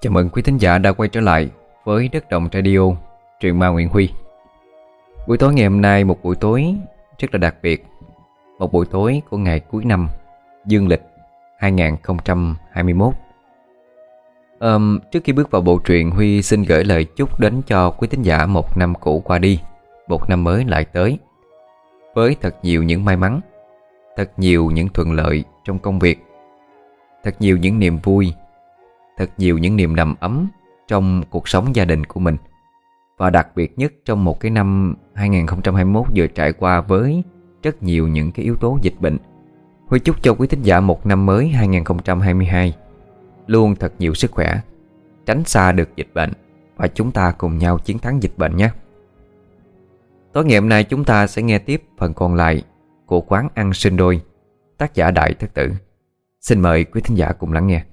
Chào mừng quý thính giả đã quay trở lại với Đất Đồng Radio, truyện ma Nguyễn Huy. Buổi tối ngày hôm nay một buổi tối rất là đặc biệt. Một buổi tối của ngày cuối năm Dương lịch 2021. Trước khi bước vào bộ truyện, Huy xin gửi lời chúc đến cho quý thính giả một năm cũ qua đi, một năm mới lại tới, với thật nhiều những may mắn, thật nhiều những thuận lợi trong công việc, thật nhiều những niềm vui, thật nhiều những niềm đầm ấm trong cuộc sống gia đình của mình. Và đặc biệt nhất trong một cái năm 2021 vừa trải qua với rất nhiều những cái yếu tố dịch bệnh, Huy chúc cho quý thính giả một năm mới 2022 luôn thật nhiều sức khỏe, tránh xa được dịch bệnh, và chúng ta cùng nhau chiến thắng dịch bệnh nhé. Tối ngày hôm nay chúng ta sẽ nghe tiếp phần còn lại của Quán ăn sinh đôi, tác giả Đại Thất Tử. Xin mời quý thính giả cùng lắng nghe.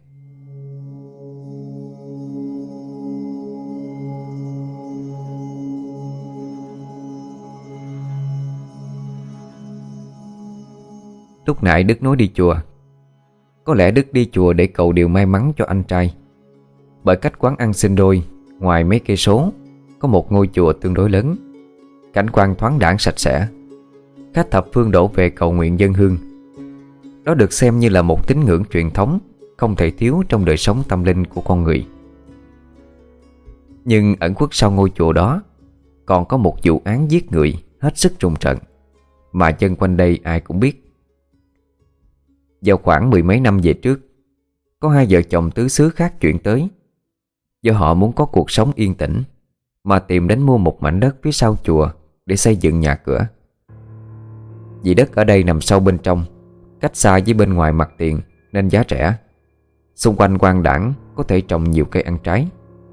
Lúc nãy Đức nói đi chùa. Có lẽ Đức đi chùa để cầu điều may mắn cho anh trai. Bởi cách quán ăn sinh đôi, ngoài mấy cây số, có một ngôi chùa tương đối lớn, cảnh quan thoáng đãng sạch sẽ. Khách thập phương đổ về cầu nguyện dâng hương. Đó được xem như là một tín ngưỡng truyền thống không thể thiếu trong đời sống tâm linh của con người. Nhưng ẩn khuất sau ngôi chùa đó còn có một vụ án giết người hết sức rùng rợn mà dân quanh đây ai cũng biết. Vào khoảng mười mấy năm về trước, có hai vợ chồng tứ xứ khác chuyển tới. Do họ muốn có cuộc sống yên tĩnh mà tìm đến mua một mảnh đất phía sau chùa để xây dựng nhà cửa. Vì đất ở đây nằm sâu bên trong, cách xa với bên ngoài mặt tiền nên giá rẻ. Xung quanh quang đãng có thể trồng nhiều cây ăn trái.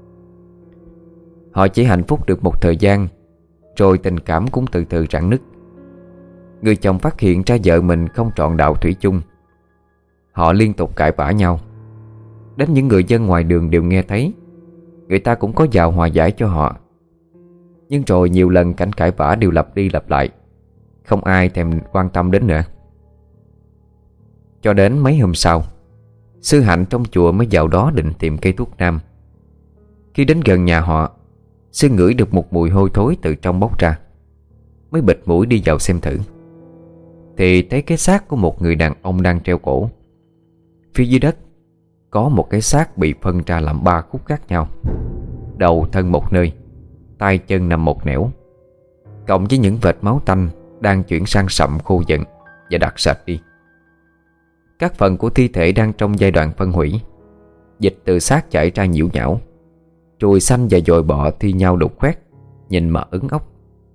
Họ chỉ hạnh phúc được một thời gian, rồi tình cảm cũng từ từ rạn nứt. Người chồng phát hiện ra vợ mình không trọn đạo thủy chung. Họ liên tục cãi vã nhau. Đến những người dân ngoài đường đều nghe thấy. Người ta cũng có vào hòa giải cho họ. Nhưng rồi nhiều lần cảnh cãi vã đều lặp đi lặp lại, không ai thèm quan tâm đến nữa. Cho đến mấy hôm sau, sư hạnh trong chùa mới vào đó định tìm cây thuốc nam. Khi đến gần nhà họ, sư ngửi được một mùi hôi thối từ trong bốc ra, mới bịt mũi đi vào xem thử. Thì thấy cái xác của một người đàn ông đang treo cổ. Phía dưới đất có một cái xác bị phân ra làm ba khúc khác nhau. Đầu thân một nơi, tay chân nằm một nẻo, cộng với những vệt máu tanh đang chuyển sang sậm khô dần và đặc sệt đi. Các phần của thi thể đang trong giai đoạn phân hủy. Dịch từ xác chảy ra nhiễu nhão. Ruồi xanh và dồi bọ thi nhau đục khoét, nhìn mà ứng ốc.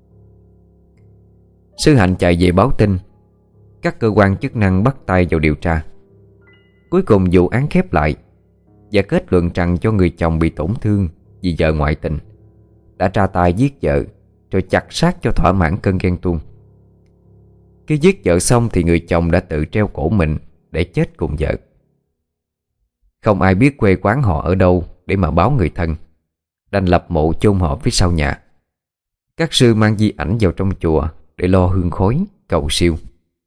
Sư hạnh chạy về báo tin. Các cơ quan chức năng bắt tay vào điều tra. Cuối cùng vụ án khép lại và kết luận rằng cho người chồng bị tổn thương vì vợ ngoại tình đã ra tay giết vợ, rồi chặt xác cho thỏa mãn cơn ghen tuông. Khi giết vợ xong thì người chồng đã tự treo cổ mình để chết cùng vợ. Không ai biết quê quán họ ở đâu để mà báo người thân, đành lập mộ chôn họ phía sau nhà. Các sư mang di ảnh vào trong chùa để lo hương khói, cầu siêu.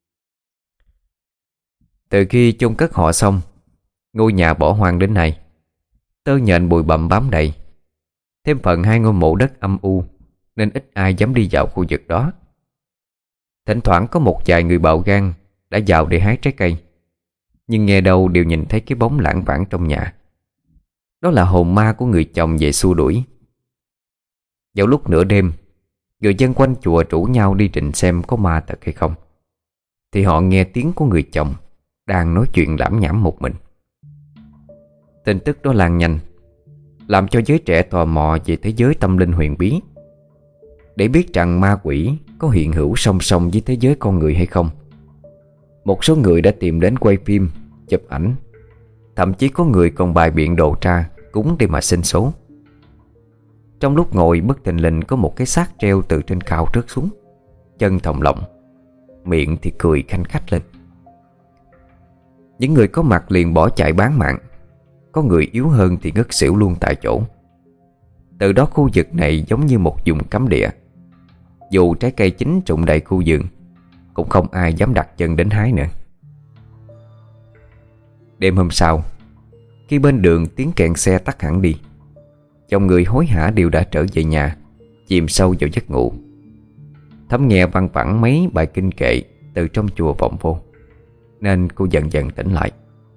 Từ khi chôn cất họ xong, ngôi nhà bỏ hoang đến nay, tơ nhện bụi bặm bám đầy. Thêm phần hai ngôi mộ đất âm u nên ít ai dám đi vào khu vực đó. Thỉnh thoảng có một vài người bạo gan đã vào để hái trái cây, nhưng nghe đâu đều nhìn thấy cái bóng lãng vãng trong nhà. Đó là hồn ma của người chồng về xua đuổi. Vào lúc nửa đêm, người dân quanh chùa rủ nhau đi rình xem có ma thật hay không, thì họ nghe tiếng của người chồng đang nói chuyện lảm nhảm một mình. Tin tức đó lan nhanh, làm cho giới trẻ tò mò về thế giới tâm linh huyền bí, để biết rằng ma quỷ có hiện hữu song song với thế giới con người hay không. Một số người đã tìm đến quay phim, chụp ảnh. Thậm chí có người còn bày biện đồ tra cúng để mà xin số. Trong lúc ngồi, bất thình lình có một cái xác treo từ trên cao rớt xuống, chân thòng lọng, miệng thì cười khanh khách lên. Những người có mặt liền bỏ chạy bán mạng. Có người yếu hơn thì ngất xỉu luôn tại chỗ. Từ đó khu vực này giống như một vùng cấm địa. Dù trái cây chín trụng đầy khu vườn, cũng không ai dám đặt chân đến hái nữa. Đêm hôm sau, Khi bên đường tiếng kẹn xe tắt hẳn đi, dòng người hối hả đều đã trở về nhà, chìm sâu vào giấc ngủ. Thấm nghe văng vẳng mấy bài kinh kệ từ trong chùa vọng vô, nên cô dần dần tỉnh lại.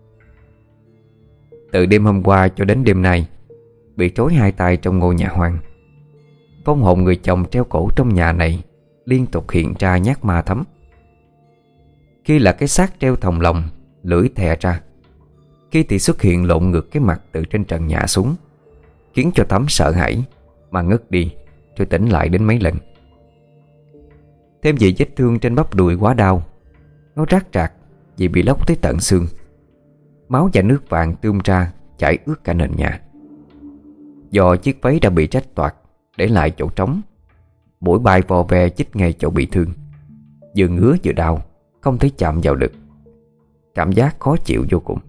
Từ đêm hôm qua cho đến đêm nay, bị trói hai tay trong ngôi nhà hoang, vong hồn người chồng treo cổ trong nhà này liên tục hiện ra nhát ma Thắm. Khi là cái xác treo thòng lọng, lưỡi thè ra, khi thì xuất hiện lộn ngược cái mặt từ trên trần nhà xuống, khiến cho Thắm sợ hãi mà ngất đi, rồi tỉnh lại đến mấy lần. Thêm vì vết thương trên bắp đùi quá đau, nó rát rạc vì bị lóc tới tận xương. Máu và nước vàng tươm ra chảy ướt cả nền nhà. Do chiếc váy đã bị rách toạc, để lại chỗ trống, mũi bay vò ve chích ngay chỗ bị thương. Vừa ngứa vừa đau, không thể chạm vào được. Cảm giác khó chịu vô cùng.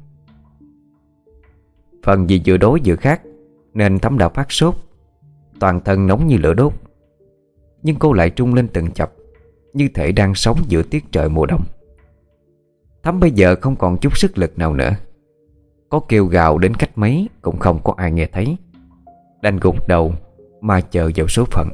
Phần vì vừa đói vừa khát nên Thắm đã phát sốt, toàn thân nóng như lửa đốt. Nhưng cô lại trung lên từng chập, như thể đang sống giữa tiết trời mùa đông. Thắm bây giờ không còn chút sức lực nào nữa. Có kêu gào đến cách mấy cũng không có ai nghe thấy, đành gục đầu mà chờ vào số phận.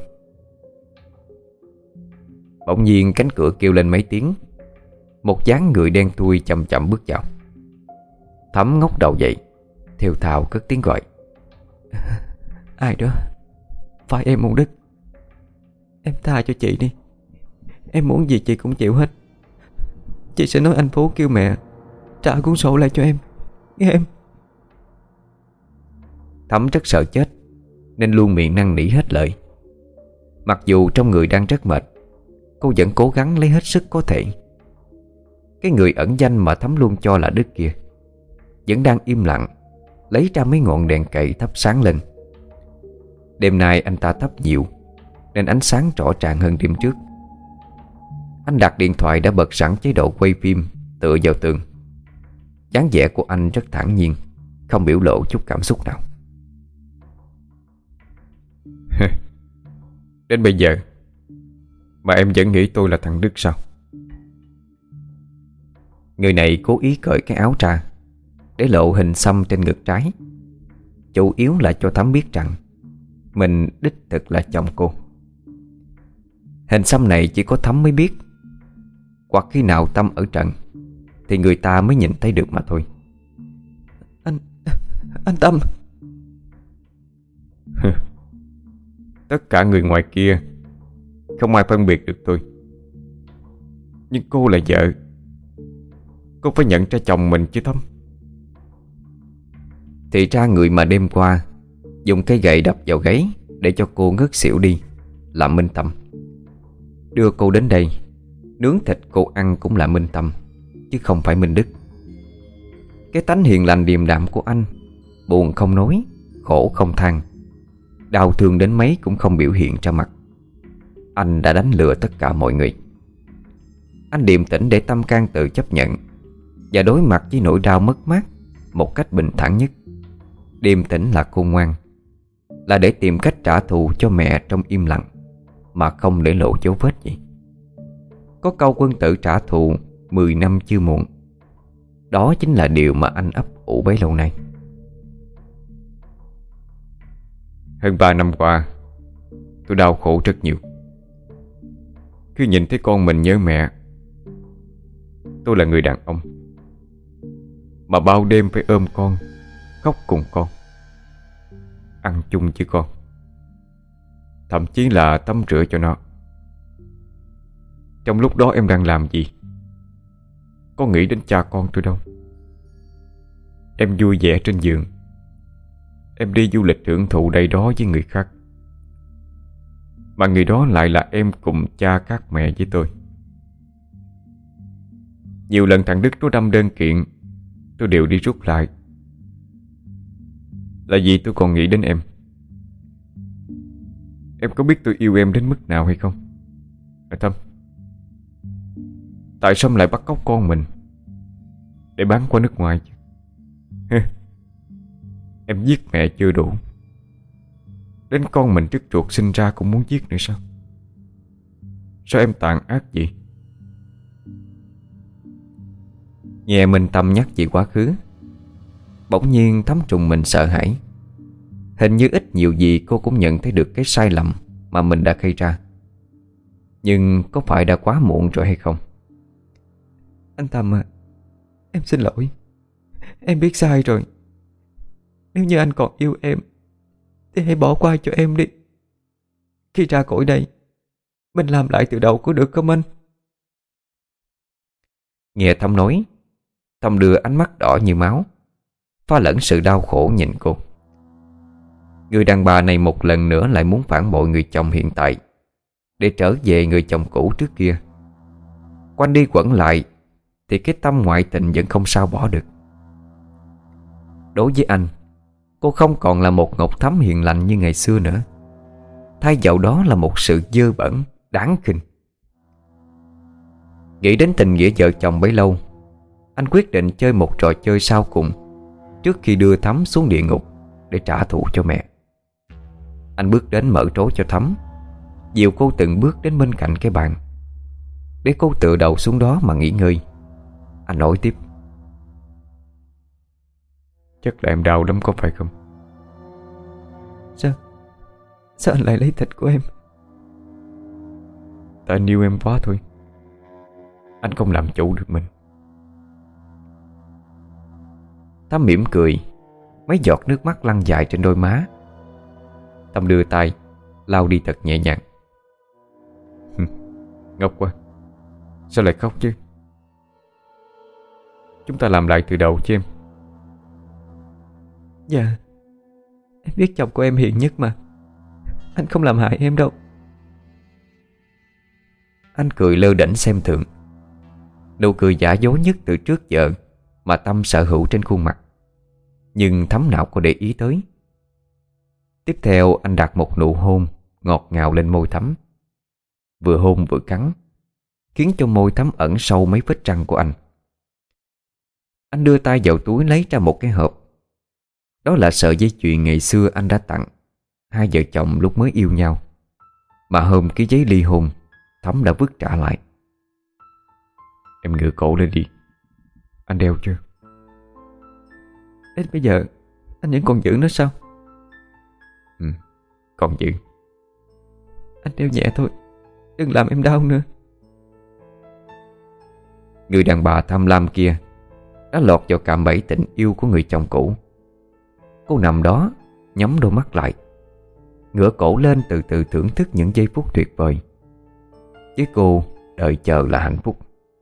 Bỗng nhiên cánh cửa kêu lên mấy tiếng. Một dáng người đen thui chậm chậm bước vào. Thắm ngóc đầu dậy, thều thào cất tiếng gọi: "Ai đó? Phải em Môn Đức. Em tha cho chị đi. Em muốn gì chị cũng chịu hết. Chị sẽ nói anh Phú kêu mẹ trả cuốn sổ lại cho em, nghe em." Thắm rất sợ chết nên luôn miệng năn nỉ hết lời. Mặc dù trong người đang rất mệt, cô vẫn cố gắng lấy hết sức có thể. Cái người ẩn danh mà Thắm luôn cho là Đức kia vẫn đang im lặng lấy ra mấy ngọn đèn cậy thắp sáng lên. Đêm nay anh ta thắp nhiều nên ánh sáng rõ ràng hơn đêm trước. Anh đặt điện thoại đã bật sẵn chế độ quay phim, tựa vào tường. Dáng vẻ của anh rất thản nhiên, không biểu lộ chút cảm xúc nào. Đến bây giờ mà em vẫn nghĩ tôi là thằng Đức sao? Người này cố ý cởi cái áo ra để lộ hình xăm trên ngực trái, chủ yếu là cho Thắm biết rằng mình đích thực là chồng cô. Hình xăm này chỉ có Thắm mới biết, hoặc khi nào Tâm ở trận thì người ta mới nhìn thấy được mà thôi. Anh Tâm. Tất cả người ngoài kia không ai phân biệt được tôi, nhưng cô là vợ, cô phải nhận ra chồng mình chứ Thắm. Thì ra người mà đêm qua dùng cây gậy đập vào gáy để cho cô ngất xỉu đi là Minh Tâm. Đưa cô đến đây nướng thịt cô ăn cũng là Minh Tâm, chứ không phải Minh Đức. Cái tánh hiền lành điềm đạm của anh, buồn không nói, khổ không than, đau thương đến mấy cũng không biểu hiện ra mặt. Anh đã đánh lừa tất cả mọi người. Anh điềm tĩnh để Tâm can tự chấp nhận và đối mặt với nỗi đau mất mát một cách bình thản nhất. Điềm tĩnh là khôn ngoan, là để tìm cách trả thù cho mẹ trong im lặng, mà không để lộ dấu vết gì. Có câu quân tử trả thù 10 năm chưa muộn. Đó chính là điều mà anh ấp ủ bấy lâu nay. Hơn 3 năm qua, tôi đau khổ rất nhiều. Khi nhìn thấy con mình nhớ mẹ. Tôi là người đàn ông mà bao đêm phải ôm con, khóc cùng con, ăn chung với con, thậm chí là tắm rửa cho nó. Trong lúc đó em đang làm gì? Có nghĩ đến cha con tôi đâu. Em vui vẻ trên giường, em đi du lịch hưởng thụ đây đó với người khác, mà người đó lại là em cùng cha khác mẹ với tôi. Nhiều lần thằng Đức nó đâm đơn kiện, tôi đều đi rút lại. Là vì tôi còn nghĩ đến em. Em có biết tôi yêu em đến mức nào hay không? Thâm, tại sao lại bắt cóc con mình để bán qua nước ngoài chứ? Em giết mẹ chưa đủ, đến con mình trước ruột sinh ra cũng muốn giết nữa sao? Sao em tàn ác vậy? Nghe Minh Tâm nhắc về quá khứ, Bỗng nhiên Thắm trùng mình sợ hãi. Hình như ít nhiều gì cô cũng nhận thấy được cái sai lầm mà mình đã gây ra. Nhưng có phải đã quá muộn rồi hay không? Anh Tâm à, em xin lỗi. Em biết sai rồi. Nếu như anh còn yêu em thì hãy bỏ qua cho em đi. Khi ra khỏi đây, mình làm lại từ đầu có được không anh? Nghe Thắm nói, Tâm đưa ánh mắt đỏ như máu, pha lẫn sự đau khổ nhìn cô. Người đàn bà này một lần nữa lại muốn phản bội người chồng hiện tại để trở về người chồng cũ trước kia. Quanh đi quẩn lại thì cái tâm ngoại tình vẫn không sao bỏ được. Đối với anh, cô không còn là một Ngọc Thắm hiền lành như ngày xưa nữa. Thay vào đó là một sự dơ bẩn, đáng khinh. Nghĩ đến tình nghĩa vợ chồng bấy lâu, anh quyết định chơi một trò chơi sau cùng trước khi đưa Thắm xuống địa ngục để trả thù cho mẹ. Anh bước đến mở trối cho Thắm, dìu cô từng bước đến bên cạnh cái bàn để cô tựa đầu xuống đó mà nghỉ ngơi. Anh nói tiếp: Chắc là em đau lắm có phải không? Sao anh lại lấy thịt của em? Tại anh yêu em quá thôi. Anh không làm chủ được mình. Thắm mỉm cười, mấy giọt nước mắt lăn dài trên đôi má. Tâm đưa tay lau đi thật nhẹ nhàng. Ngốc quá, sao lại khóc chứ? Chúng ta làm lại từ đầu chứ em. Dạ, em biết chồng của em hiền nhất mà. Anh không làm hại em đâu. Anh cười lơ đễnh xem thường, nụ cười giả dối nhất từ trước giờ mà Tâm sở hữu trên khuôn mặt. Nhưng Thắm nào có để ý tới. Tiếp theo anh đặt một nụ hôn ngọt ngào lên môi Thắm, vừa hôn vừa cắn, khiến cho môi Thắm ẩn sâu mấy vết răng của anh. Anh đưa tay vào túi lấy ra một cái hộp. Đó là sợi dây chuyền ngày xưa anh đã tặng hai vợ chồng lúc mới yêu nhau, mà hôm ký giấy ly hôn Thắm đã vứt trả lại. Em ngửa cổ lên đi. Anh đeo chưa? Đến bây giờ anh vẫn còn giữ nó sao? Còn giữ. Anh đeo nhẹ thôi, đừng làm em đau nữa. Người đàn bà tham lam kia đã lọt vào cạm bẫy tình yêu của người chồng cũ. Cô nằm đó nhắm đôi mắt lại, ngửa cổ lên từ từ thưởng thức những giây phút tuyệt vời. Với cô, đợi chờ là hạnh phúc.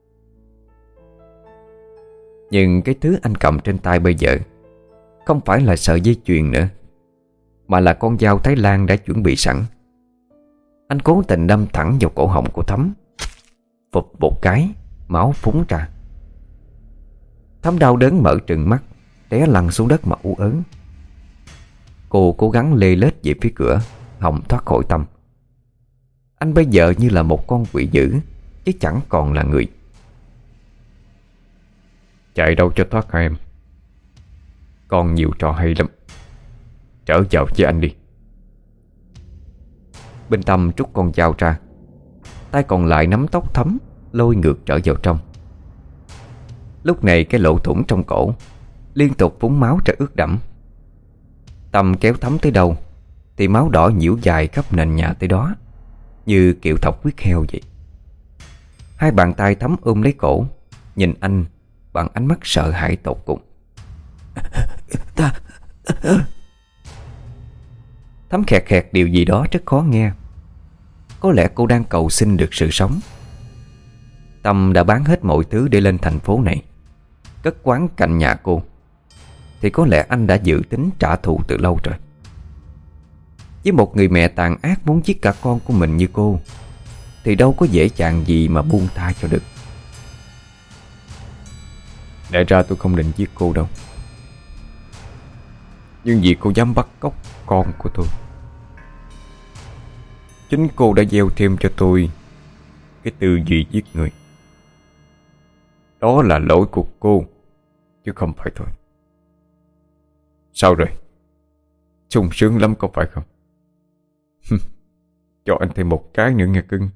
Nhưng cái thứ anh cầm trên tay bây giờ không phải là sợi dây chuyền nữa, mà là con dao Thái Lan đã chuẩn bị sẵn. Anh cố tình đâm thẳng vào cổ họng của Thắm. Phụp một cái, máu phúng ra. Thắm đau đớn mở trừng mắt, té lăn xuống đất mà ú ớn. Cô cố gắng lê lết về phía cửa, hòng thoát khỏi Tâm. Anh bây giờ như là một con quỷ dữ, chứ chẳng còn là người. Chạy đâu cho thoát hả em? Con nhiều trò hay lắm. Trở vào với anh đi. Bên Tâm trút con dao ra, tay còn lại nắm tóc Thắm lôi ngược trở vào trong. Lúc này cái lỗ thủng trong cổ liên tục phúng máu ra ướt đẫm. Tâm kéo Thắm tới đâu thì máu đỏ nhiễu dài khắp nền nhà tới đó, như kiểu thọc huyết heo vậy. Hai bàn tay Thắm ôm lấy cổ, nhìn anh bằng ánh mắt sợ hãi tột cùng. Thắm khẹt khẹt điều gì đó rất khó nghe. Có lẽ cô đang cầu xin được sự sống. Tâm đã bán hết mọi thứ để lên thành phố này, cất quán cạnh nhà cô, thì có lẽ anh đã dự tính trả thù từ lâu rồi. Với một người mẹ tàn ác muốn giết cả con của mình như cô, thì đâu có dễ dàng gì mà buông tha cho được. Lẽ ra tôi không định giết cô đâu, nhưng vì cô dám bắt cóc con của tôi, chính cô đã gieo thêm cho tôi cái tư duy giết người. Đó là lỗi của cô, chứ không phải tôi. Sao rồi? Sung sướng lắm có phải không? Cho anh thêm một cái nữa nghe cưng.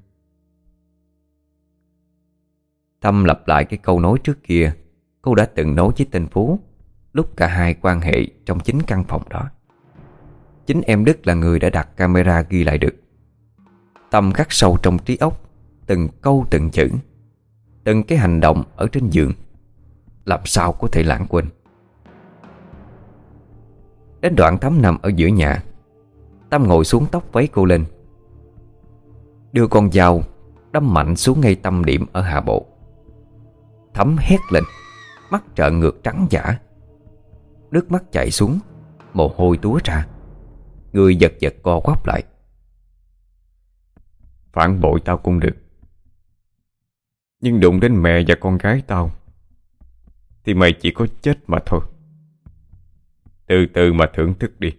Thâm lặp lại cái câu nói trước kia cô đã từng nói với tên Phú, lúc cả hai quan hệ trong chính căn phòng đó. Chính em Đức là người đã đặt camera ghi lại được. Tâm khắc sâu trong trí óc từng câu từng chữ, từng cái hành động ở trên giường, làm sao có thể lãng quên. Đến đoạn Thắm nằm ở giữa nhà, Tâm ngồi xuống tóc váy cô lên, đưa con dao đâm mạnh xuống ngay tâm điểm ở hạ bộ. Thắm hét lên, mắt trợn ngược trắng dã, nước mắt chảy xuống, mồ hôi túa ra, người giật giật co quắp lại. Phản bội tao cũng được, nhưng đụng đến mẹ và con gái tao thì mày chỉ có chết mà thôi. Từ từ mà thưởng thức đi.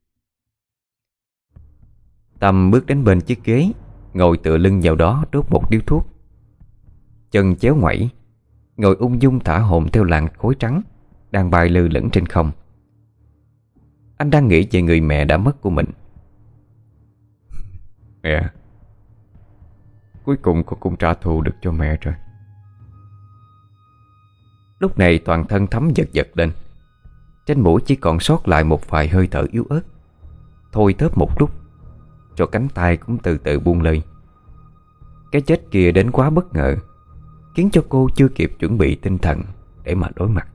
Tâm bước đến bên chiếc ghế, ngồi tựa lưng vào đó đốt một điếu thuốc. Chân chéo ngoảy, ngồi ung dung thả hồn theo làn khói trắng đang bay lơ lửng trên không. Anh đang nghĩ về người mẹ đã mất của mình. Mẹ, cuối cùng con cũng trả thù được cho mẹ rồi. Lúc này toàn thân Thắm giật giật lên. Trên mũi chỉ còn sót lại một vài hơi thở yếu ớt, thôi thớp một lúc, rồi cánh tay cũng từ từ buông lơi. Cái chết kia đến quá bất ngờ, khiến cho cô chưa kịp chuẩn bị tinh thần để mà đối mặt.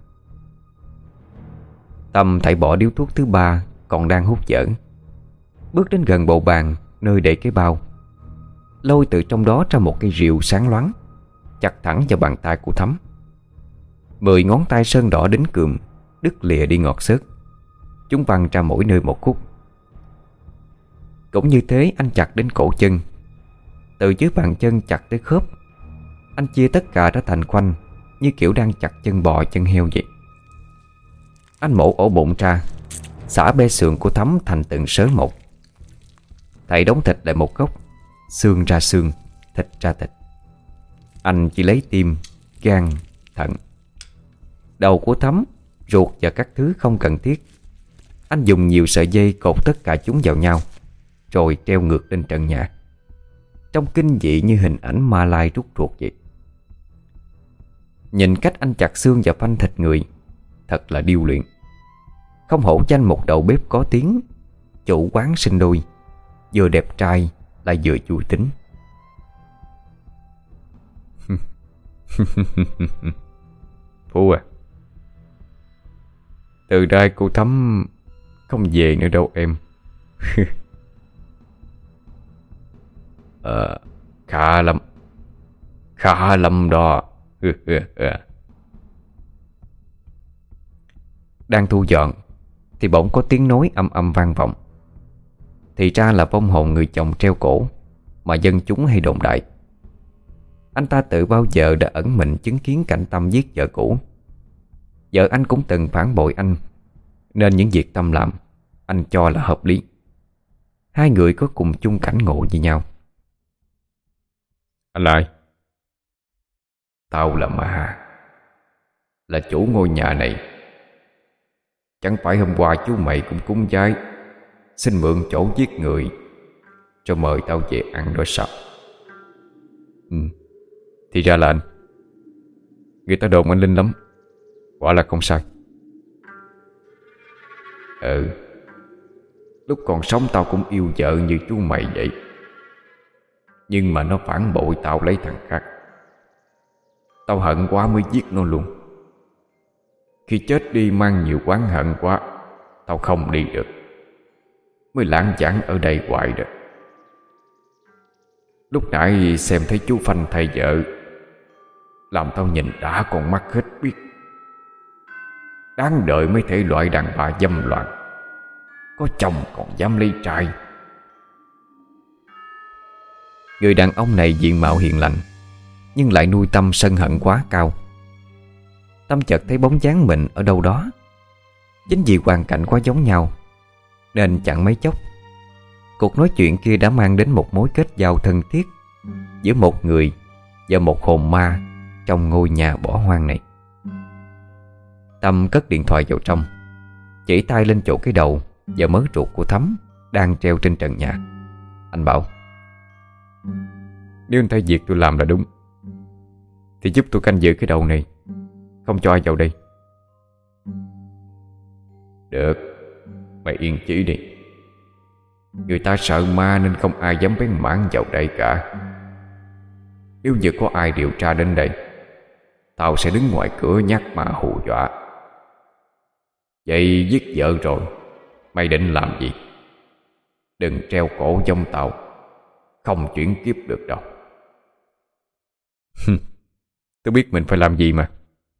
Tâm thảy bỏ điếu thuốc thứ ba còn đang hút dở, bước đến gần bộ bàn nơi để cái bao, lôi từ trong đó ra một cây rìu sáng loáng, chặt thẳng vào bàn tay của Thắm. 10 ngón tay sơn đỏ đính cườm đứt lìa đi ngọt xớt, chúng văng ra mỗi nơi một khúc. Cũng như thế anh chặt đến cổ chân, từ dưới bàn chân chặt tới khớp. Anh chia tất cả ra thành khoanh, như kiểu đang chặt chân bò chân heo vậy. Anh mổ ổ bụng ra, xả bê sườn của Thắm thành từng sớ một. Thầy đóng thịt lại một góc, xương ra xương, thịt ra thịt. Anh chỉ lấy tim, gan, thận, đầu của Thắm, ruột và các thứ không cần thiết. Anh dùng nhiều sợi dây cột tất cả chúng vào nhau, rồi treo ngược lên trần nhà, trông kinh dị như hình ảnh ma lai rút ruột vậy. Nhìn cách anh chặt xương và phanh thịt người, thật là điêu luyện. Không hổ danh một đầu bếp có tiếng, chủ quán sinh đôi, vừa đẹp trai lại vừa vui tính. Phú à, từ đây cô Thắm không về nữa đâu em. Khá lắm, khá lắm đó. Đang thu dọn thì bỗng có tiếng nói âm âm vang vọng. Thì ra là vong hồn người chồng treo cổ mà dân chúng hay đồn đại. Anh ta tự bao giờ đã ẩn mình chứng kiến cảnh Tâm giết vợ cũ. Vợ anh cũng từng phản bội anh, nên những việc Tâm làm anh cho là hợp lý. Hai người có cùng chung cảnh ngộ như nhau. Anh lại. Tao là Ma, là chủ ngôi nhà này. Chẳng phải hôm qua chú mày cũng cúng vái, xin mượn chỗ giết người, cho mời tao về ăn đó sao? Thì ra là anh. Người ta đồn anh linh lắm, quả là không sai. Lúc còn sống tao cũng yêu vợ như chú mày vậy, nhưng mà nó phản bội tao lấy thằng khác. Tao hận quá mới giết nó luôn. Khi chết đi mang nhiều oán hận quá, tao không đi được, mới lãng vãng ở đây hoài rồi. Lúc nãy xem thấy chú phanh thay vợ, làm tao nhìn đã con mắt hết biết. Đáng đợi mấy thể loại đàn bà dâm loạn, có chồng còn dám lấy trai. Người đàn ông này diện mạo hiền lành, nhưng lại nuôi tâm sân hận quá cao. Tâm chợt thấy bóng dáng mình ở đâu đó. Chính vì hoàn cảnh quá giống nhau, nên chẳng mấy chốc cuộc nói chuyện kia đã mang đến một mối kết giao thân thiết giữa một người và một hồn ma trong ngôi nhà bỏ hoang này. Tâm cất điện thoại vào trong, chỉ tay lên chỗ cái đầu và mớ ruột của Thắm đang treo trên trần nhà. Anh bảo: Nếu anh thấy việc tôi làm là đúng thì giúp tôi canh giữ cái đầu này, không cho ai vào đây. Được, mày yên chí đi. Người ta sợ ma nên không ai dám bén mảng vào đây cả. Nếu như có ai điều tra đến đây, tao sẽ đứng ngoài cửa nhắc ma hù dọa. Vậy giết vợ rồi, mày định làm gì? Đừng treo cổ giống tao, không chuyển kiếp được đâu. Tôi biết mình phải làm gì mà.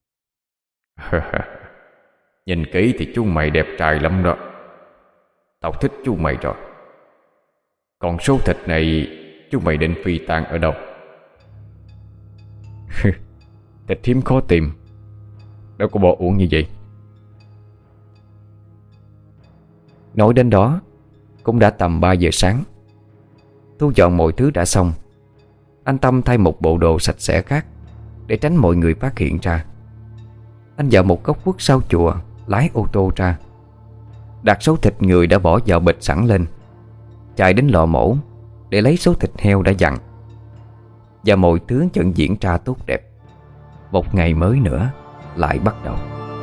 Nhìn kỹ thì chú mày đẹp trai lắm đó. Tao thích chú mày rồi. Còn số thịt này chú mày định phi tang ở đâu? Thịt hiếm khó tìm, đâu có bỏ uổng như vậy. Nói đến đó cũng đã tầm 3 giờ sáng. Thu dọn mọi thứ đã xong, anh Tâm thay một bộ đồ sạch sẽ khác để tránh mọi người phát hiện ra. Anh vào một góc khuất sau chùa, lái ô tô ra, đặt số thịt người đã bỏ vào bịch sẵn lên, chạy đến lò mổ để lấy số thịt heo đã dặn. Và mọi thứ vẫn diễn ra tốt đẹp. Một ngày mới nữa lại bắt đầu.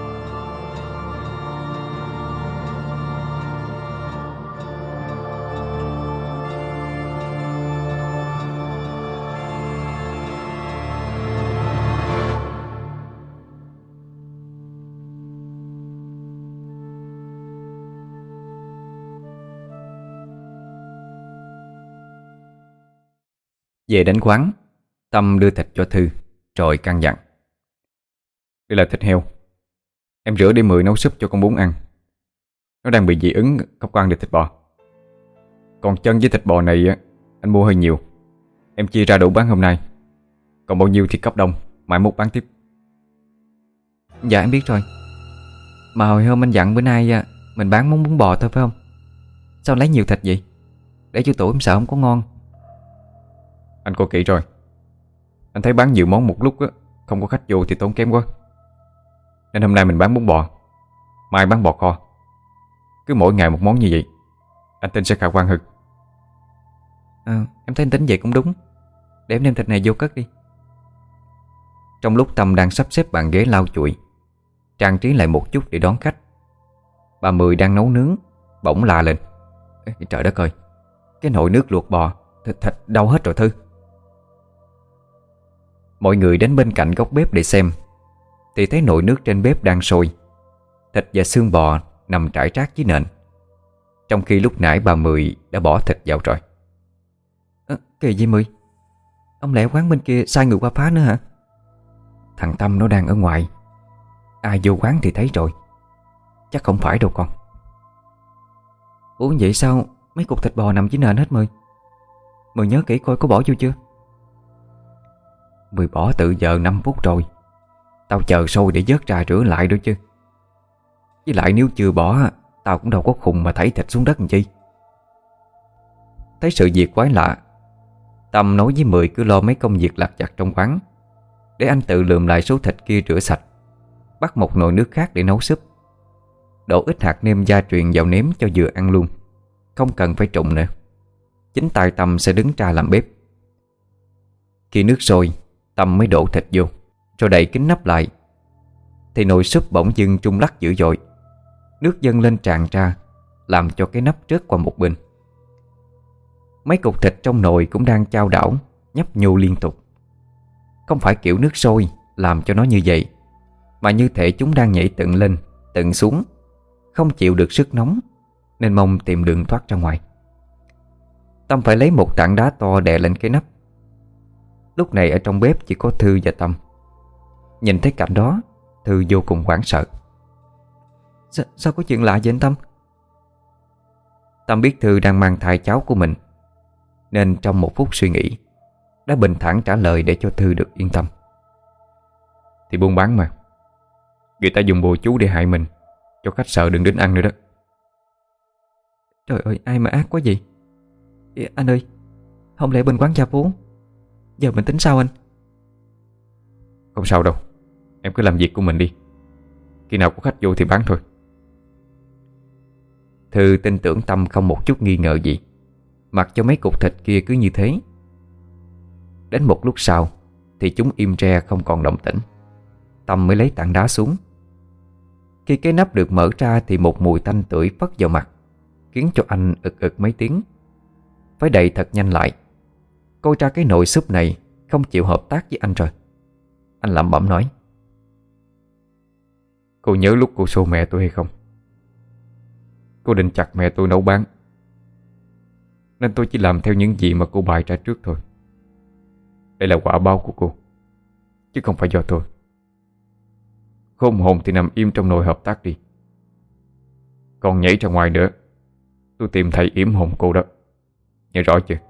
Về đến quán, Tâm đưa thịt cho Thư rồi căn dặn: Đây là thịt heo, em rửa để 10 nấu súp cho con bún ăn. Nó đang bị dị ứng, không có ăn được thịt bò. Còn chân với thịt bò này anh mua hơi nhiều, em chia ra đủ bán hôm nay. Còn bao nhiêu thì cấp đông, mai mốt bán tiếp. Dạ em biết rồi. Mà hồi hôm anh dặn bữa nay mình bán món bún bò thôi phải không? Sao lấy nhiều thịt vậy? Để cho tụi em sợ không có ngon. Anh coi kỹ rồi. Anh thấy bán nhiều món một lúc không có khách vô thì tốn kém quá, nên hôm nay mình bán bún bò, mai bán bò kho. Cứ mỗi ngày một món như vậy, anh tin sẽ khả quan hơn. Em thấy anh tính vậy cũng đúng. Để em đem thịt này vô cất đi. Trong lúc Tâm đang sắp xếp bàn ghế lau chùi, trang trí lại một chút để đón khách, bà Mười đang nấu nướng bỗng la lên: Trời đất ơi, cái nồi nước luộc bò thịt đâu hết rồi Thư? Mọi người đến bên cạnh góc bếp để xem, thì thấy nồi nước trên bếp đang sôi. Thịt và xương bò nằm trải trác dưới nền, trong khi lúc nãy bà Mười đã bỏ thịt vào rồi. Kỳ gì Mười? Ông lẽ quán bên kia sai người qua phá nữa hả? Thằng Tâm nó đang ở ngoài, ai vô quán thì thấy rồi. Chắc không phải đâu con. Ủa vậy sao mấy cục thịt bò nằm dưới nền hết Mười? Mười nhớ kỹ coi có bỏ vô chưa? Mười bỏ từ giờ 5 phút rồi. Tao chờ sôi để vớt ra rửa lại nữa chứ. Với lại nếu chưa bỏ, tao cũng đâu có khùng mà thảy thịt xuống đất làm chi. Thấy sự việc quái lạ, Tâm nói với Mười cứ lo mấy công việc lặt vặt trong quán, để anh tự lượm lại số thịt kia rửa sạch, bắt một nồi nước khác để nấu súp. Đổ ít hạt nêm gia truyền vào nếm cho vừa ăn luôn, không cần phải trụng nữa. Chính tay Tâm sẽ đứng ra làm bếp. Khi nước sôi, Tâm mới đổ thịt vô, rồi đậy kín nắp lại. Thì nồi súp bỗng dưng rung lắc dữ dội. Nước dâng lên tràn ra, làm cho cái nắp rớt qua một bên. Mấy cục thịt trong nồi cũng đang chao đảo, nhấp nhô liên tục. Không phải kiểu nước sôi làm cho nó như vậy, mà như thể chúng đang nhảy tận lên, tận xuống, không chịu được sức nóng, nên mong tìm đường thoát ra ngoài. Tâm phải lấy một tảng đá to đè lên cái nắp. Lúc này ở trong bếp chỉ có Thư và Tâm. Nhìn thấy cảnh đó, Thư vô cùng hoảng sợ. Sao có chuyện lạ vậy anh Tâm? Tâm biết Thư đang mang thai cháu của mình, nên trong một phút suy nghĩ đã bình thản trả lời để cho Thư được yên tâm. Thì buôn bán mà, người ta dùng bùa chú để hại mình, cho khách sợ đừng đến ăn nữa đó. Trời ơi, ai mà ác quá vậy? Anh ơi, không lẽ bên quán cha phố? Giờ mình tính sao anh? Không sao đâu, em cứ làm việc của mình đi. Khi nào có khách vô thì bán thôi. Thư tin tưởng Tâm không một chút nghi ngờ gì, mặc cho mấy cục thịt kia cứ như thế. Đến một lúc sau thì chúng im re không còn động tĩnh. Tâm mới lấy tảng đá xuống. Khi cái nắp được mở ra thì một mùi tanh tưởi phất vào mặt, khiến cho anh ực ực mấy tiếng. Phải đậy thật nhanh lại. Coi ra cái nồi súp này không chịu hợp tác với anh rồi. Anh lẩm bẩm nói: Cô nhớ lúc cô xô mẹ tôi hay không? Cô định chặt mẹ tôi nấu bán, nên tôi chỉ làm theo những gì mà cô bày ra trước thôi. Đây là quả báo của cô, chứ không phải do tôi. Khôn hồn thì nằm im trong nồi hợp tác đi. Còn nhảy ra ngoài nữa, tôi tìm thầy yểm hồn cô đó. Nhớ rõ chưa?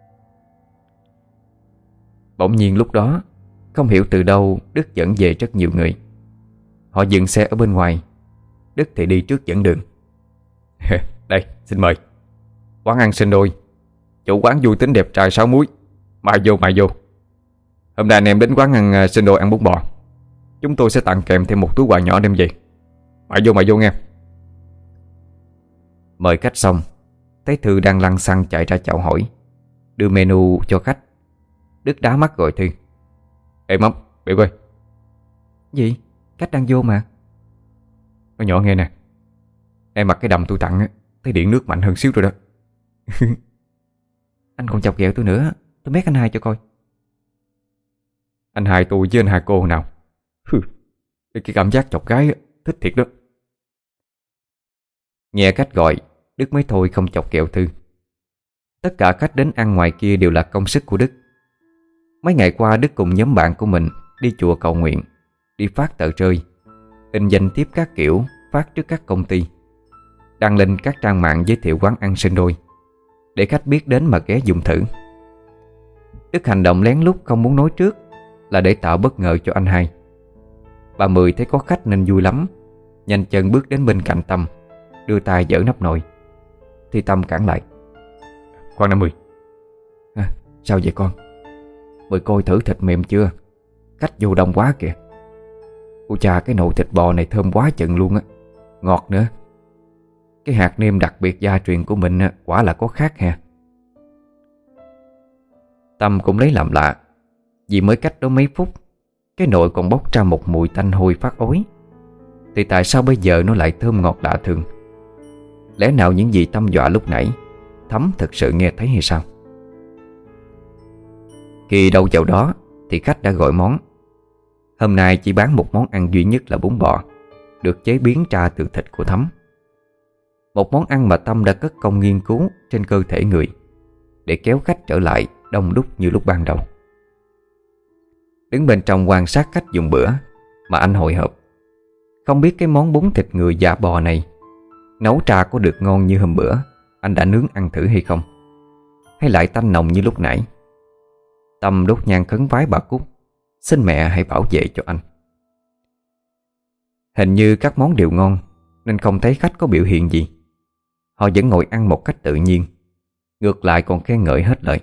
Bỗng nhiên lúc đó, không hiểu từ đâu Đức dẫn về rất nhiều người. Họ dừng xe ở bên ngoài. Đức thì đi trước dẫn đường. Đây, xin mời. Quán ăn sinh đôi, chủ quán vui tính đẹp trai 6 múi. Mai vô. Hôm nay anh em đến quán ăn sinh đôi ăn bún bò. Chúng tôi sẽ tặng kèm thêm một túi quà nhỏ đem về. Mày vô nghe. Mời khách xong, thấy Thư đang lăng xăng chạy ra chào hỏi, đưa menu cho khách. Đức đá mắt gọi Thư: Ê Mắm, biểu coi. Gì? Khách đang vô mà. Nói nhỏ nghe nè, em mặc cái đầm tôi tặng á, thấy điện nước mạnh hơn xíu rồi đó. Anh còn chọc ghẹo tôi nữa. Tôi mét anh hai cho coi. Anh hai tôi với anh hai cô nào? Cái cảm giác chọc gái á, thích thiệt đó. Nghe khách gọi, Đức mới thôi không chọc ghẹo Thư. Tất cả khách đến ăn ngoài kia đều là công sức của Đức. Mấy ngày qua Đức cùng nhóm bạn của mình đi chùa cầu nguyện, đi phát tờ rơi, in danh thiếp các kiểu phát trước các công ty, đăng lên các trang mạng giới thiệu quán ăn sinh đôi, để khách biết đến mà ghé dùng thử. Đức hành động lén lút không muốn nói trước, là để tạo bất ngờ cho anh hai. Bà Mười thấy có khách nên vui lắm, nhanh chân bước đến bên cạnh Tâm, đưa tay giở nắp nồi. Thì Tâm cản lại: Khoan đã Mười. Sao vậy con? Mười coi thử thịt mềm chưa? Khách vô đông quá kìa. Ôi chà, cái nồi thịt bò này thơm quá chừng luôn á. Ngọt nữa. Cái hạt nêm đặc biệt gia truyền của mình quả là có khác ha. Tâm cũng lấy làm lạ, vì mới cách đó mấy phút, cái nồi còn bốc ra một mùi tanh hôi phát ối. Thì tại sao bây giờ nó lại thơm ngọt lạ thường? Lẽ nào những gì Tâm dọa lúc nãy Thắm thực sự nghe thấy hay sao? Khi đâu vào đó thì khách đã gọi món. Hôm nay chỉ bán một món ăn duy nhất là bún bò, được chế biến ra từ thịt của Thắm. Một món ăn mà Tâm đã cất công nghiên cứu trên cơ thể người, để kéo khách trở lại đông đúc như lúc ban đầu. Đứng bên trong quan sát khách dùng bữa mà anh hồi hộp, không biết cái món bún thịt người dạ bò này nấu ra có được ngon như hôm bữa anh đã nướng ăn thử hay không, hay lại tanh nồng như lúc nãy. Tâm đốt nhang khấn vái bà Cúc, xin mẹ hãy bảo vệ cho anh. Hình như các món đều ngon, nên không thấy khách có biểu hiện gì. Họ vẫn ngồi ăn một cách tự nhiên, ngược lại còn khen ngợi hết lời.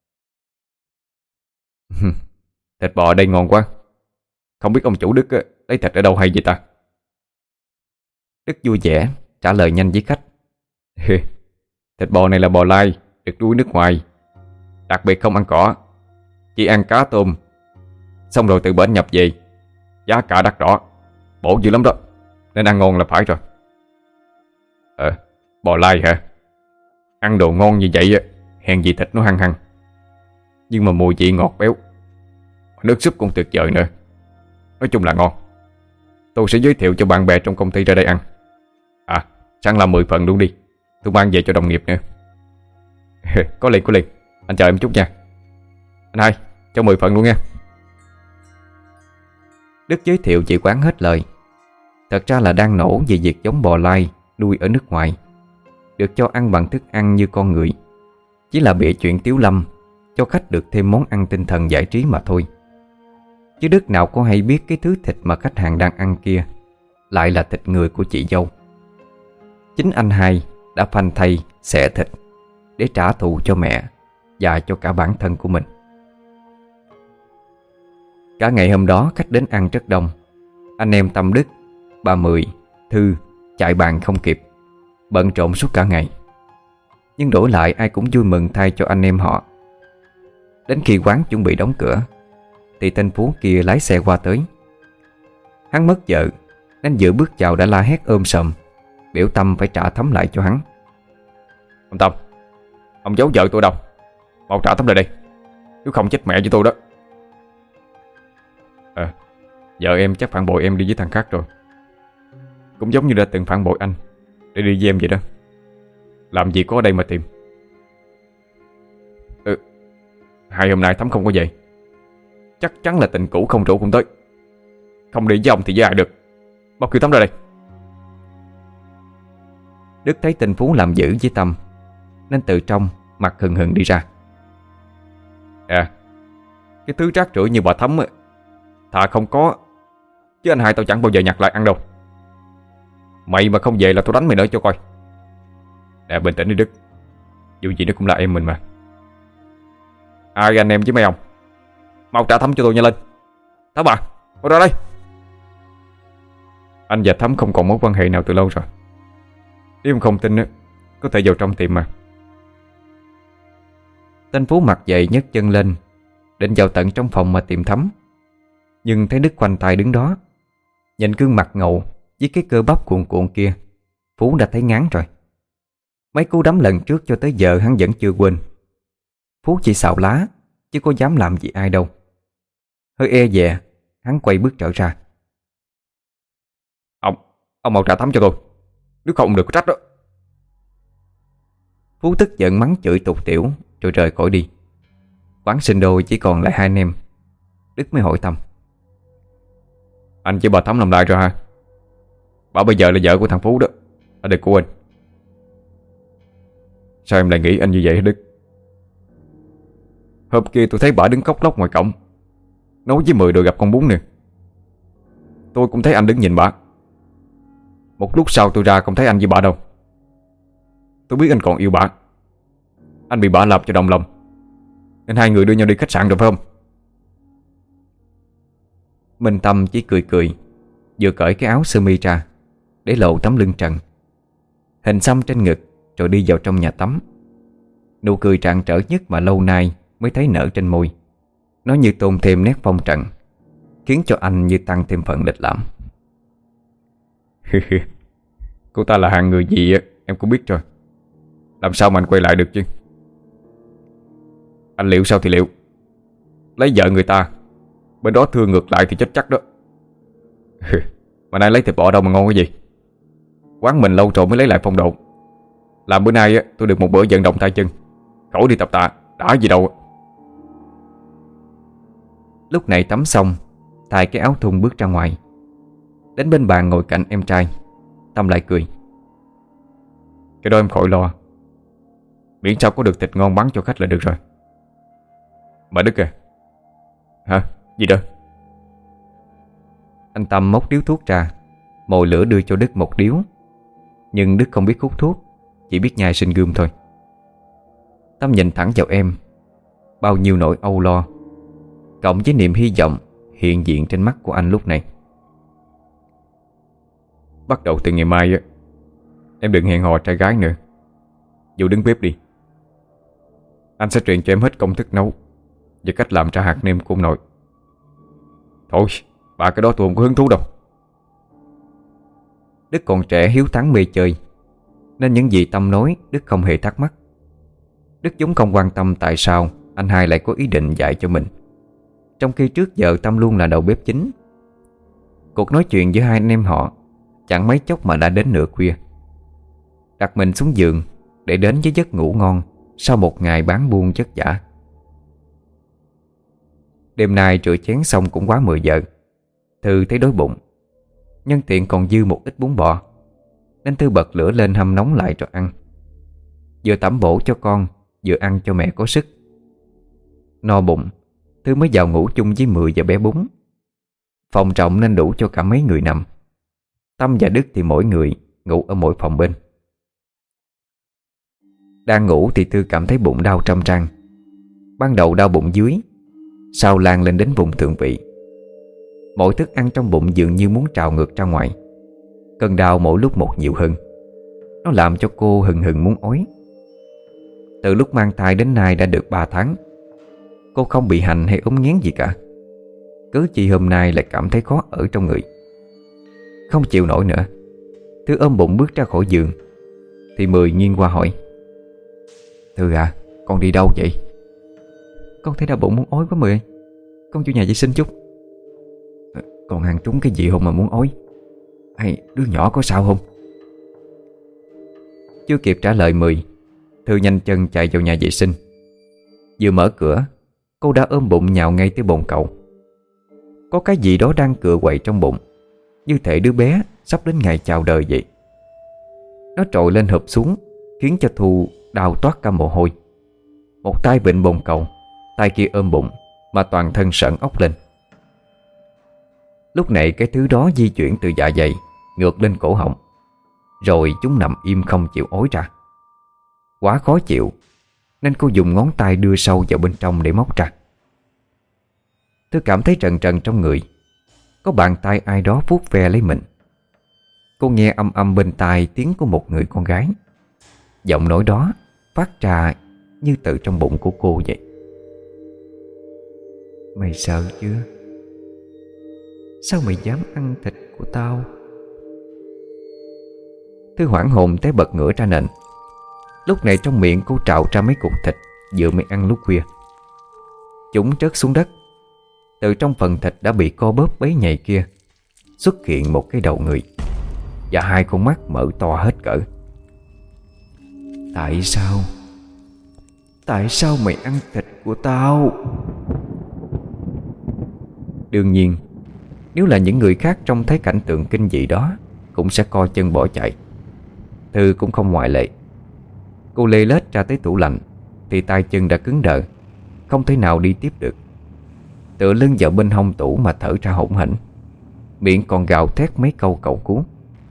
Thịt bò ở đây ngon quá. Không biết ông chủ Đức lấy thịt ở đâu hay vậy ta? Đức vui vẻ trả lời nhanh với khách: Thịt bò này là bò lai, được nuôi nước ngoài, đặc biệt không ăn cỏ, chỉ ăn cá tôm, xong rồi từ bển nhập về. Giá cả đắt đỏ, bổ dữ lắm đó, nên ăn ngon là phải rồi. Bò lai hả? Ăn đồ ngon như vậy hèn gì thịt nó hăng hăng, nhưng mà mùi vị ngọt béo, nước súp cũng tuyệt vời nữa. Nói chung là ngon. Tôi sẽ giới thiệu cho bạn bè trong công ty ra đây ăn. Sẵn làm 10 phần luôn đi, tôi mang về cho đồng nghiệp nữa. Có liền. Anh chờ em chút nha. Anh hai, cho 10 phần luôn nha. Đức giới thiệu chị quán hết lời. Thật ra là đang nổ về việc giống bò lai nuôi ở nước ngoài, được cho ăn bằng thức ăn như con người, chỉ là bịa chuyện tiếu lâm cho khách được thêm món ăn tinh thần giải trí mà thôi. Chứ Đức nào có hay biết cái thứ thịt mà khách hàng đang ăn kia lại là thịt người của chị dâu. Chính anh hai đã phanh thây xẻ thịt để trả thù cho mẹ và cho cả bản thân của mình. Cả ngày hôm đó khách đến ăn rất đông. Anh em Tâm, Đức, bà Mười, Thư chạy bàn không kịp, bận rộn suốt cả ngày. Nhưng đổi lại ai cũng vui mừng thay cho anh em họ. Đến khi quán chuẩn bị đóng cửa thì tên Phú kia lái xe qua tới. Hắn mất vợ nên vừa bước vào đã la hét ôm sòm, biểu Tâm phải trả Thắm lại cho hắn. Ông Tâm, ông giấu vợ tôi đâu? Mau trả Thắm lại đây, nếu không chết mẹ cho tôi đó. Vợ em chắc phản bội em đi với thằng khác rồi. Cũng giống như đã từng phản bội anh để đi với em vậy đó. Làm gì có ở đây mà tìm. Hai hôm nay Thắm không có về, chắc chắn là tình cũ không rủ cũng tới. Không đi với ông thì với ai được. Mau kêu Thắm ra đây. Đức thấy tình Phú làm dữ với Tâm nên từ trong mặt hừng hừng đi ra. Cái thứ rác rưởi như bà Thắm thà không có, chứ anh hai tao chẳng bao giờ nhặt lại ăn đâu. Mày mà không về là tôi đánh mày nữa cho coi. Bình tĩnh đi Đức, dù gì nó cũng là em mình mà. Ai anh em với mấy ông, mau trả Thắm cho tôi nhanh lên. Thắm à, mau ra đây. Anh và Thắm không còn mối quan hệ nào từ lâu rồi. Nếu em không tin có thể vào trong tìm mà. Tên Phú mặt dậy nhấc chân lên, định vào tận trong phòng mà tìm Thắm. Nhưng thấy Đức khoanh tay đứng đó, nhìn gương mặt ngầu với cái cơ bắp cuồn cuộn kia, Phú đã thấy ngán rồi. Mấy cú đấm lần trước cho tới giờ hắn vẫn chưa quên. Phú chỉ xào lá, chứ có dám làm gì ai đâu. Hơi e dè, hắn quay bước trở ra. Ông mau trả Thắm cho tôi, nếu không được có trách đó. Phú tức giận mắng chửi tục tiểu rồi rời khỏi đi. Quán sinh đôi chỉ còn lại hai anh em. Đức mới hỏi Tâm. Anh với bà Thắm làm lại rồi hả? Bà bây giờ là vợ của thằng Phú đó, ở đây của anh. Sao em lại nghĩ anh như vậy hả Đức? Hôm kia tôi thấy bà đứng khóc lóc ngoài cổng, nói với 10 đôi gặp con bún nè. Tôi cũng thấy anh đứng nhìn bà. Một lúc sau tôi ra không thấy anh với bà đâu. Tôi biết anh còn yêu bà. Anh bị bà làm cho động lòng, nên hai người đưa nhau đi khách sạn rồi phải không? Minh Tâm chỉ cười cười, vừa cởi cái áo sơ mi ra để lộ tấm lưng trần, hình xăm trên ngực, rồi đi vào trong nhà tắm. Nụ cười rạng rỡ nhất mà lâu nay mới thấy nở trên môi. Nó như tôn thêm nét phong trần, khiến cho anh như tăng thêm phần lịch lãm. Cô ta là hạng người gì em cũng biết rồi. Làm sao mà anh quay lại được chứ? Anh liệu sao thì liệu, lấy vợ người ta, bên đó thương ngược lại thì chết chắc đó. Mà nay lấy thịt bò đâu mà ngon cái gì. Quán mình lâu rồi mới lấy lại phong độ. Làm bữa nay tôi được một bữa vận động tay chân, khỏi đi tập tạ, đã gì đâu. Lúc này tắm xong, thay cái áo thun bước ra ngoài. Đến bên bàn ngồi cạnh em trai, Tâm lại cười. Cái đó em khỏi lo, miễn sao có được thịt ngon bắn cho khách là được rồi. Mà Đức à. Hả? Gì đó? Anh Tâm móc điếu thuốc ra, mồi lửa đưa cho Đức một điếu. Nhưng Đức không biết hút thuốc, chỉ biết nhai sinh gươm thôi. Tâm nhìn thẳng vào em, bao nhiêu nỗi âu lo cộng với niềm hy vọng hiện diện trên mắt của anh lúc này. Bắt đầu từ ngày mai em đừng hẹn hò trai gái nữa. Dù đứng bếp đi, anh sẽ truyền cho em hết công thức nấu và cách làm ra hạt nêm của ông nội. Thôi, bà cái đó tôi không có hứng thú đâu. Đức còn trẻ hiếu thắng mê chơi, nên những gì Tâm nói Đức không hề thắc mắc. Đức vốn không quan tâm tại sao anh hai lại có ý định dạy cho mình, trong khi trước giờ Tâm luôn là đầu bếp chính. Cuộc nói chuyện giữa hai anh em họ chẳng mấy chốc mà đã đến nửa khuya. Đặt mình xuống giường để đến với giấc ngủ ngon sau một ngày bán buôn chất vả. Đêm nay rửa chén xong cũng quá 10 giờ. Thư thấy đói bụng, nhân tiện còn dư một ít bún bò, nên Thư bật lửa lên hâm nóng lại rồi ăn. Vừa tẩm bổ cho con, vừa ăn cho mẹ có sức. No bụng, Thư mới vào ngủ chung với Mười và bé Bún. Phòng rộng nên đủ cho cả mấy người nằm. Tâm và Đức thì mỗi người ngủ ở mỗi phòng bên. Đang ngủ thì Thư cảm thấy bụng đau trăm trăng. Ban đầu đau bụng dưới, sau lan lên đến vùng thượng vị. Mọi thức ăn trong bụng dường như muốn trào ngược ra ngoài. Cơn đau mỗi lúc một nhiều hơn. Nó làm cho cô hừng hừng muốn ói. Từ lúc mang thai đến nay đã được 3 tháng, cô không bị hành hay ốm nghén gì cả. Cớ chi hôm nay lại cảm thấy khó ở trong người. Không chịu nổi nữa, Thư ôm bụng bước ra khỏi giường. Thì Mười nghiêng qua hỏi: Thư à, con đi đâu vậy? Con thấy đau bụng muốn ói quá Mười ơi. Con vô nhà vệ sinh chút. Con ăn trúng cái gì không mà muốn ói? Hay đứa nhỏ có sao không? Chưa kịp trả lời Mười, Thư nhanh chân chạy vào nhà vệ sinh. Vừa mở cửa, cô đã ôm bụng nhào ngay tới bồn cầu. Có cái gì đó đang cựa quậy trong bụng, như thể đứa bé sắp đến ngày chào đời vậy. Nó trồi lên hụp xuống, khiến cho Thu đau toát cả mồ hôi. Một tay vịn bồn cầu, tay kia ôm bụng, mà toàn thân sởn ốc lên. Lúc này cái thứ đó di chuyển từ dạ dày ngược lên cổ họng, rồi chúng nằm im không chịu ối ra. Quá khó chịu nên cô dùng ngón tay đưa sâu vào bên trong để móc ra. Thư cảm thấy trần trần trong người, có bàn tay ai đó vuốt ve lấy mình. Cô nghe âm âm bên tai tiếng của một người con gái. Giọng nói đó phát ra như từ trong bụng của cô vậy. Mày sợ chưa? Sao mày dám ăn thịt của tao? Thư hoảng hồn té bật ngửa ra nền. Lúc này trong miệng cô trào ra mấy cục thịt vừa mới ăn lúc khuya. Chúng rớt xuống đất. Từ trong phần thịt đã bị co bóp bấy nhầy kia xuất hiện một cái đầu người và hai con mắt mở to hết cỡ. Tại sao? Tại sao mày ăn thịt của tao? Đương nhiên, nếu là những người khác trông thấy cảnh tượng kinh dị đó cũng sẽ co chân bỏ chạy. Thư cũng không ngoại lệ. Cô lê lết ra tới tủ lạnh thì tay chân đã cứng đờ, không thể nào đi tiếp được. Tựa lưng vào bên hông tủ mà thở ra hổn hển, miệng còn gào thét mấy câu cầu cứu.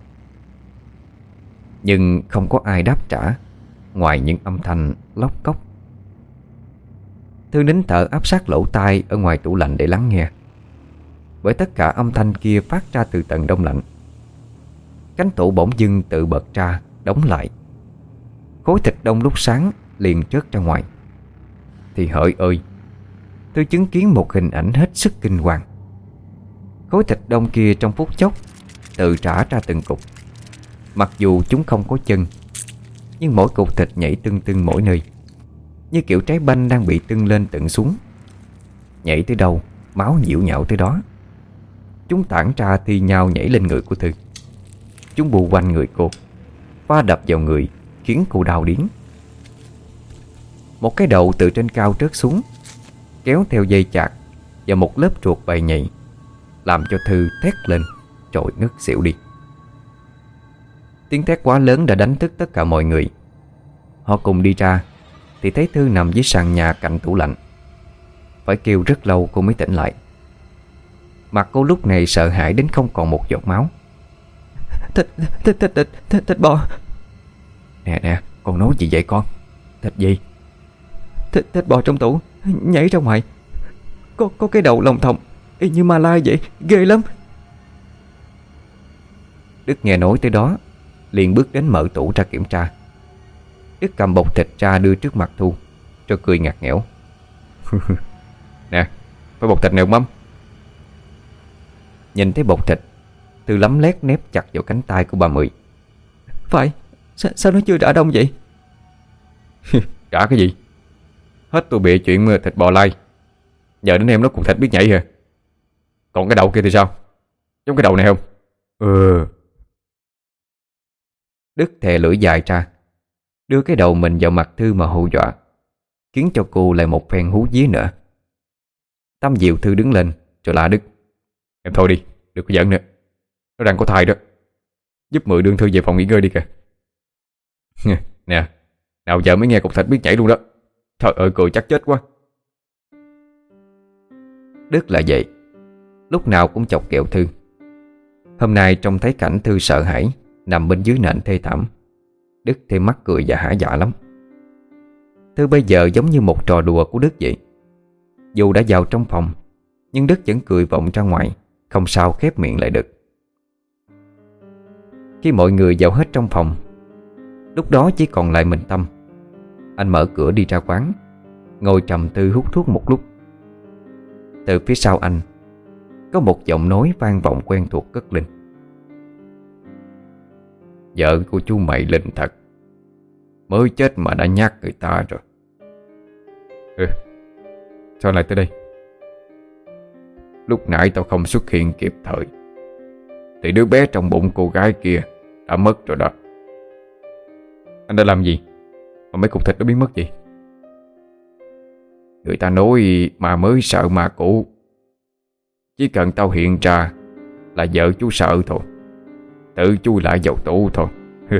Nhưng không có ai đáp trả ngoài những âm thanh lóc cóc. Thư nín thở áp sát lỗ tai ở ngoài tủ lạnh để lắng nghe, bởi tất cả âm thanh kia phát ra từ tầng đông lạnh. Cánh tủ bỗng dưng tự bật ra, đóng lại. Khối thịt đông lúc sáng liền trớt ra ngoài. Thì hỡi ơi, tôi chứng kiến một hình ảnh hết sức kinh hoàng. Khối thịt đông kia trong phút chốc tự rã ra từng cục. Mặc dù chúng không có chân, nhưng mỗi cục thịt nhảy tưng tưng mỗi nơi, như kiểu trái banh đang bị tưng lên tận xuống. Nhảy tới đâu, máu nhiễu nhạo tới đó. Chúng tản ra thi nhau nhảy lên người của Thư. Chúng bù quanh người cô, va đập vào người, khiến cô đau điếng. Một cái đầu từ trên cao rớt xuống, kéo theo dây chạc và một lớp ruột bầy nhầy, làm cho Thư thét lên rồi ngất xỉu đi. Tiếng thét quá lớn đã đánh thức tất cả mọi người. Họ cùng đi ra thì thấy Thư nằm dưới sàn nhà cạnh tủ lạnh. Phải kêu rất lâu cô mới tỉnh lại. Mặt cô lúc này sợ hãi đến không còn một giọt máu. Thịt bò. Nè, con nói gì vậy con? Thịt gì? Thịt bò trong tủ nhảy ra ngoài. Có cái đầu lồng thòng y như ma lai vậy, ghê lắm. Đức nghe nói tới đó liền bước đến mở tủ ra kiểm tra. Đức cầm bọc thịt ra đưa trước mặt Thu, rồi cười ngặt nghẽo. Nè, phải bọc thịt này không Mâm? Nhìn thấy bọc thịt, Thư lấm lét nép chặt vào cánh tay của bà Mười. Phải, sao nó chưa đã đông vậy? Trả cái gì? Hết tôi bịa chuyện thịt bò lai, giờ đến em nó cùng thịt biết nhảy hả? Còn cái đầu kia thì sao? Giống cái đầu này không? Đức thè lưỡi dài ra, đưa cái đầu mình vào mặt Thư mà hù dọa, khiến cho cô lại một phen hú vía nữa. Tâm dịu Thư đứng lên rồi la Đức: Em thôi đi, đừng có giận nữa. Nó đang có thai đó. Giúp Mười đương Thư về phòng nghỉ ngơi đi kìa. Nè, nào giờ mới nghe cục thịt biết nhảy luôn đó. Trời ơi, cười chắc chết quá. Đức là vậy, lúc nào cũng chọc ghẹo Thư. Hôm nay trông thấy cảnh Thư sợ hãi nằm bên dưới nền thê thảm, Đức thêm mắc cười và hả dạ lắm. Thư bây giờ giống như một trò đùa của Đức vậy. Dù đã vào trong phòng, nhưng Đức vẫn cười vọng ra ngoài, không sao khép miệng lại được. Khi mọi người vào hết trong phòng, lúc đó chỉ còn lại mình Tâm. Anh mở cửa đi ra quán, ngồi trầm tư hút thuốc một lúc. Từ phía sau anh có một giọng nói vang vọng quen thuộc cất lên: Vợ của chú mày linh thật, mới chết mà đã nhát người ta rồi. Sao lại tới đây? Lúc nãy tao không xuất hiện kịp thời thì đứa bé trong bụng cô gái kia đã mất rồi đó. Anh đã làm gì mà mấy cục thịt nó biến mất vậy? Người ta nói mà mới sợ mà cũ, chỉ cần tao hiện ra là vợ chú sợ thôi, tự chui lại vào tủ thôi.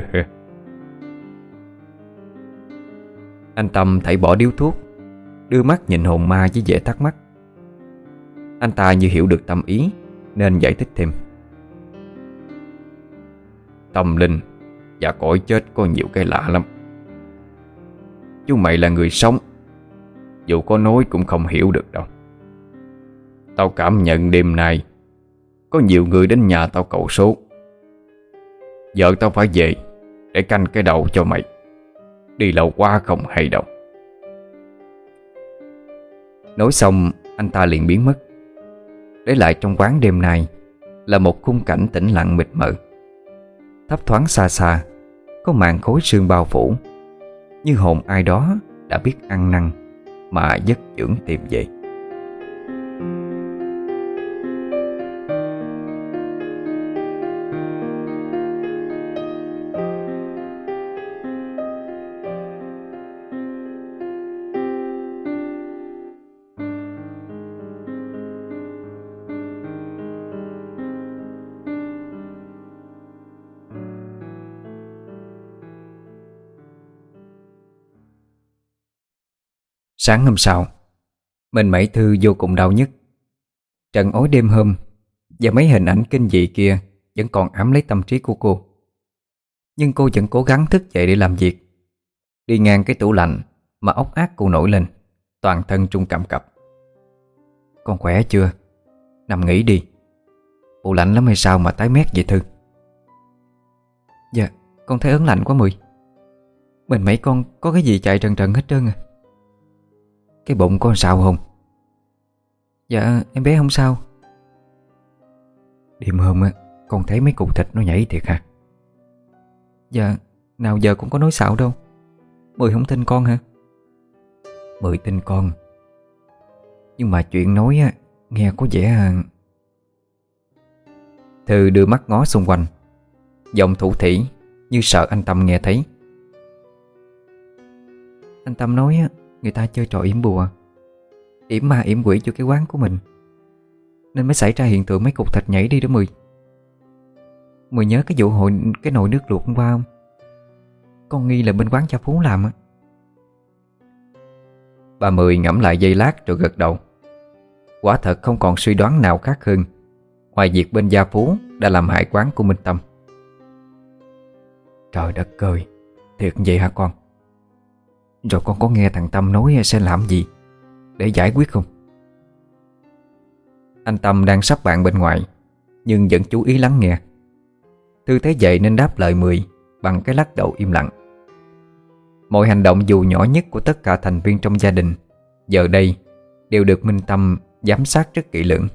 Anh Tâm thảy bỏ điếu thuốc, đưa mắt nhìn hồn ma với vẻ thắc mắc. Anh ta như hiểu được tâm ý nên giải thích thêm. Tâm linh và cõi chết có nhiều cái lạ lắm. Chú mày là người sống, dù có nói cũng không hiểu được đâu. Tao cảm nhận đêm nay có nhiều người đến nhà tao cầu số. Vợ tao phải về để canh cái đầu cho mày. Đi lâu quá không hay đâu. Nói xong anh ta liền biến mất. Để lại trong quán đêm nay là một khung cảnh tĩnh lặng mịt mờ. Thấp thoáng xa xa có màn khói sương bao phủ, như hồn ai đó đã biết ăn năn mà giấc dưỡng tìm về. Sáng hôm sau, mình mẩy Thư vô cùng đau nhức. Trận ối đêm hôm và mấy hình ảnh kinh dị kia vẫn còn ám lấy tâm trí của cô. Nhưng cô vẫn cố gắng thức dậy để làm việc. Đi ngang cái tủ lạnh mà ốc ác cô nổi lên, toàn thân run cầm cập. Con khỏe chưa? Nằm nghỉ đi. Bộ lạnh lắm hay sao mà tái mét vậy Thư? Dạ, con thấy ớn lạnh quá Mười. Mình mấy con có cái gì chạy trần trần hết trơn à. Cái bụng con sao không? Dạ em bé không sao. Đêm hôm á, con thấy mấy cục thịt nó nhảy thiệt hả? Dạ, nào giờ cũng có nói xạo đâu. Mười không tin con hả? Mười tin con, nhưng mà chuyện nói á, nghe có vẻ... Thư đưa mắt ngó xung quanh, giọng thủ thỉ như sợ anh Tâm nghe thấy. Anh Tâm nói á, người ta chơi trò yểm bùa, yểm ma yểm quỷ cho cái quán của mình, nên mới xảy ra hiện tượng mấy cục thịt nhảy đi đó Mười. Mười nhớ cái vụ cái nồi nước luộc hôm qua không? Con nghi là bên quán cha Phú làm á. Bà Mười ngẫm lại giây lát rồi gật đầu. Quả thật không còn suy đoán nào khác hơn ngoài việc bên gia Phú đã làm hại quán của Minh Tâm. Trời đất ơi, thiệt vậy hả con? Rồi con có nghe thằng Tâm nói sẽ làm gì để giải quyết không? Anh Tâm đang sắp bạn bên ngoài nhưng vẫn chú ý lắng nghe. Thư thấy vậy nên đáp lời Mười bằng cái lắc đầu im lặng. Mọi hành động dù nhỏ nhất của tất cả thành viên trong gia đình giờ đây đều được Minh Tâm giám sát rất kỹ lưỡng.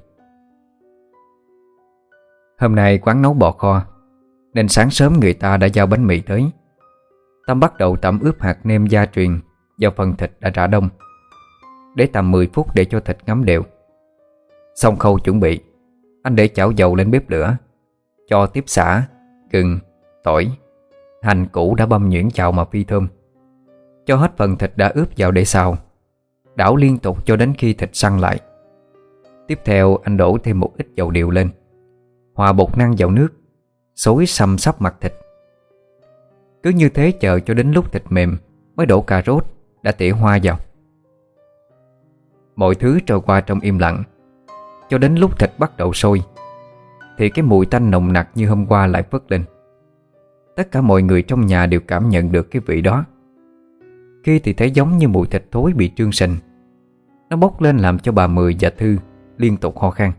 Hôm nay quán nấu bò kho nên sáng sớm người ta đã giao bánh mì tới. Tâm bắt đầu tẩm ướp hạt nêm gia truyền vào phần thịt đã rã đông, để tầm 10 phút để cho thịt ngấm đều. Xong khâu chuẩn bị, anh để chảo dầu lên bếp lửa, cho tiếp sả, gừng, tỏi, hành củ đã băm nhuyễn chào mà phi thơm. Cho hết phần thịt đã ướp vào để xào, đảo liên tục cho đến khi thịt săn lại. Tiếp theo anh đổ thêm một ít dầu điều lên, hòa bột năng vào nước, xối xăm sắp mặt thịt. Cứ như thế chờ cho đến lúc thịt mềm mới đổ cà rốt đã tỉa hoa vào. Mọi thứ trôi qua trong im lặng, cho đến lúc thịt bắt đầu sôi thì cái mùi tanh nồng nặc như hôm qua lại phất lên. Tất cả mọi người trong nhà đều cảm nhận được cái vị đó. Khi thì thấy giống như mùi thịt thối bị trương sình. Nó bốc lên làm cho bà Mười và Thư liên tục ho khan.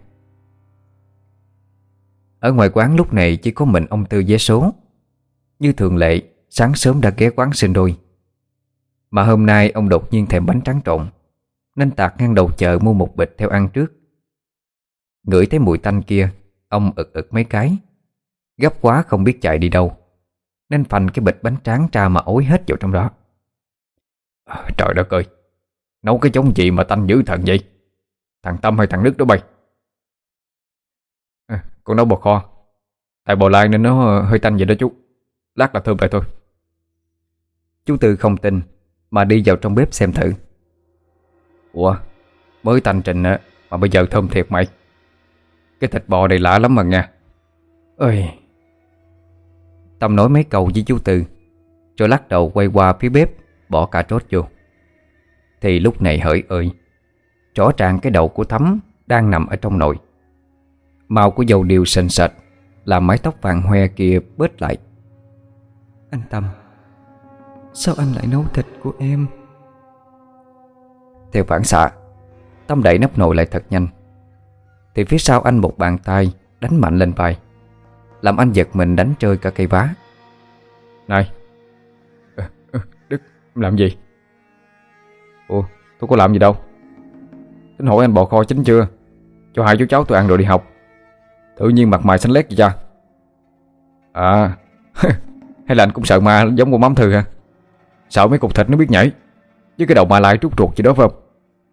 Ở ngoài quán lúc này chỉ có mình ông Tư vé số. Như thường lệ, sáng sớm đã ghé quán sinh đôi. Mà hôm nay ông đột nhiên thèm bánh tráng trộn, nên tạt ngang đầu chợ mua một bịch theo ăn trước. Ngửi thấy mùi tanh kia, ông ực ực mấy cái, gấp quá không biết chạy đi đâu. nên phành cái bịch bánh tráng ra mà ối hết vào trong đó. Trời đất ơi, nấu cái giống gì mà tanh dữ thần vậy? Thằng Tâm hay thằng Đức đó bay? Con nấu bò kho. Tại bò lai nên nó hơi tanh vậy đó chú. Lát là thơm lại thôi. Chú Tư không tin mà đi vào trong bếp xem thử. Ủa, mới tanh trình á mà bây giờ thơm thiệt mày. Cái thịt bò này lạ lắm mà nha. Ơi. Tâm nói mấy câu với chú Tư, rồi lắc đầu quay qua phía bếp, bỏ cà rốt vô. Thì lúc này hỡi ơi, rõ ràng cái đầu của Thắm đang nằm ở trong nồi. Màu của dầu điều sền sệt làm mái tóc vàng hoe kia bớt lại. Anh Tâm, sao anh lại nấu thịt của em? Theo phản xạ, Tâm đẩy nắp nồi lại thật nhanh. Thì phía sau anh một bàn tay đánh mạnh lên vai, làm anh giật mình đánh rơi cả cây vá. Này, Đức, em làm gì? Ủa, tôi có làm gì đâu. Tính hỏi anh bò kho chín chưa, cho hai chú cháu tôi ăn rồi đi học. Tự nhiên mặt mày xanh lét vậy cha. À, hay là anh cũng sợ ma giống con mắm Thư hả? Sợ mấy cục thịt nó biết nhảy với cái đầu ma lai trút ruột gì đó phải không?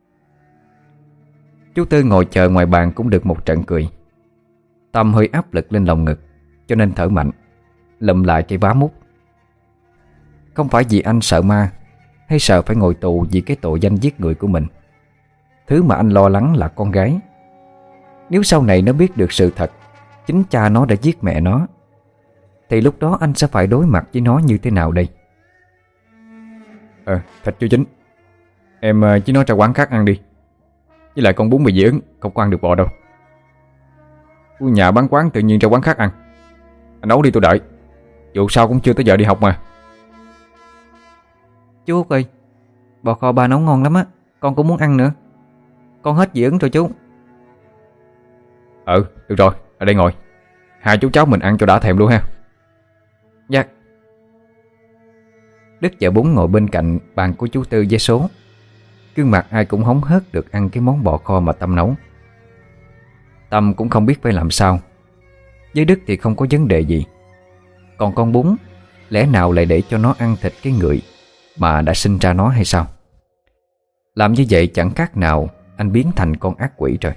Chú Tư ngồi chờ ngoài bàn cũng được một trận cười. Tâm hơi áp lực lên lòng ngực, cho nên thở mạnh, lụm lại cây vá mút. Không phải vì anh sợ ma, hay sợ phải ngồi tù vì cái tội danh giết người của mình. Thứ mà anh lo lắng là con gái. Nếu sau này nó biết được sự thật, chính cha nó đã giết mẹ nó, thì lúc đó anh sẽ phải đối mặt với nó như thế nào đây? Thịt chưa chín. Em chỉ nó ra quán khác ăn đi. Với lại con bún bị dị ứng, không có ăn được bò đâu. Nhà bán quán tự nhiên ra quán khác ăn. Anh nấu đi tôi đợi. Dù sao cũng chưa tới giờ đi học mà. Chú Út ơi, bò kho ba nấu ngon lắm á, con cũng muốn ăn nữa. Con hết dị ứng rồi chú. Được rồi, ở đây ngồi. Hai chú cháu mình ăn cho đã thèm luôn ha. Dạ. Đức và Bún ngồi bên cạnh bàn của chú Tư với Số. Gương mặt ai cũng hóng hớt được ăn cái món bò kho mà Tâm nấu. Tâm cũng không biết phải làm sao. Với Đức thì không có vấn đề gì, còn con Bún, lẽ nào lại để cho nó ăn thịt cái người mà đã sinh ra nó hay sao? Làm như vậy chẳng khác nào anh biến thành con ác quỷ rồi.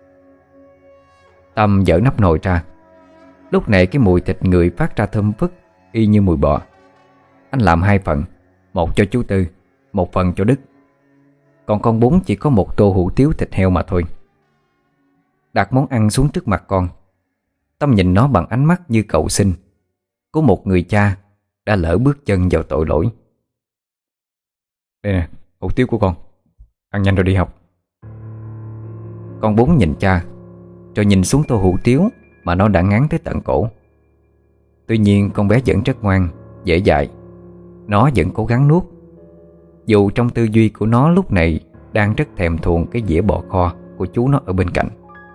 Tâm dỡ nắp nồi ra. Lúc này cái mùi thịt người phát ra thơm phức, y như mùi bò. Anh làm hai phần, một cho chú Tư, một phần cho Đức. Còn con Bún chỉ có một tô hủ tiếu thịt heo mà thôi. Đặt món ăn xuống trước mặt con, Tâm nhìn nó bằng ánh mắt như cầu xin của một người cha đã lỡ bước chân vào tội lỗi. Đây nè, hủ tiếu của con. Ăn nhanh rồi đi học. Con Bún nhìn cha, rồi nhìn xuống tô hủ tiếu mà nó đã ngán tới tận cổ. Tuy nhiên con bé vẫn rất ngoan, dễ dạy. Nó vẫn cố gắng nuốt, dù trong tư duy của nó lúc này đang rất thèm thuồng cái dĩa bò kho của chú nó ở bên cạnh.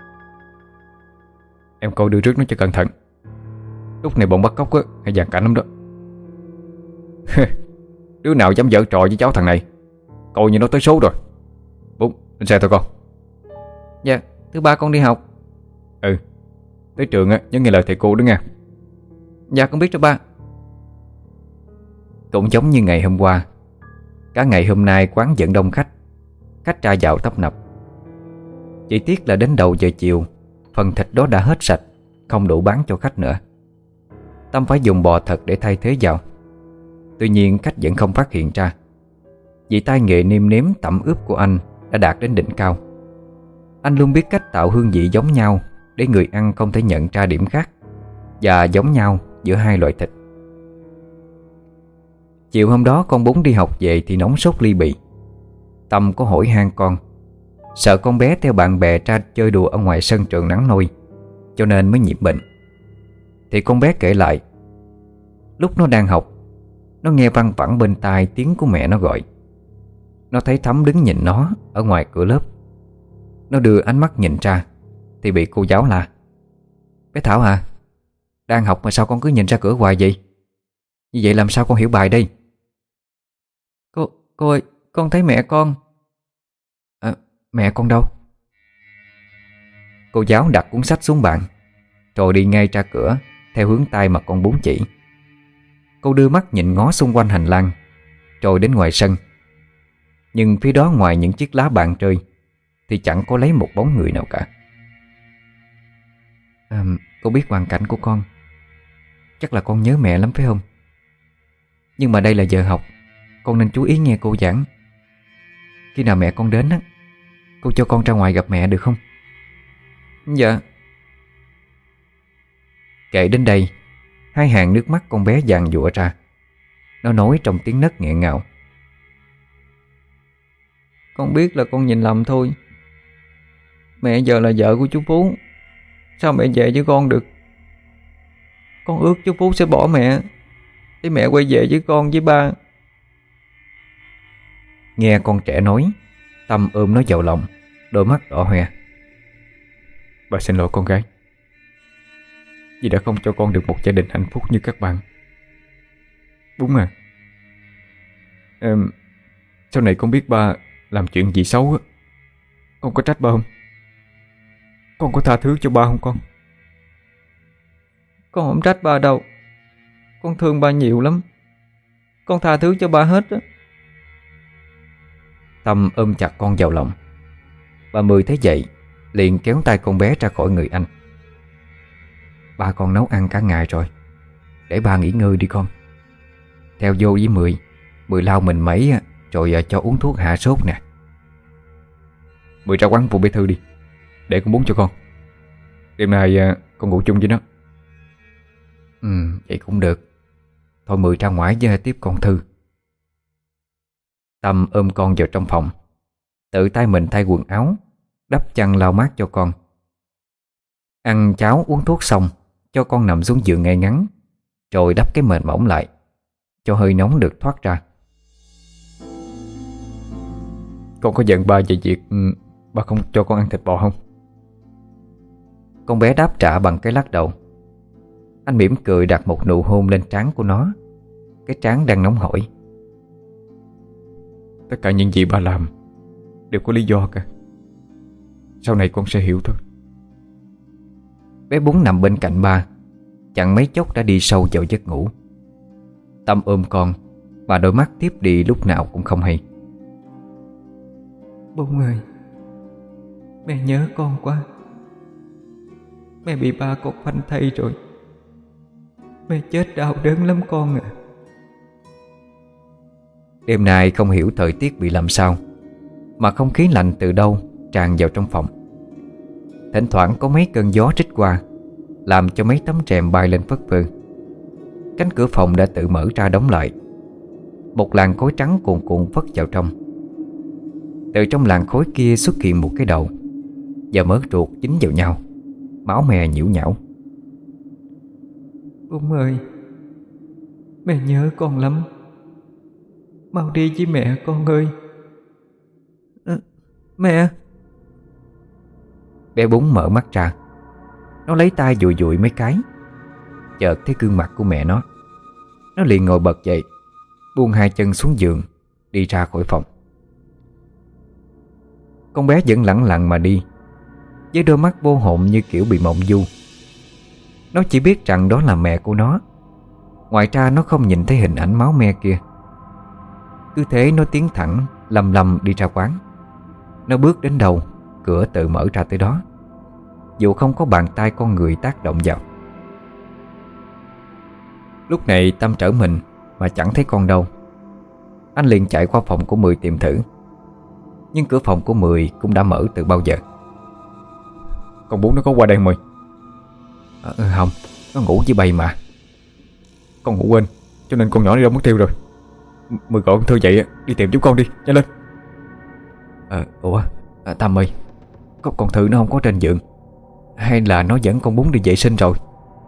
Em coi đưa rước nó cho cẩn thận. Lúc này bọn bắt cóc á, hay giàn cảnh lắm đó. Đứa nào dám giở trò với cháu thằng này coi như nó tới số rồi. Bún, lên xe thôi con. Dạ, thứ ba con đi học. Tới trường á, nhớ nghe lời thầy cô đó nha. Dạ con biết rồi ba. Cũng giống như ngày hôm qua, cả ngày hôm nay quán vẫn đông khách. Khách ra vào tấp nập. Chỉ tiếc là đến đầu giờ chiều, phần thịt đó đã hết sạch, không đủ bán cho khách nữa. Tâm phải dùng bò thật để thay thế vào. Tuy nhiên khách vẫn không phát hiện ra, vì tay nghề nêm nếm tẩm ướp của anh đã đạt đến đỉnh cao. Anh luôn biết cách tạo hương vị giống nhau để người ăn không thể nhận ra điểm khác và giống nhau giữa hai loại thịt. Chiều hôm đó con Bún đi học về thì nóng sốt ly bì. Tâm có hỏi han con, sợ con bé theo bạn bè ra chơi đùa ở ngoài sân trường nắng nôi, cho nên mới nhiễm bệnh. Thì con bé kể lại, lúc nó đang học, nó nghe văng vẳng bên tai tiếng của mẹ nó gọi. Nó thấy Thắm đứng nhìn nó ở ngoài cửa lớp. Nó đưa ánh mắt nhìn ra thì bị cô giáo la: "Bé Thảo à, đang học mà sao con cứ nhìn ra cửa hoài vậy? Như vậy làm sao con hiểu bài đây?" Cô ơi, con thấy mẹ con. Mẹ con đâu? Cô giáo đặt cuốn sách xuống bàn, rồi đi ngay ra cửa theo hướng tay mà con Bún chỉ. Cô đưa mắt nhìn ngó xung quanh hành lang, rồi đến ngoài sân. Nhưng phía đó ngoài những chiếc lá bàn rơi thì chẳng có lấy một bóng người nào cả. Cô biết hoàn cảnh của con. Chắc là con nhớ mẹ lắm phải không? Nhưng mà đây là giờ học, con nên chú ý nghe cô giảng. Khi nào mẹ con đến á, cô cho con ra ngoài gặp mẹ được không? Dạ. Kể đến đây, hai hàng nước mắt con bé giàn giụa ra. Nó nói trong tiếng nấc nghẹn ngào. Con biết là con nhìn lầm thôi. Mẹ giờ là vợ của chú Phú, sao mẹ về với con được? Con ước chú Phú sẽ bỏ mẹ để mẹ quay về với con với ba. Nghe con trẻ nói, Tâm ôm nó vào lòng, đôi mắt đỏ hoe. Bà xin lỗi con gái, vì đã không cho con được một gia đình hạnh phúc như các bạn. Đúng à, sau này con biết ba làm chuyện gì xấu á, con có trách ba không? Con có tha thứ cho ba không con? Con không trách ba đâu. Con thương ba nhiều lắm. Con tha thứ cho ba hết á. Tâm ôm chặt con vào lòng. Bà Mười thấy vậy liền kéo tay con bé ra khỏi người anh. Ba con nấu ăn cả ngày rồi, để ba nghỉ ngơi đi con. Theo vô với Mười, Mười lau mình mấy rồi cho uống thuốc hạ sốt nè. Mười ra quán phụ bê Thư đi, để con bún cho con. Đêm nay con ngủ chung với nó. Vậy cũng được. Thôi Mười ra ngoài với tiếp con Thư. Tâm ôm con vào trong phòng, tự tay mình thay quần áo, đắp chăn lau mát cho con. Ăn cháo uống thuốc xong, cho con nằm xuống giường ngay ngắn, rồi đắp cái mền mỏng lại, cho hơi nóng được thoát ra. Con có giận ba về việc ba không cho con ăn thịt bò không? Con bé đáp trả bằng cái lắc đầu. Anh mỉm cười đặt một nụ hôn lên trán của nó, cái trán đang nóng hổi. Tất cả những gì ba làm đều có lý do cả. Sau này con sẽ hiểu thôi. Bé Bún nằm bên cạnh ba, chẳng mấy chốc đã đi sâu vào giấc ngủ. Tâm ôm con và đôi mắt tiếp đi lúc nào cũng không hay. Bún ơi, mẹ nhớ con quá. Mẹ bị ba cột phanh thây rồi. Mẹ chết đau đớn lắm con à. Đêm nay không hiểu thời tiết bị làm sao mà không khí lạnh từ đâu tràn vào trong phòng. Thỉnh thoảng có mấy cơn gió trích qua, làm cho mấy tấm rèm bay lên phất phơ. Cánh cửa phòng đã tự mở ra đóng lại. Một làn khói trắng cuồn cuộn phất vào trong. Từ trong làn khói kia xuất hiện một cái đầu và mớ ruột dính vào nhau, máu me nhiễu nhão. Bún ơi, mẹ nhớ con lắm. Mau đi với mẹ con ơi. Mẹ. Bé Bún mở mắt ra. Nó lấy tay dụi dụi mấy cái. Chợt thấy gương mặt của mẹ nó. Nó liền ngồi bật dậy, buông hai chân xuống giường, đi ra khỏi phòng. Con bé vẫn lẳng lặng mà đi, với đôi mắt vô hồn như kiểu bị mộng du. Nó chỉ biết rằng đó là mẹ của nó. Ngoài ra nó không nhìn thấy hình ảnh máu me kia. Cứ thế nó tiến thẳng lầm lầm đi ra quán. Nó bước đến đâu, cửa tự mở ra tới đó, dù không có bàn tay con người tác động vào. Lúc này Tâm trở mình mà chẳng thấy con đâu. Anh liền chạy qua phòng của Mười tìm thử. Nhưng cửa phòng của Mười cũng đã mở từ bao giờ. Con Bún nó có qua đây không Mười? Không, nó ngủ với bay mà. Con ngủ quên, cho nên con nhỏ đi đâu mất tiêu rồi. Mười gọi con Thư dậy đi tìm giúp con đi, nhanh lên. Tâm ơi, có con Thư nó không có trên giường, hay là nó dẫn con Bún đi vệ sinh rồi?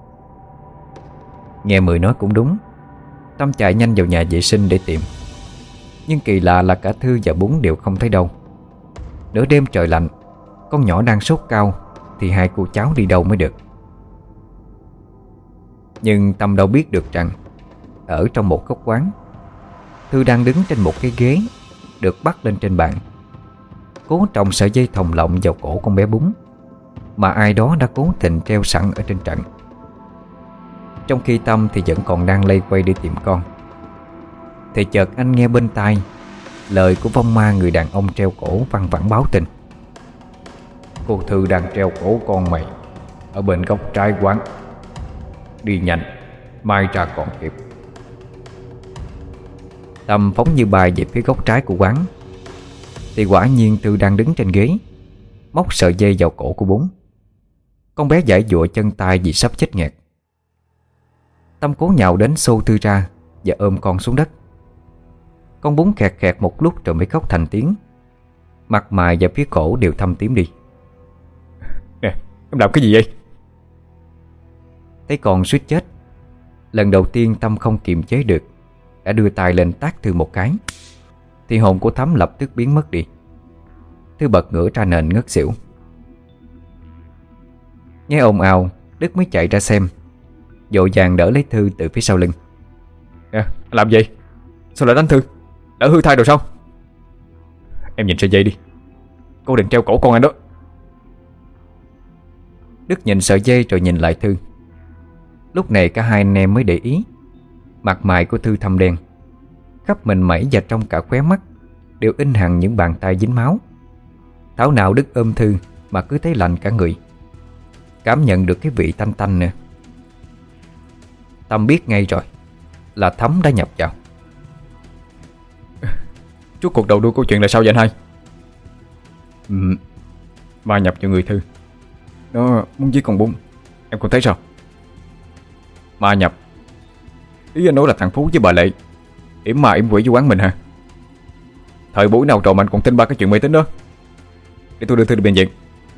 Nghe Mười nói cũng đúng. Tâm chạy nhanh vào nhà vệ sinh để tìm. Nhưng kỳ lạ là cả Thư và Bún đều không thấy đâu. Nửa đêm trời lạnh, con nhỏ đang sốt cao, thì hai cô cháu đi đâu mới được. Nhưng Tâm đâu biết được rằng ở trong một góc quán, Thư đang đứng trên một cái ghế được bắt lên trên bàn, cố trồng sợi dây thòng lọng vào cổ con bé Bún mà ai đó đã cố tình treo sẵn ở trên trận. Trong khi Tâm thì vẫn còn đang lây quay để tìm con, thì chợt anh nghe bên tai lời của vong ma người đàn ông treo cổ văng vẳng báo tin: cô Thư đang treo cổ con mày ở bên góc trái quán. Đi nhanh, mai ra còn kịp. Tâm phóng như bay về phía góc trái của quán, thì quả nhiên Thư đang đứng trên ghế, móc sợi dây vào cổ của Bún. Con bé giãy giụa chân tay vì sắp chết nghẹt. Tâm cố nhào đến xô Thư ra và ôm con xuống đất. Con Bún khẹt khẹt một lúc rồi mới khóc thành tiếng. Mặt mày và phía cổ đều thâm tím đi. Nè, em làm cái gì vậy? Thấy con suýt chết, lần đầu tiên Tâm không kiềm chế được, đã đưa tay lên tát Thư một cái, thì hồn của Thắm lập tức biến mất đi. Thư bật ngửa ra nền ngất xỉu. Nghe ồn ào, Đức mới chạy ra xem, vội vàng đỡ lấy Thư từ phía sau lưng. Nè, làm gì? Sao lại đánh Thư? Đã hư thai rồi sao? Em nhìn sợi dây đi, cô định treo cổ con anh đó. Đức nhìn sợi dây rồi nhìn lại Thư. Lúc này cả hai anh em mới để ý, mặt mày của Thư thâm đen, khắp mình mẩy và trong cả khóe mắt đều in hằn những bàn tay dính máu. Thảo nào Đức ôm Thư mà cứ thấy lạnh cả người, cảm nhận được cái vị tanh tanh nữa. Tâm biết ngay rồi là Thắm đã nhập vào. Trước cuộc đầu đuôi câu chuyện là sao vậy anh hai? Ma nhập vào người Thư, nó muốn giết con Bún. Em còn thấy sao? Ma nhập? Ý anh nói là thằng Phú với bà Lệ yểm ma yểm quỷ vô quán mình hả? Thời buổi nào trộm anh còn tin ba cái chuyện mê tín đó. Để tôi đưa Thư đi bệnh viện.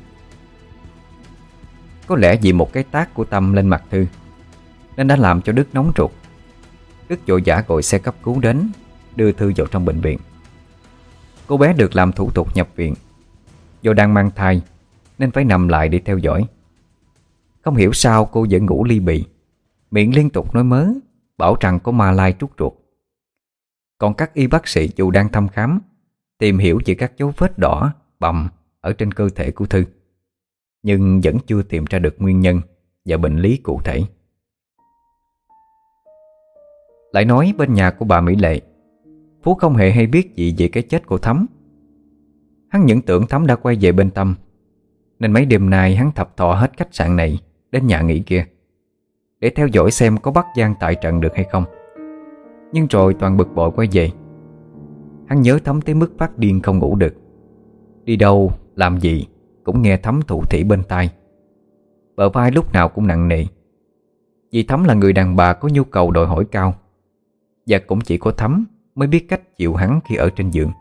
Có lẽ vì một cái tát của Tâm lên mặt Thư nên đã làm cho Đức nóng ruột. Đức vội vã gọi xe cấp cứu đến, đưa Thư vào trong bệnh viện. Cô bé được làm thủ tục nhập viện. Do đang mang thai nên phải nằm lại để theo dõi. Không hiểu sao cô vẫn ngủ ly bì, miệng liên tục nói mớ, bảo rằng có ma lai trút ruột. Còn các y bác sĩ dù đang thăm khám, tìm hiểu về các dấu vết đỏ, bầm ở trên cơ thể của Thư, nhưng vẫn chưa tìm ra được nguyên nhân và bệnh lý cụ thể. Lại nói bên nhà của bà Mỹ Lệ, Phú không hề hay biết gì về cái chết của Thắm. Hắn những tưởng Thắm đã quay về bên Tâm, nên mấy đêm nay hắn thập thọ hết khách sạn này đến nhà nghỉ kia để theo dõi xem có bắt Giang tại trận được hay không. Nhưng rồi toàn bực bội quay về. Hắn nhớ Thắm tới mức phát điên không ngủ được. Đi đâu, làm gì cũng nghe Thắm thủ thỉ bên tai. Bờ vai lúc nào cũng nặng nề. Vì Thắm là người đàn bà có nhu cầu đòi hỏi cao, và cũng chỉ có Thắm mới biết cách chịu hắn khi ở trên giường.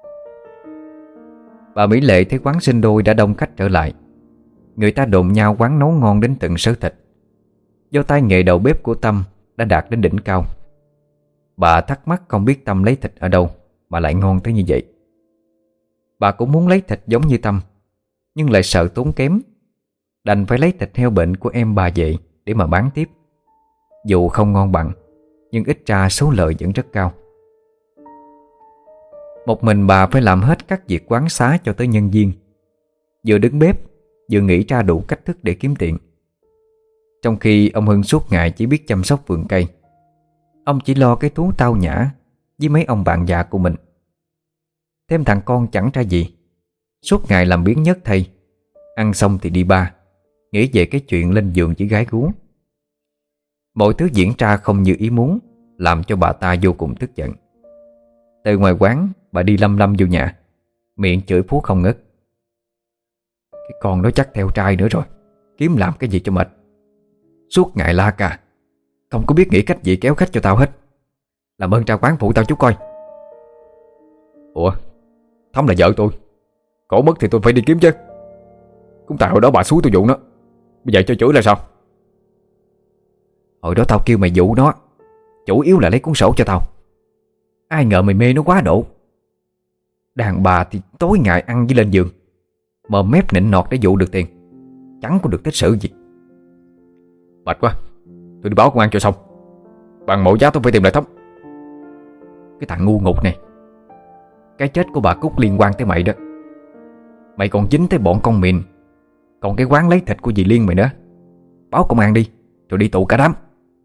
Bà Mỹ Lệ thấy quán sinh đôi đã đông khách trở lại. Người ta đồn nhau quán nấu ngon đến từng sớ thịt. Do tay nghề đầu bếp của Tâm đã đạt đến đỉnh cao. Bà thắc mắc không biết Tâm lấy thịt ở đâu mà lại ngon tới như vậy. Bà cũng muốn lấy thịt giống như Tâm, nhưng lại sợ tốn kém, đành phải lấy thịt heo bệnh của em bà về để mà bán tiếp. Dù không ngon bằng, nhưng ít ra số lợi vẫn rất cao. Một mình bà phải làm hết các việc quán xá cho tới nhân viên, vừa đứng bếp vừa nghĩ ra đủ cách thức để kiếm tiền. Trong khi ông Hưng suốt ngày chỉ biết chăm sóc vườn cây, ông chỉ lo cái thú tao nhã với mấy ông bạn già của mình. Thêm thằng con chẳng ra gì, suốt ngày làm biếng nhất thầy. Ăn xong thì đi bar, nghĩ về cái chuyện lên giường với gái gú. Mọi thứ diễn ra không như ý muốn, làm cho bà ta vô cùng tức giận. Từ ngoài quán, bà đi lăm lăm vô nhà, miệng chửi Phú không ngớt. Cái con nó chắc theo trai nữa rồi, kiếm làm cái gì cho mệt. Suốt ngày la cà, không có biết nghĩ cách gì kéo khách cho tao hết. Làm ơn ra quán phụ tao chút coi. Ủa, Thắm là vợ tôi, cổ mất thì tôi phải đi kiếm chứ. Cũng tại hồi đó bà xúi tôi dụ nó, bây giờ cho chửi là sao? Hồi đó tao kêu mày dụ nó, chủ yếu là lấy cuốn sổ cho tao. Ai ngờ mày mê nó quá độ. Đàn bà thì tối ngày ăn với lên giường, mờ mép nịnh nọt để dụ được tiền, chẳng có được tích sự gì. Mệt quá, tôi đi báo công an cho xong. Bằng mọi giá tôi phải tìm lại Thắm. Cái thằng ngu ngục này, cái chết của bà Cúc liên quan tới mày đó. Mày còn dính tới bọn con mìn, còn cái quán lấy thịt của dì Liên mày nữa. Báo công an đi, rồi đi tù cả đám.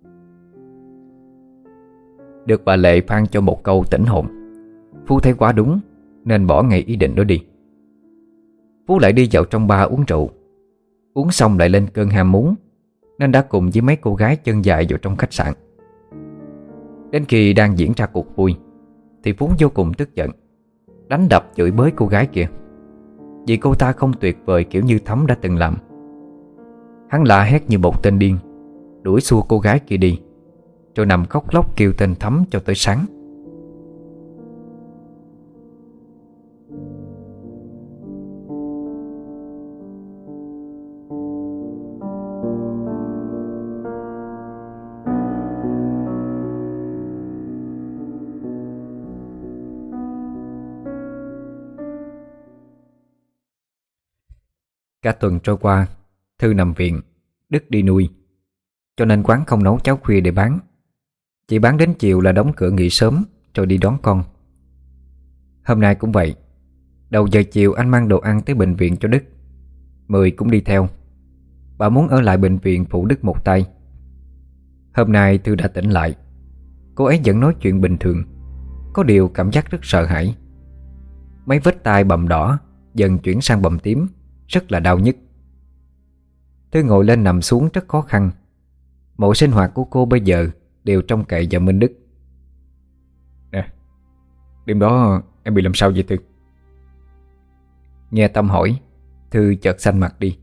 Được bà Lệ phan cho một câu tỉnh hồn, Phú thấy quá đúng nên bỏ ngay ý định đó đi. Phú lại đi vào trong bar uống rượu. Uống xong lại lên cơn ham muốn, nên đã cùng với mấy cô gái chân dài vào trong khách sạn. Đến khi đang diễn ra cuộc vui thì Phú vô cùng tức giận, đánh đập chửi bới cô gái kia, vì cô ta không tuyệt vời kiểu như Thắm đã từng làm. Hắn la hét như một tên điên, đuổi xua cô gái kia đi, rồi nằm khóc lóc kêu tên Thắm cho tới sáng. Cả tuần trôi qua, Thư nằm viện, Đức đi nuôi, cho nên quán không nấu cháo khuya để bán. Chỉ bán đến chiều là đóng cửa nghỉ sớm rồi đi đón con. Hôm nay cũng vậy. Đầu giờ chiều anh mang đồ ăn tới bệnh viện cho Đức. Mười cũng đi theo. Bà muốn ở lại bệnh viện phụ Đức một tay. Hôm nay Thư đã tỉnh lại. Cô ấy vẫn nói chuyện bình thường, có điều cảm giác rất sợ hãi. Mấy vết tai bầm đỏ dần chuyển sang bầm tím, rất là đau nhức. Thư ngồi lên nằm xuống rất khó khăn. Mọi sinh hoạt của cô bây giờ đều trông cậy vào Minh Đức. Nè, đêm đó em bị làm sao vậy Thư? Nghe Tâm hỏi, Thư chợt xanh mặt đi.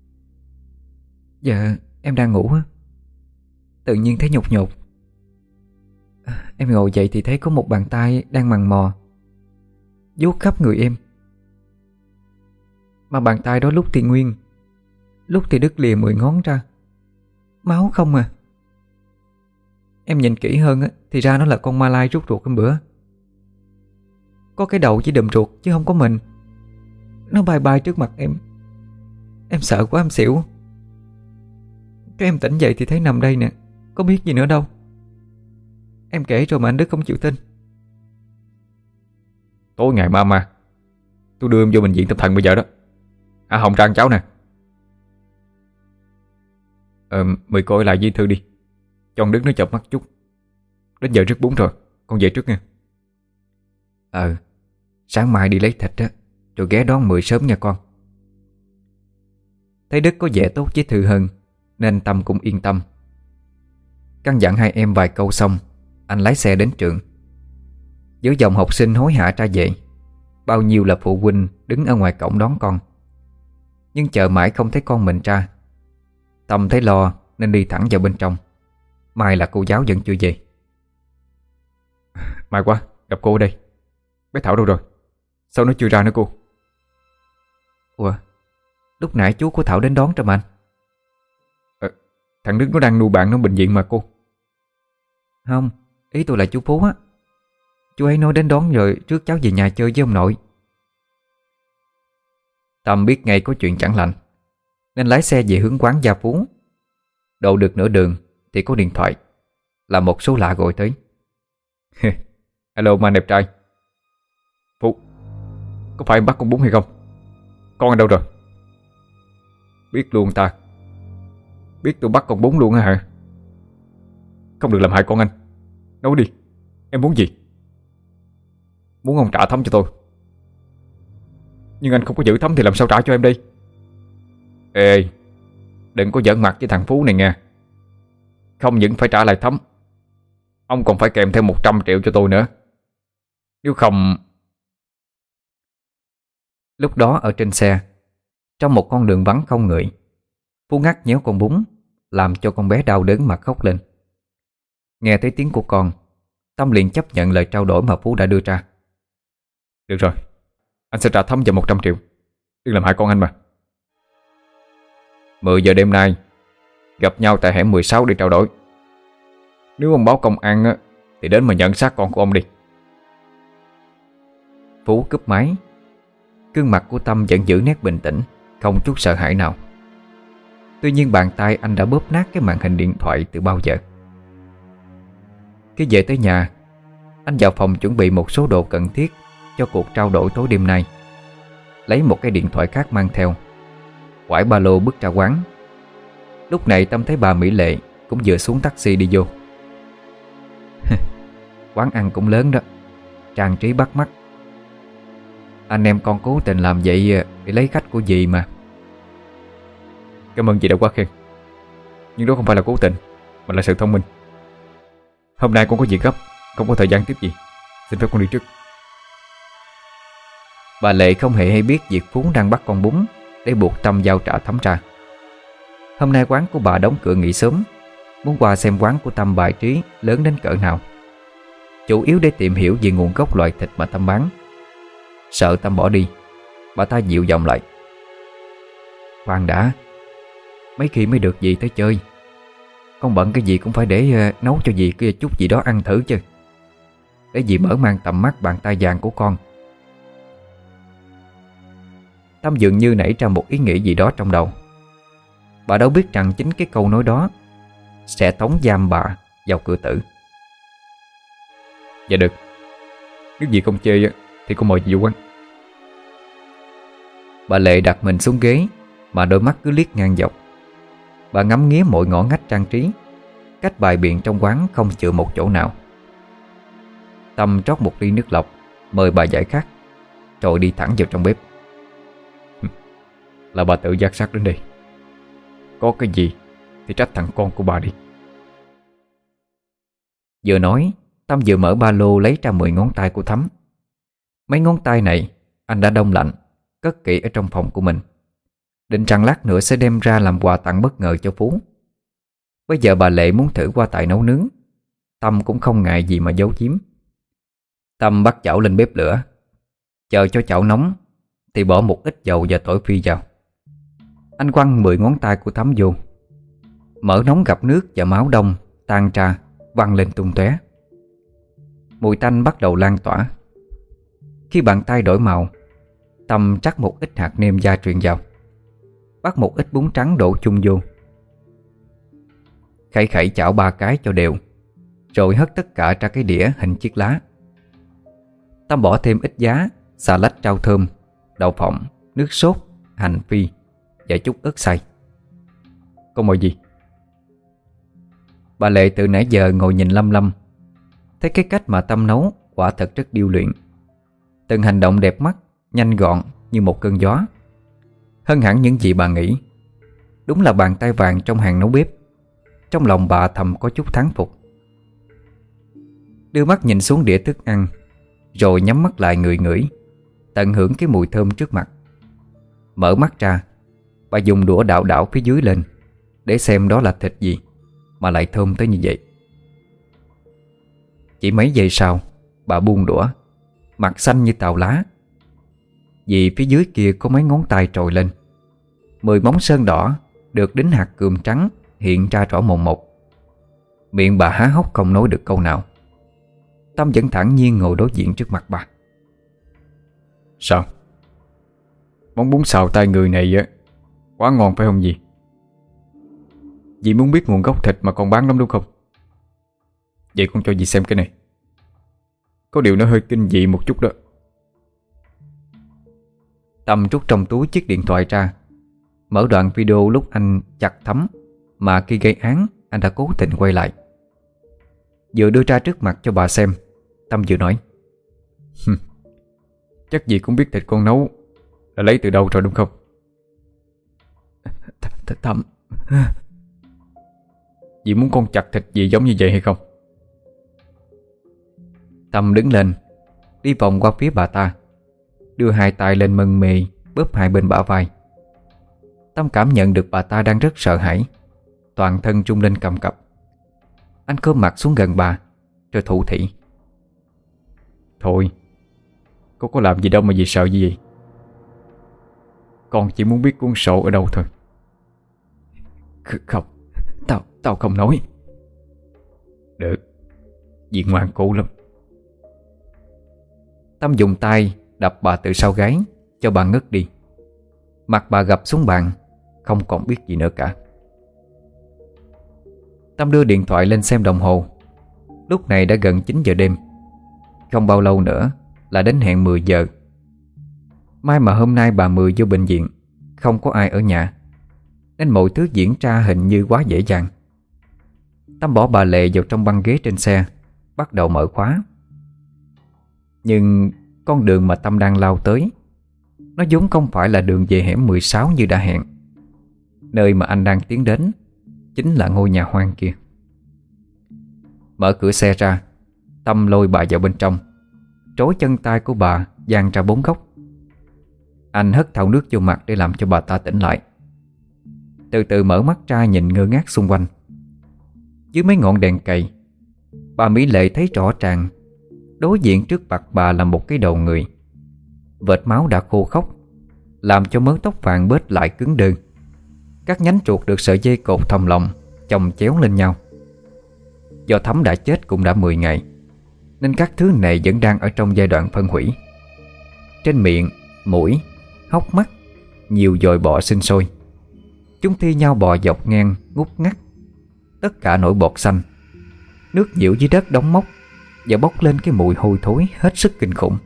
Dạ em đang ngủ á, tự nhiên thấy nhột nhột. Em ngồi dậy thì thấy có một bàn tay đang mằn mò vuốt khắp người em. Mà bàn tay đó lúc thì nguyên, lúc thì đứt lìa 10 ngón ra, máu không à. Em nhìn kỹ hơn á, thì ra nó là con ma lai rút ruột hôm bữa. Có cái đầu chỉ đùm ruột chứ không có mình. Nó bay bay trước mặt em. Em sợ quá em xỉu. Cái em tỉnh dậy thì thấy nằm đây nè, có biết gì nữa đâu. Em kể rồi mà anh Đức không chịu tin. Tối ngày ma tôi đưa em vô bệnh viện tâm thần bây giờ đó. Hồng ra ăn cháo nè. Mời cô ở lại với Thư đi, cho ông Đức nó chợp mắt chút. Đến giờ rước bún rồi, con về trước nha. Sáng mai đi lấy thịt á, rồi ghé đón Mười sớm nha con. Thấy Đức có vẻ tốt với Thư hơn, nên Tâm cũng yên tâm. Căn dặn hai em vài câu xong, anh lái xe đến trường. Giữa dòng học sinh hối hả ra về, bao nhiêu là phụ huynh đứng ở ngoài cổng đón con. Nhưng chờ mãi không thấy con mình ra. Tâm thấy lo nên đi thẳng vào bên trong. Mai là cô giáo vẫn chưa về. May quá, gặp cô ở đây. Bé Thảo đâu rồi? Sao nó chưa ra nữa cô? Ủa, lúc nãy chú của Thảo đến đón cho mà anh. Thằng Đức nó đang nuôi bạn nó bệnh viện mà cô. Không, ý tôi là chú Phú á. Chú ấy nói đến đón rồi trước cháu về nhà chơi với ông nội. Tâm biết ngay có chuyện chẳng lành, nên lái xe về hướng quán Gia Phú. Đậu được nửa đường thì có điện thoại, là một số lạ gọi tới. Alo mà đẹp trai. Phú, có phải em bắt con bún hay không? Con ở đâu rồi? Biết luôn ta. Biết tôi bắt con bún luôn á hả? Không được làm hại con anh. Nói đi, em muốn gì? Muốn ông trả Thắm cho tôi. Nhưng anh không có giữ Thắm thì làm sao trả cho em đây? Ê, đừng có giỡn mặt với thằng Phú này nha. Không những phải trả lại Thắm, ông còn phải kèm thêm 100 triệu cho tôi nữa. Nếu không... Lúc đó ở trên xe, trong một con đường vắng không người, Phú ngắt nhéo con bún, làm cho con bé đau đớn mà khóc lên. Nghe thấy tiếng của con, Tâm liền chấp nhận lời trao đổi mà Phú đã đưa ra. Được rồi, anh sẽ trả Thắm vào 100 triệu. Đừng làm hại con anh mà. 10 giờ đêm nay gặp nhau tại hẻm 16 để trao đổi. Nếu ông báo công an á, thì đến mà nhận xác con của ông đi. Phú cúp máy. Gương mặt của Tâm vẫn giữ nét bình tĩnh, không chút sợ hãi nào. Tuy nhiên bàn tay anh đã bóp nát cái màn hình điện thoại từ bao giờ. Khi về tới nhà, anh vào phòng chuẩn bị một số đồ cần thiết cho cuộc trao đổi tối đêm nay. Lấy một cái điện thoại khác mang theo, quải ba lô bước ra quán. Lúc này Tâm thấy bà Mỹ Lệ cũng vừa xuống taxi đi vô. Quán ăn cũng lớn đó, trang trí bắt mắt. Anh em con cố tình làm vậy để lấy khách của dì mà. Cảm ơn chị đã quá khen. Nhưng đó không phải là cố tình, mà là sự thông minh. Hôm nay con có việc gấp, không có thời gian tiếp gì. Xin phép con đi trước. Bà Lệ không hề hay biết việc Phú đang bắt con bún để buộc Tâm giao trả thấm ra. Hôm nay quán của bà đóng cửa nghỉ sớm, muốn qua xem quán của Tâm bài trí lớn đến cỡ nào, chủ yếu để tìm hiểu về nguồn gốc loại thịt mà Tâm bán. Sợ Tâm bỏ đi, bà ta dịu giọng lại: "Khoan đã, mấy khi mới được dì tới chơi. Con bận cái gì cũng phải để nấu cho dì kia chút gì đó ăn thử chứ, để dì mở mang tầm mắt bàn tay vàng của con." Tâm dường như nảy ra một ý nghĩ gì đó trong đầu. Bà đâu biết rằng chính cái câu nói đó sẽ tống giam bà vào cửa tử. Dạ được. Nếu dì không chê thì con mời dì vô quán. Bà Lệ đặt mình xuống ghế, mà đôi mắt cứ liếc ngang dọc. Bà ngắm nghía mọi ngõ ngách trang trí, cách bày biện trong quán không chừa một chỗ nào. Tâm trót một ly nước lọc, mời bà giải khát, rồi đi thẳng vào trong bếp. Là bà tự giác sát đến đây. Có cái gì thì trách thằng con của bà đi. Vừa nói, Tâm vừa mở ba lô lấy ra 10 ngón tay của Thắm. Mấy ngón tay này anh đã đông lạnh, cất kỹ ở trong phòng của mình, định rằng lát nữa sẽ đem ra làm quà tặng bất ngờ cho Phú. Bây giờ bà Lệ muốn thử qua tài nấu nướng, Tâm cũng không ngại gì mà giấu giếm. Tâm bắt chảo lên bếp lửa, chờ cho chảo nóng thì bỏ một ít dầu và tỏi phi vào. Anh quăng 10 ngón tay của Thắm vô. Mỡ nóng gặp nước và máu đông tan ra văng lên tung tóe. Mùi tanh bắt đầu lan tỏa. Khi bàn tay đổi màu, Tâm trắc một ít hạt nêm gia truyền vào, bắt một ít bún trắng đổ chung vô, khẩy khẩy chảo 3 cái cho đều, rồi hất tất cả ra cái đĩa hình chiếc lá. Tâm bỏ thêm ít giá, xà lách rau thơm, đậu phộng, nước sốt, hành phi và chút ớt xay. Con mời gì? Bà Lệ từ nãy giờ ngồi nhìn lăm lăm, thấy cái cách mà Tâm nấu quả thật rất điêu luyện. Từng hành động đẹp mắt, nhanh gọn như một cơn gió. Hơn hẳn những gì bà nghĩ. Đúng là bàn tay vàng trong hàng nấu bếp. Trong lòng bà thầm có chút thán phục. Đưa mắt nhìn xuống đĩa thức ăn, rồi nhắm mắt lại ngửi ngửi, tận hưởng cái mùi thơm trước mặt. Mở mắt ra, bà dùng đũa đảo đảo phía dưới lên, để xem đó là thịt gì mà lại thơm tới như vậy. Chỉ mấy giây sau, bà buông đũa, mặt xanh như tàu lá. Vì phía dưới kia có mấy ngón tay trồi lên, 10 móng sơn đỏ được đính hạt cườm trắng hiện ra rõ mồn một. Miệng bà há hốc không nói được câu nào. Tâm vẫn thản nhiên ngồi đối diện trước mặt bà. Sao? Món bún xào tay người này quá ngon phải không dì? Dì muốn biết nguồn gốc thịt mà còn bán lắm đúng không? Vậy con cho dì xem cái này. Có điều nó hơi kinh dị một chút đó. Tâm rút trong túi chiếc điện thoại ra, mở đoạn video lúc anh chặt Thắm mà khi gây án anh đã cố tình quay lại. Vừa đưa ra trước mặt cho bà xem, Tâm vừa nói: Chắc dì cũng biết thịt con nấu là lấy từ đâu rồi đúng không? Tâm, dì muốn con chặt thịt dì giống như vậy hay không? Tâm đứng lên, đi vòng qua phía bà ta, đưa hai tay lên mân mê bóp hai bên bả vai. Tâm cảm nhận được bà ta đang rất sợ hãi, toàn thân rung lên cầm cập. Anh khom mặt xuống gần bà, rồi thủ thỉ: Thôi, cô có làm gì đâu mà dì sợ gì vậy? Con chỉ muốn biết cuốn sổ ở đâu thôi. Không, tao không nói. Được, dì ngoan cố lắm. Tâm dùng tay đập bà từ sau gáy cho bà ngất đi. Mặt bà gập xuống bàn, không còn biết gì nữa cả. Tâm đưa điện thoại lên xem đồng hồ. Lúc này đã gần 9 giờ đêm. Không bao lâu nữa là đến hẹn 10 giờ. May mà hôm nay bà Mười vô bệnh viện, không có ai ở nhà, nên mọi thứ diễn ra hình như quá dễ dàng. Tâm bỏ bà Lệ vào trong băng ghế trên xe, bắt đầu mở khóa. Nhưng con đường mà Tâm đang lao tới, nó vốn không phải là đường về hẻm 16 như đã hẹn. Nơi mà anh đang tiến đến chính là ngôi nhà hoang kia. Mở cửa xe ra, Tâm lôi bà vào bên trong, trói chân tay của bà dang ra 4 góc. Anh hất thau nước vô mặt để làm cho bà ta tỉnh lại. Từ từ mở mắt ra nhìn ngơ ngác xung quanh. Dưới mấy ngọn đèn cầy, bà Mỹ Lệ thấy rõ ràng đối diện trước mặt bà là một cái đầu người. Vệt máu đã khô khốc, làm cho mớ tóc vàng bết lại cứng đơ. Các nhánh ruột được sợi dây cột thòng lọng chồng chéo lên nhau. Do Thắm đã chết cũng đã 10 ngày, nên các thứ này vẫn đang ở trong giai đoạn phân hủy. Trên miệng, mũi, hốc mắt nhiều dòi bọ sinh sôi. Chúng thi nhau bò dọc ngang ngút ngắt. Tất cả nổi bọt xanh. Nước nhiễu dưới đất đóng mốc và bốc lên cái mùi hôi thối hết sức kinh khủng.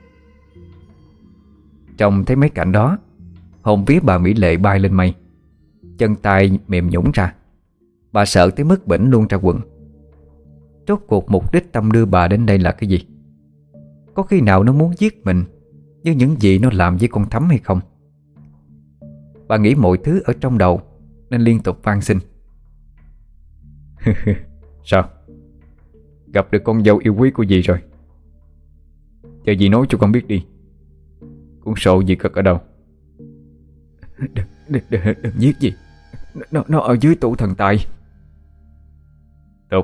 Trông thấy mấy cảnh đó, hồn vía bà Mỹ Lệ bay lên mây. Chân tay mềm nhũn ra. Bà sợ tới mức bỉnh luôn ra quần. Rốt cuộc mục đích Tâm đưa bà đến đây là cái gì? Có khi nào nó muốn giết mình như những gì nó làm với con Thắm hay không? Bà nghĩ mọi thứ ở trong đầu nên liên tục van xin. Sao? Gặp được con dâu yêu quý của dì rồi. Chờ dì nói cho con biết đi, cuốn sổ dì cất ở đâu? Đừng giết gì. Nó ở dưới tủ thần tài. Tốt.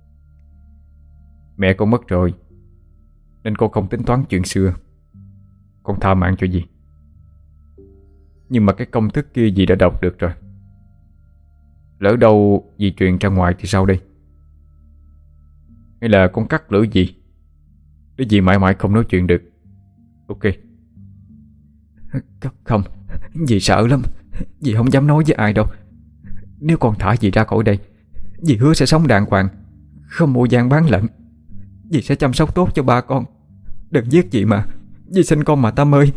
Mẹ con mất rồi, nên con không tính toán chuyện xưa. Con tha mạng cho dì. Nhưng mà cái công thức kia dì đã đọc được rồi. Lỡ đâu dì truyền ra ngoài thì sao đây? Hay là con cắt lưỡi dì để dì mãi mãi không nói chuyện được? Ok. Không, dì sợ lắm. Dì không dám nói với ai đâu. Nếu con thả dì ra khỏi đây, dì hứa sẽ sống đàng hoàng, không mua gian bán lận. Dì sẽ chăm sóc tốt cho ba con. Đừng giết dì mà. Dì xin con mà Tâm ơi.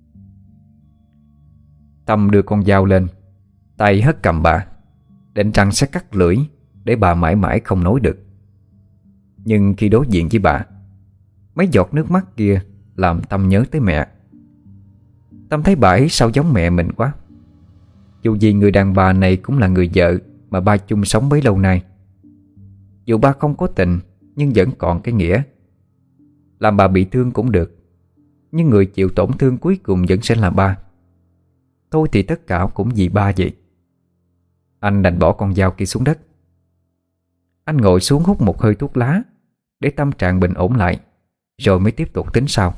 Tâm đưa con dao lên, tay hất cầm bà, định rằng sẽ cắt lưỡi để bà mãi mãi không nói được. Nhưng khi đối diện với bà, mấy giọt nước mắt kia làm Tâm nhớ tới mẹ. Tâm thấy bà ấy sao giống mẹ mình quá. Dù gì người đàn bà này cũng là người vợ mà ba chung sống bấy lâu nay. Dù ba không có tình, nhưng vẫn còn cái nghĩa. Làm bà bị thương cũng được, nhưng người chịu tổn thương cuối cùng vẫn sẽ là ba. Thôi thì tất cả cũng vì ba vậy. Anh đành bỏ con dao kia xuống đất. Anh ngồi xuống hút một hơi thuốc lá để tâm trạng bình ổn lại, rồi mới tiếp tục tính sau.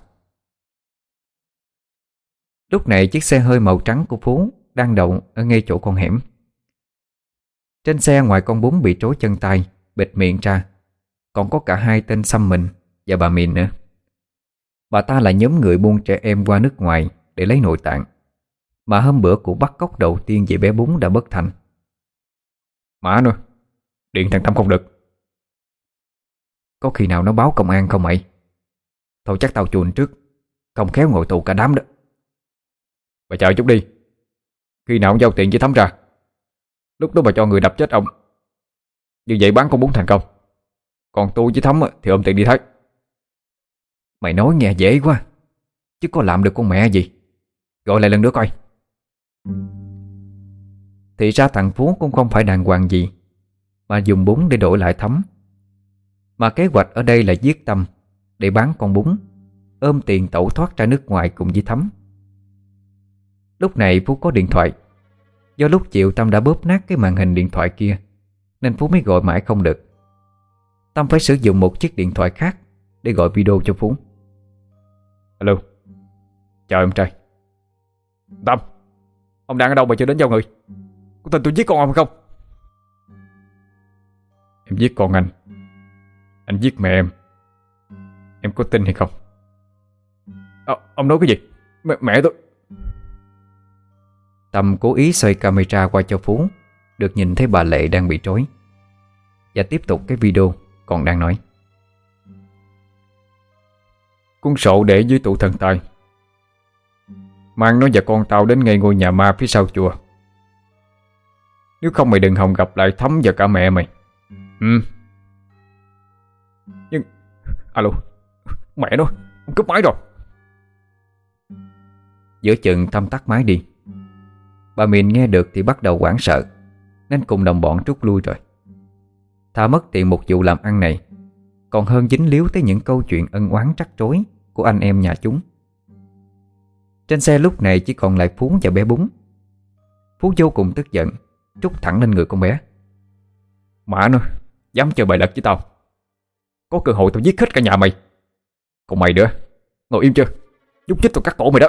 Lúc này chiếc xe hơi màu trắng của Phú đang đậu ở ngay chỗ con hẻm. Trên xe ngoài con Bún bị trói chân tay, bịt miệng ra, còn có cả hai tên xăm mình và bà Mìn nữa. Bà ta là nhóm người buôn trẻ em qua nước ngoài để lấy nội tạng, mà hôm bữa cuộc bắt cóc đầu tiên về bé Bún đã bất thành. Mã nữa, điện thằng Tâm không được. Có khi nào nó báo công an không mày? Thôi chắc tao chuồn trước, không khéo ngồi tù cả đám đó. Bà chờ chút đi. Khi nào ông giao tiền với Thắm ra, lúc đó bà cho người đập chết ông. Như vậy bán con Bún thành công. Còn tôi với Thắm thì ôm tiền đi thấy. Mày nói nghe dễ quá, chứ có làm được con mẹ gì. Gọi lại lần nữa coi. Thì ra thằng Phú cũng không phải đàng hoàng gì, mà dùng Bún để đổi lại Thắm. Mà kế hoạch ở đây là giết Tâm để bán con Bún, ôm tiền tẩu thoát ra nước ngoài cùng với Thắm. Lúc này Phú có điện thoại. Do lúc chiều Tâm đã bóp nát cái màn hình điện thoại kia, nên Phú mới gọi mãi không được. Tâm phải sử dụng một chiếc điện thoại khác để gọi video cho Phú. Alo. Chào em trai. Tâm, ông đang ở đâu mà chưa đến giao người? Có tin tôi giết con ông không? Em giết con anh giết mẹ em có tin hay không? Ông nói cái gì? Mẹ tôi. Tâm cố ý xoay camera qua cho Phú được nhìn thấy bà Lệ đang bị trói, và tiếp tục cái video còn đang nói. Cuốn sổ để dưới tủ thần tài. Mang nó và con tao đến ngay ngôi nhà ma phía sau chùa. Nếu không mày đừng hòng gặp lại Thắm và cả mẹ mày. Alo, mẹ nó, ông cúp máy rồi. Giữa chừng Tâm tắt máy đi. Bà Mìn nghe được thì bắt đầu hoảng sợ, nên cùng đồng bọn rút lui rồi. Thà mất tiền một vụ làm ăn này, còn hơn dính líu tới những câu chuyện ân oán trắc rối của anh em nhà chúng. Trên xe lúc này chỉ còn lại Phú và bé Bún. Phú vô cùng tức giận, trút thẳng lên người con bé. Mẹ nó, dám chơi bày lật với tao, có cơ hội tao giết hết cả nhà mày. Còn mày nữa, ngồi im chưa, nhúc nhích tao cắt cổ mày đó.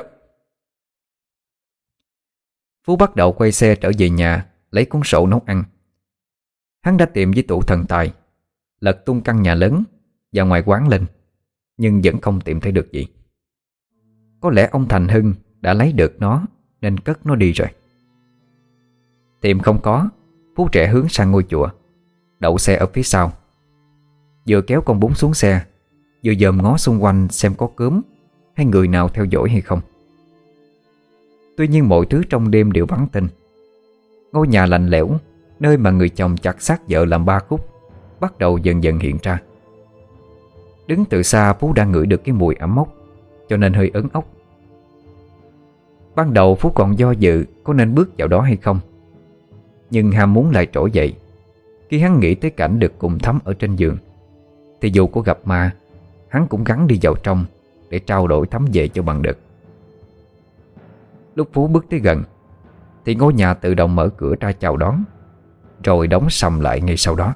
Phú bắt đầu quay xe trở về nhà, lấy cuốn sổ nấu ăn. Hắn đã tìm với tủ thần tài, lật tung căn nhà lớn và ngoài quán lên, nhưng vẫn không tìm thấy được gì. Có lẽ ông Thành Hưng đã lấy được nó nên cất nó đi rồi. Tìm không có, Phú rẽ hướng sang ngôi chùa, đậu xe ở phía sau. Vừa kéo con Bún xuống xe, vừa dòm ngó xung quanh xem có cớm hay người nào theo dõi hay không. Tuy nhiên mọi thứ trong đêm đều vắng tinh. Ngôi nhà lạnh lẽo, nơi mà người chồng chặt xác vợ làm 3 khúc, bắt đầu dần dần hiện ra. Đứng từ xa, Phú đang ngửi được cái mùi ẩm mốc, cho nên hơi ớn ốc. Ban đầu Phú còn do dự có nên bước vào đó hay không, nhưng ham muốn lại trỗi dậy khi hắn nghĩ tới cảnh được cùng Thắm ở trên giường. Thì dù có gặp ma, hắn cũng gắng đi vào trong để trao đổi Thắm về cho bằng được. Lúc Phú bước tới gần thì ngôi nhà tự động mở cửa ra chào đón, rồi đóng sầm lại ngay sau đó.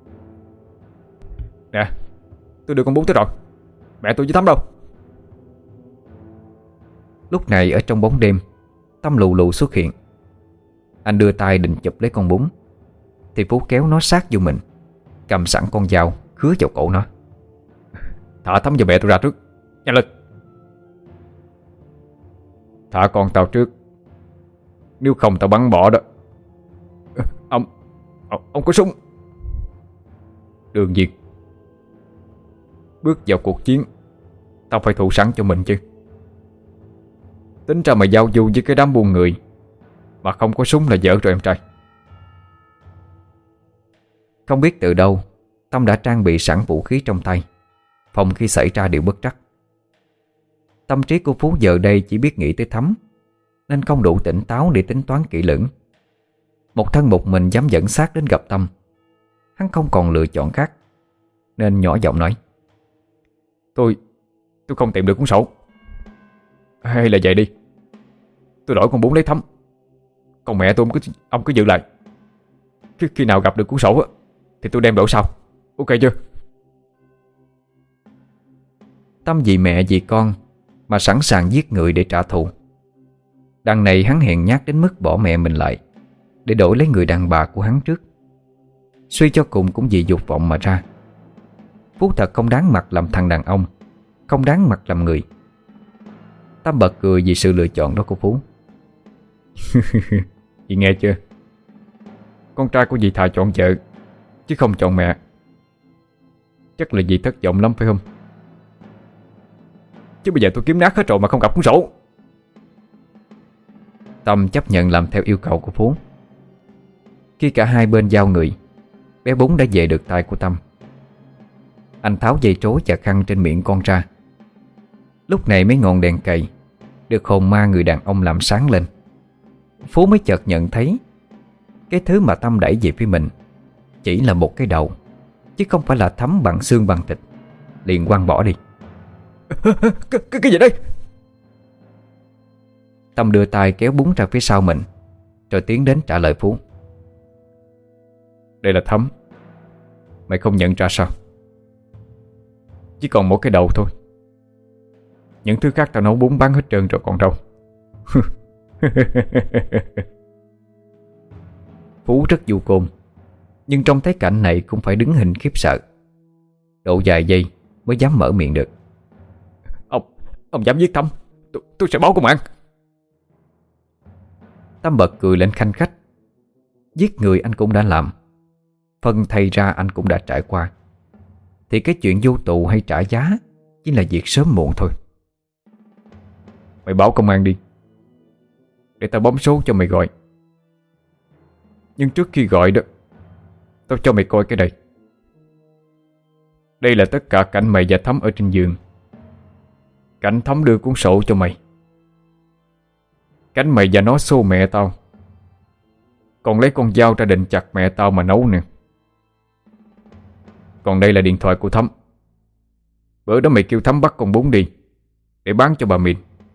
Nè, tôi đưa con Bún tới rồi. Mẹ tôi với Thắm đâu? Lúc này ở trong bóng đêm, Tâm lù lù xuất hiện. Anh đưa tay định chụp lấy con Bún thì Phú kéo nó sát vô mình, cầm sẵn con dao khứa vào cổ nó. Thả Thắm và mẹ tôi ra trước, nhanh lên. Thả con tao trước, nếu không tao bắn bỏ đó. Ông có súng? Đương nhiên. Bước vào cuộc chiến, tao phải thủ sẵn cho mình chứ. Tính ra mày giao du với cái đám buôn người mà không có súng là dở rồi em trai. Không biết từ đâu Tâm đã trang bị sẵn vũ khí trong tay, phòng khi xảy ra điều bất trắc. Tâm trí của Phú giờ đây chỉ biết nghĩ tới Thắm, nên không đủ tỉnh táo để tính toán kỹ lưỡng. Một thân một mình dám dẫn xác đến gặp Tâm, hắn không còn lựa chọn khác, nên nhỏ giọng nói: Tôi không tìm được cuốn sổ. Hay là vậy đi, tôi đổi con Bún lấy Thắm, còn mẹ tôi ông cứ giữ lại. Khi nào gặp được cuốn sổ thì tôi đem đổi sau, ok chưa? Tâm vì mẹ vì con mà sẵn sàng giết người để trả thù. Đằng này hắn hèn nhát đến mức bỏ mẹ mình lại để đổi lấy người đàn bà của hắn trước. Suy cho cùng cũng vì dục vọng mà ra. Phú thật không đáng mặt làm thằng đàn ông, không đáng mặt làm người. Tâm bật cười vì sự lựa chọn đó của Phú. Chị nghe chưa? Con trai của dì thà chọn vợ chứ không chọn mẹ. Chắc là dì thất vọng lắm phải không? Chứ bây giờ tôi kiếm nát hết rồi mà không gặp cuốn sổ. Tâm chấp nhận làm theo yêu cầu của Phú. Khi cả hai bên giao người, bé Bún đã về được tay của Tâm. Anh tháo dây trối và khăn trên miệng con ra. Lúc này mấy ngọn đèn cầy được hồn ma người đàn ông làm sáng lên. Phú mới chợt nhận thấy cái thứ mà Tâm đẩy về phía mình chỉ là một cái đầu, chứ không phải là Thắm bằng xương bằng thịt. Liền quăng bỏ đi. Cái gì đây? Tâm đưa tay kéo Bún ra phía sau mình, rồi tiến đến trả lời Phú. Đây là Thắm. Mày không nhận ra sao? Chỉ còn một cái đầu thôi. Những thứ khác tao nấu bún bán hết trơn rồi còn đâu. Phú rất vô côn, nhưng trong thấy cảnh này cũng phải đứng hình khiếp sợ. Độ vài giây mới dám mở miệng được. Ông dám giết Thắm, tôi sẽ báo công an. Tâm bật cười lên khanh khách. Giết người anh cũng đã làm, phần thầy ra anh cũng đã trải qua, thì cái chuyện vô tù hay trả giá chỉ là việc sớm muộn thôi. Mày báo công an đi, để tao bấm số cho mày gọi. Nhưng trước khi gọi đó, tao cho mày coi cái đây. Đây là tất cả cảnh mày và Thắm ở trên giường. Cảnh Thắm đưa cuốn sổ cho mày. Cảnh mày và nó xô mẹ tao, còn lấy con dao ra định chặt mẹ tao mà nấu nè. Còn đây là điện thoại của Thắm. Bữa đó mày kêu Thắm bắt con bún đi để bán cho bà Miền.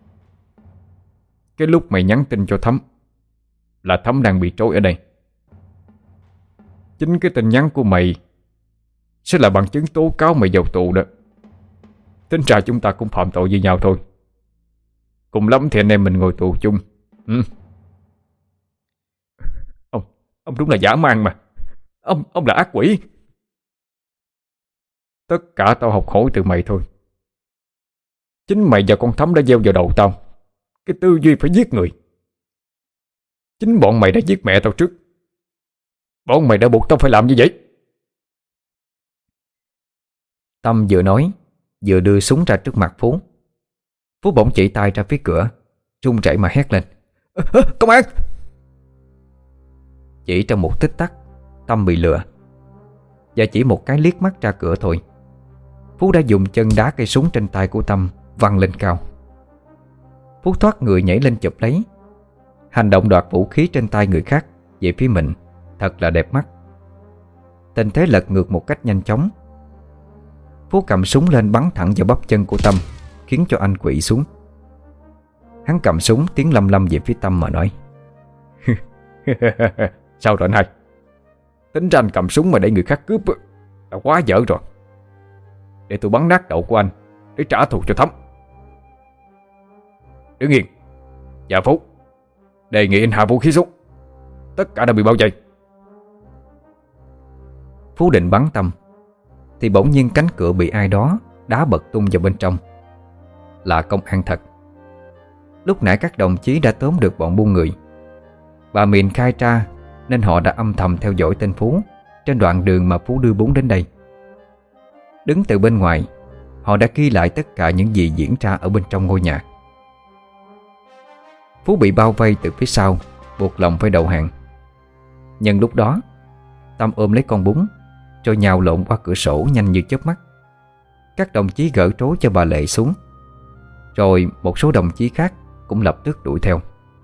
Cái lúc mày nhắn tin cho Thắm là Thắm đang bị trói ở đây. Chính cái tin nhắn của mày sẽ là bằng chứng tố cáo mày vào tù đó. Tính ra chúng ta cũng phạm tội với nhau thôi. Cùng lắm thì anh em mình ngồi tù chung. Ông đúng là dã man mà. Ông là ác quỷ. Tất cả tao học hỏi từ mày thôi. Chính mày và con Thắm đã gieo vào đầu tao cái tư duy phải giết người. Chính bọn mày đã giết mẹ tao trước. Bọn mày đã buộc tao phải làm như vậy. Tâm vừa nói vừa đưa súng ra trước mặt Phú. Phú bỗng chỉ tay ra phía cửa, run rẩy mà hét lên: Công an! Chỉ trong một tích tắc, Tâm bị lừa. Và chỉ một cái liếc mắt ra cửa thôi, Phú đã dùng chân đá cây súng trên tay của Tâm văng lên cao. Phú thoát người nhảy lên chụp lấy. Hành động đoạt vũ khí trên tay người khác về phía mình thật là đẹp mắt. Tình thế lật ngược một cách nhanh chóng. Phú cầm súng lên bắn thẳng vào bắp chân của Tâm, khiến cho anh quỵ xuống. Hắn cầm súng tiến lăm lăm về phía Tâm mà nói: Sao rồi anh hai? Tính ra anh cầm súng mà để người khác cướp là quá dở rồi. Để tôi bắn nát đầu của anh để trả thù cho Thắm. Đứng yên. Dạ Phú, đề nghị anh hạ vũ khí xuống. Tất cả đã bị bao vây. Phú định bắn Tâm thì bỗng nhiên cánh cửa bị ai đó đá bật tung vào bên trong. Là công an thật. Lúc nãy các đồng chí đã tóm được bọn buôn người. Bà Miền khai ra nên họ đã âm thầm theo dõi tên Phú trên đoạn đường mà Phú đưa bún đến đây. Đứng từ bên ngoài, họ đã ghi lại tất cả những gì diễn ra ở bên trong ngôi nhà. Phú bị bao vây từ phía sau, buộc lòng phải đầu hàng. Nhân lúc đó, Tâm ôm lấy con bún rồi nhào lộn qua cửa sổ nhanh như chớp mắt. Các đồng chí gỡ trối cho bà Lệ xuống, rồi một số đồng chí khác cũng lập tức đuổi theo.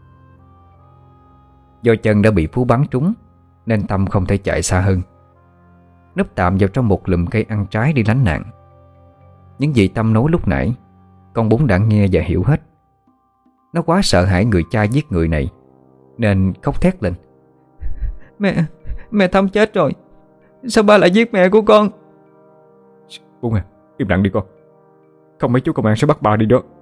Do chân đã bị Phú bắn trúng nên Tâm không thể chạy xa hơn, núp tạm vào trong một lùm cây ăn trái đi lánh nạn. Những gì Tâm nói lúc nãy, con bún đã nghe và hiểu hết. Nó quá sợ hãi người cha giết người này nên khóc thét lên: Mẹ Tâm chết rồi. Sao ba lại giết mẹ của con? Bún à, im lặng đi con. Không mấy chú công an sẽ bắt bà đi đó.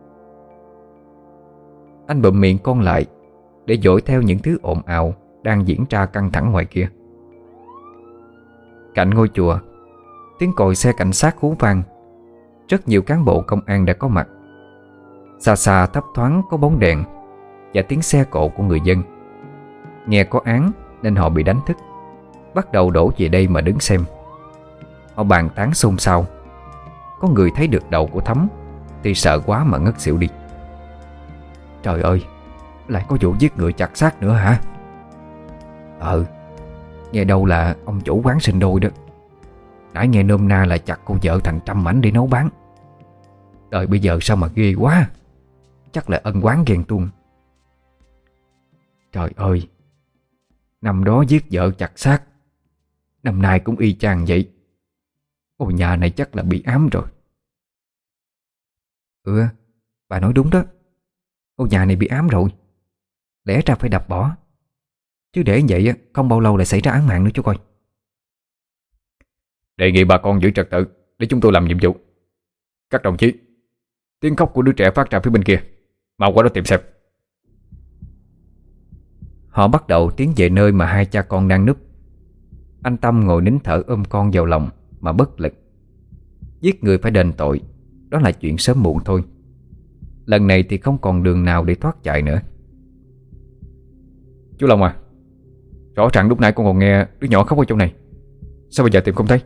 Anh bụm miệng con lại để dõi theo những thứ ồn ào đang diễn ra căng thẳng ngoài kia. Cạnh ngôi chùa, tiếng còi xe cảnh sát hú vang. Rất nhiều cán bộ công an đã có mặt. Xa xa thấp thoáng có bóng đèn và tiếng xe cộ của người dân. Nghe có án nên họ bị đánh thức, bắt đầu đổ về đây mà đứng xem. Họ bàn tán xôn xao. Có người thấy được đầu của Thắm thì sợ quá mà ngất xỉu đi. Trời ơi, lại có vụ giết người chặt xác nữa hả? Nghe đâu là ông chủ quán sinh đôi đó. Nãy nghe nôm na là chặt cô vợ thành trăm mảnh để nấu bán. Đời bây giờ sao mà ghê quá. Chắc là ân oán ghen tuông. Trời ơi, năm đó giết vợ chặt xác, năm nay cũng y chang vậy. Ngôi nhà này chắc là bị ám rồi. Bà nói đúng đó. Ngôi nhà này bị ám rồi. Lẽ ra phải đập bỏ. Chứ để vậy không bao lâu lại xảy ra án mạng nữa chú coi. Đề nghị bà con giữ trật tự để chúng tôi làm nhiệm vụ. Các đồng chí, tiếng khóc của đứa trẻ phát ra phía bên kia. Mau qua đó tìm xem. Họ bắt đầu tiến về nơi mà hai cha con đang núp. Anh Tâm ngồi nín thở ôm con vào lòng mà bất lực. Giết người phải đền tội, đó là chuyện sớm muộn thôi. Lần này thì không còn đường nào để thoát chạy nữa. Chú Long à, rõ ràng lúc nãy con còn nghe đứa nhỏ khóc ở chỗ này. Sao bây giờ tìm không thấy?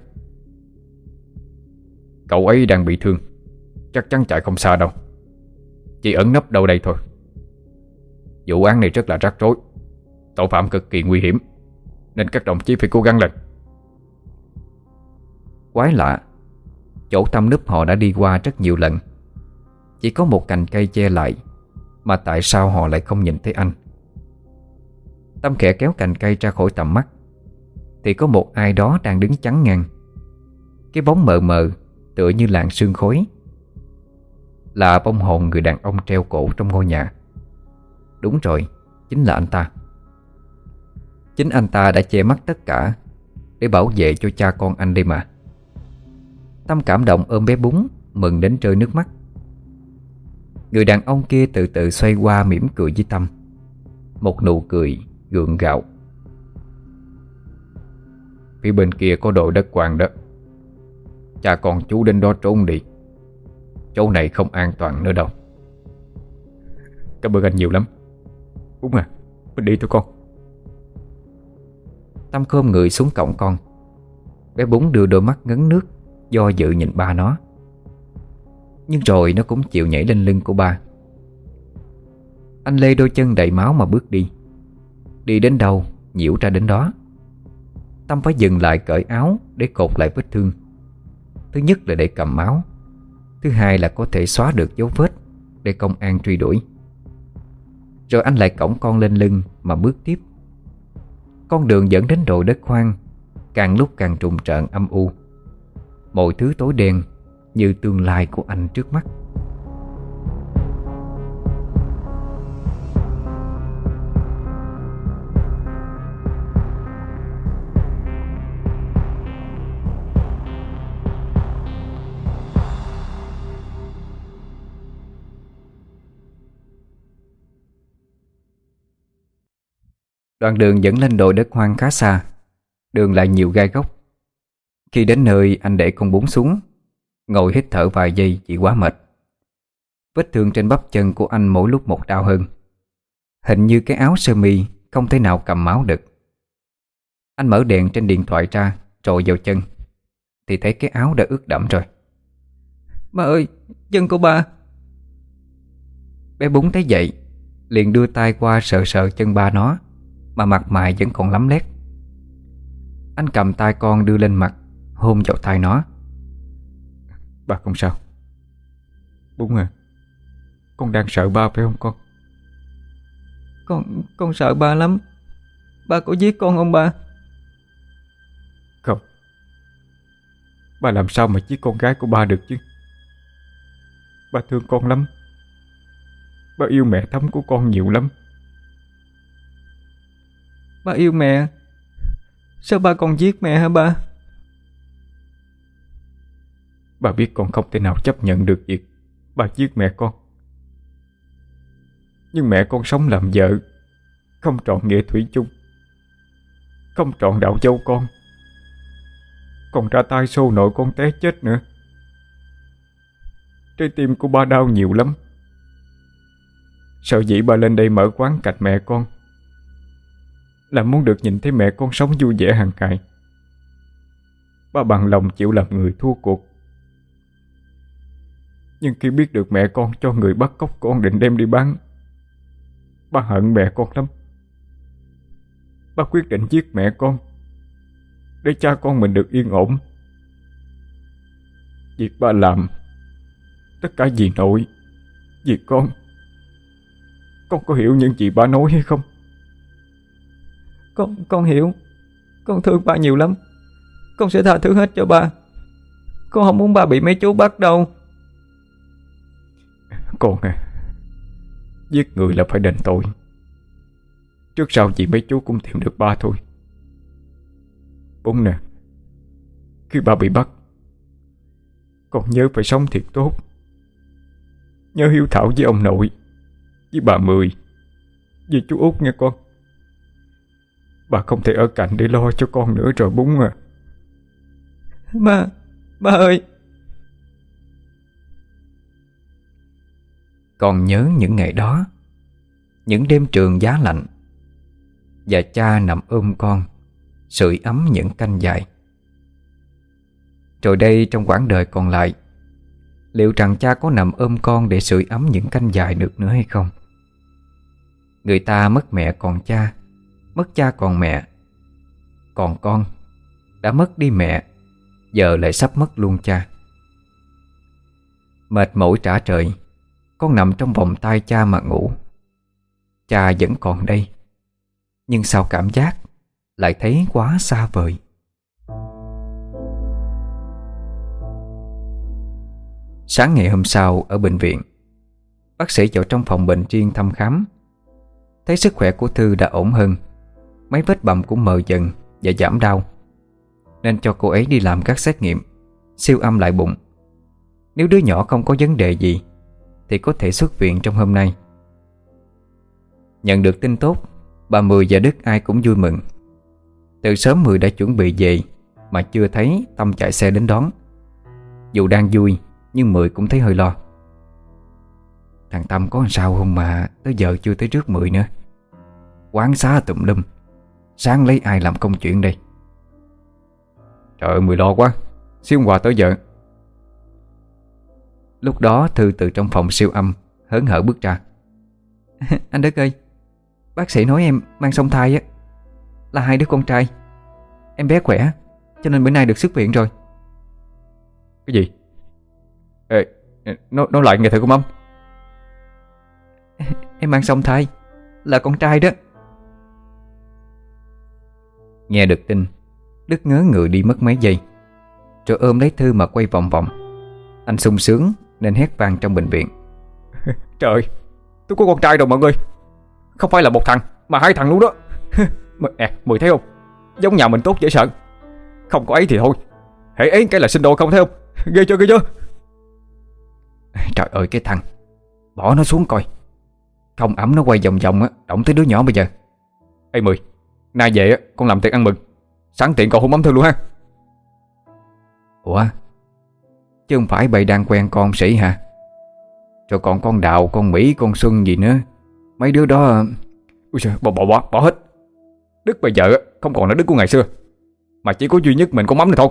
Cậu ấy đang bị thương, chắc chắn chạy không xa đâu. Chỉ ẩn nấp đâu đây thôi. Vụ án này rất là rắc rối, tội phạm cực kỳ nguy hiểm, nên các đồng chí phải cố gắng lên. Quái lạ, chỗ Tâm núp họ đã đi qua rất nhiều lần. Chỉ có một cành cây che lại, mà tại sao họ lại không nhìn thấy anh? Tâm khẽ kéo cành cây ra khỏi tầm mắt, thì có một ai đó đang đứng chắn ngang. Cái bóng mờ mờ tựa như làn sương khói, là vong hồn người đàn ông treo cổ trong ngôi nhà. Đúng rồi, chính là anh ta. Chính anh ta đã che mắt tất cả để bảo vệ cho cha con anh đây mà. Tâm cảm động ôm bé Bún, mừng đến rơi nước mắt. Người đàn ông kia từ từ xoay qua mỉm cười với Tâm, một nụ cười gượng gạo. Phía bên kia có đội đất quàng đó, cha con chú đến đó trốn đi, chỗ này không an toàn nữa đâu. Cảm ơn anh nhiều lắm. Bún à, mình đi thôi con. Tâm khom người xuống cổng con. Bé Bún đưa đôi mắt ngấn nước, do dự nhìn ba nó. Nhưng rồi nó cũng chịu nhảy lên lưng của ba. Anh lê đôi chân đầy máu mà bước đi. Đi đến đâu nhiễu ra đến đó. Tâm phải dừng lại cởi áo để cột lại vết thương. Thứ nhất là để cầm máu, thứ hai là có thể xóa được dấu vết để công an truy đuổi. Rồi anh lại cõng con lên lưng mà bước tiếp. Con đường dẫn đến đồi đất hoang càng lúc càng trùng trợn âm u. Mọi thứ tối đen như tương lai của anh trước mắt. Đoạn đường dẫn lên đồi đất hoang khá xa, đường lại nhiều gai góc. Khi đến nơi, anh để con Bún xuống, ngồi hít thở vài giây chỉ quá mệt. Vết thương trên bắp chân của anh mỗi lúc một đau hơn. Hình như cái áo sơ mi không thể nào cầm máu được. Anh mở đèn trên điện thoại ra trội vào chân, thì thấy cái áo đã ướt đẫm rồi. Ba ơi, chân của ba. Bé Bún thấy vậy liền đưa tay qua sờ sờ chân ba nó, mà mặt mày vẫn còn lấm lét. Anh cầm tay con đưa lên mặt, hôn vào tai nó. Ba không sao. Bún à, con đang sợ ba phải không con? Con sợ ba lắm. Ba có giết con không ba? Không. Ba làm sao mà giết con gái của ba được chứ? Ba thương con lắm. Ba yêu mẹ Thắm của con nhiều lắm. Ba yêu mẹ. Sao ba còn giết mẹ hả ba? Ba biết con không thể nào chấp nhận được việc ba giết mẹ con. Nhưng mẹ con sống làm vợ, không trọn nghĩa thủy chung, không trọn đạo dâu con, còn ra tay xô nội con té chết nữa. Trái tim của ba đau nhiều lắm. Sợ dĩ ba lên đây mở quán cạnh mẹ con là muốn được nhìn thấy mẹ con sống vui vẻ hàng ngày. Ba bằng lòng chịu làm người thua cuộc. Nhưng khi biết được mẹ con cho người bắt cóc con định đem đi bán, ba hận mẹ con lắm. Ba quyết định giết mẹ con để cha con mình được yên ổn. Việc ba làm tất cả vì nội, vì con. Con có hiểu những gì ba nói hay không? Con hiểu. Con thương ba nhiều lắm. Con sẽ tha thứ hết cho ba. Con không muốn ba bị mấy chú bắt đâu. Con à, giết người là phải đền tội. Trước sau gì mấy chú cũng tìm được ba thôi. Bún nè, khi ba bị bắt, con nhớ phải sống thiệt tốt. Nhớ hiếu thảo với ông nội, với bà Mười, với chú Út nghe con. Bà không thể ở cạnh để lo cho con nữa rồi Bún à. Ba ơi. Còn nhớ những ngày đó, những đêm trường giá lạnh, và cha nằm ôm con, sưởi ấm những canh dài. Rồi đây trong quãng đời còn lại, liệu rằng cha có nằm ôm con để sưởi ấm những canh dài được nữa hay không? Người ta mất mẹ còn cha, mất cha còn mẹ. Còn con đã mất đi mẹ, giờ lại sắp mất luôn cha. Mệt mỏi trả trời, con nằm trong vòng tay cha mà ngủ. Cha vẫn còn đây, nhưng sao cảm giác lại thấy quá xa vời. Sáng ngày hôm sau ở bệnh viện, bác sĩ vào trong phòng bệnh riêng thăm khám. Thấy sức khỏe của Thư đã ổn hơn, mấy vết bầm cũng mờ dần và giảm đau, nên cho cô ấy đi làm các xét nghiệm, siêu âm lại bụng. Nếu đứa nhỏ không có vấn đề gì thì có thể xuất viện trong hôm nay. Nhận được tin tốt, bà Mười và Đức ai cũng vui mừng. Từ sớm Mười đã chuẩn bị về mà chưa thấy Tâm chạy xe đến đón. Dù đang vui nhưng Mười cũng thấy hơi lo. Thằng Tâm có làm sao không mà tới giờ chưa tới trước Mười nữa. Quán xá tùm lum, sáng lấy ai làm công chuyện đây? Trời ơi, Mười lo quá. Xíu hôm qua tới giờ. Lúc đó Thư từ trong phòng siêu âm hớn hở bước ra. Anh Đức ơi, bác sĩ nói em mang song thai á, là hai đứa con trai. Em bé khỏe cho nên bữa nay được xuất viện rồi. Cái gì? Ê, nói lại nghe thử con Mâm. Em mang song thai, là con trai đó. Nghe được tin, Đức ngớ người đi mất mấy giây, rồi ôm lấy Thư mà quay vòng vòng. Anh sung sướng nên hét vang trong bệnh viện. Trời, tôi có con trai rồi mọi người. Không phải là một thằng mà hai thằng luôn đó. Mười thấy không? Giống nhà mình tốt dễ sợ. Không có ấy thì thôi, hễ ấy cái là sinh đồ không, thấy không? Ghê chưa, ghê chưa? Trời ơi cái thằng, bỏ nó xuống coi. Không ẩm nó quay vòng vòng á, động tới đứa nhỏ bây giờ. Ê Mười, nay về á con làm tiệc ăn mừng, sẵn tiện còn hôn ấm Thư luôn ha. Ủa, chứ không phải bày đang quen con sĩ hả? Rồi còn con Đào, con Mỹ, con Xuân gì nữa. Mấy đứa đó... Ui trời, bỏ hết. Đức bây giờ không còn là Đức của ngày xưa, mà chỉ có duy nhất mình con Mắm này thôi.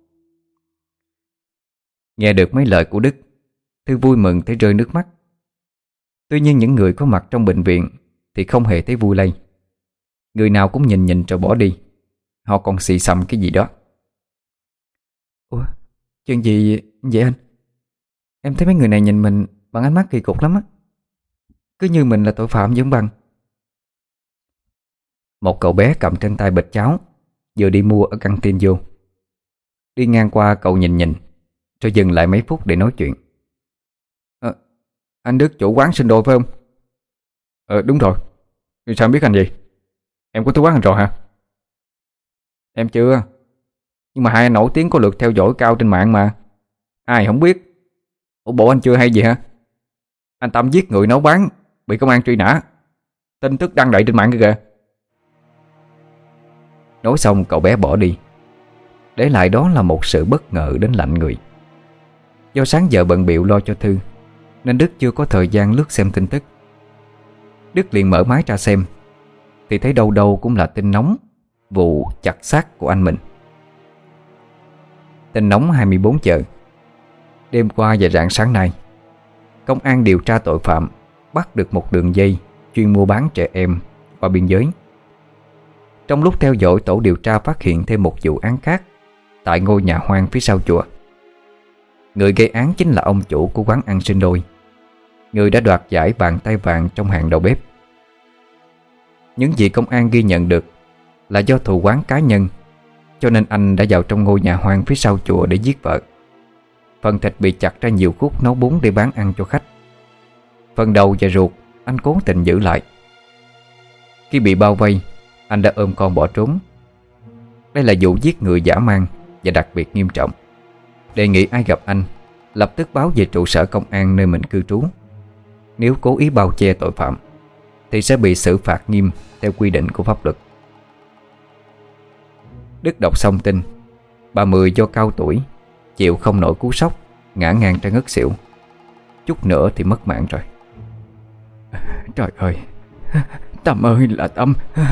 Nghe được mấy lời của Đức, Thư vui mừng tới rơi nước mắt. Tuy nhiên những người có mặt trong bệnh viện thì không hề thấy vui lây. Người nào cũng nhìn nhìn rồi bỏ đi. Họ còn xì xầm cái gì đó. Ủa, chuyện gì vậy anh? Em thấy mấy người này nhìn mình bằng ánh mắt kỳ cục lắm á. Cứ như mình là tội phạm giống bằng. Một cậu bé cầm trên tay bịch cháo, vừa đi mua ở căng tin vô. Đi ngang qua cậu nhìn nhìn, rồi dừng lại mấy phút để nói chuyện. Anh Đức chủ quán sinh đôi phải không? Đúng rồi. Sao em biết anh gì? Em có tới quán anh rồi hả? Em chưa. Nhưng mà hai anh nổi tiếng có lượt theo dõi cao trên mạng mà. Ai không biết. Ủa bộ anh chưa hay gì hả? Anh Tâm giết người nấu bán, bị công an truy nã. Tin tức đăng đậy trên mạng kìa. Nói xong cậu bé bỏ đi, để lại đó là một sự bất ngờ đến lạnh người. Do sáng giờ bận bịu lo cho Thư, nên Đức chưa có thời gian lướt xem tin tức. Đức liền mở máy ra xem, thì thấy đâu đâu cũng là tin nóng vụ chặt xác của anh mình. Tin nóng 24 giờ. Đêm qua và rạng sáng nay, công an điều tra tội phạm bắt được một đường dây chuyên mua bán trẻ em qua biên giới. Trong lúc theo dõi, tổ điều tra phát hiện thêm một vụ án khác tại ngôi nhà hoang phía sau chùa. Người gây án chính là ông chủ của quán ăn sinh đôi, người đã đoạt giải bàn tay vàng trong hàng đầu bếp. Những gì công an ghi nhận được là do thù oán cá nhân, cho nên anh đã vào trong ngôi nhà hoang phía sau chùa để giết vợ. Phần thịt bị chặt ra nhiều khúc nấu bún để bán ăn cho khách. Phần đầu và ruột anh cố tình giữ lại. Khi bị bao vây, anh đã ôm con bỏ trốn. Đây là vụ giết người dã man và đặc biệt nghiêm trọng. Đề nghị ai gặp anh lập tức báo về trụ sở công an nơi mình cư trú. Nếu cố ý bao che tội phạm thì sẽ bị xử phạt nghiêm theo quy định của pháp luật. Đức đọc xong tin, bà Mười do cao tuổi chịu không nổi cú sốc, ngã ngang ra ngất xỉu. Chút nữa thì mất mạng rồi. Trời ơi, Tâm ơi là Tâm.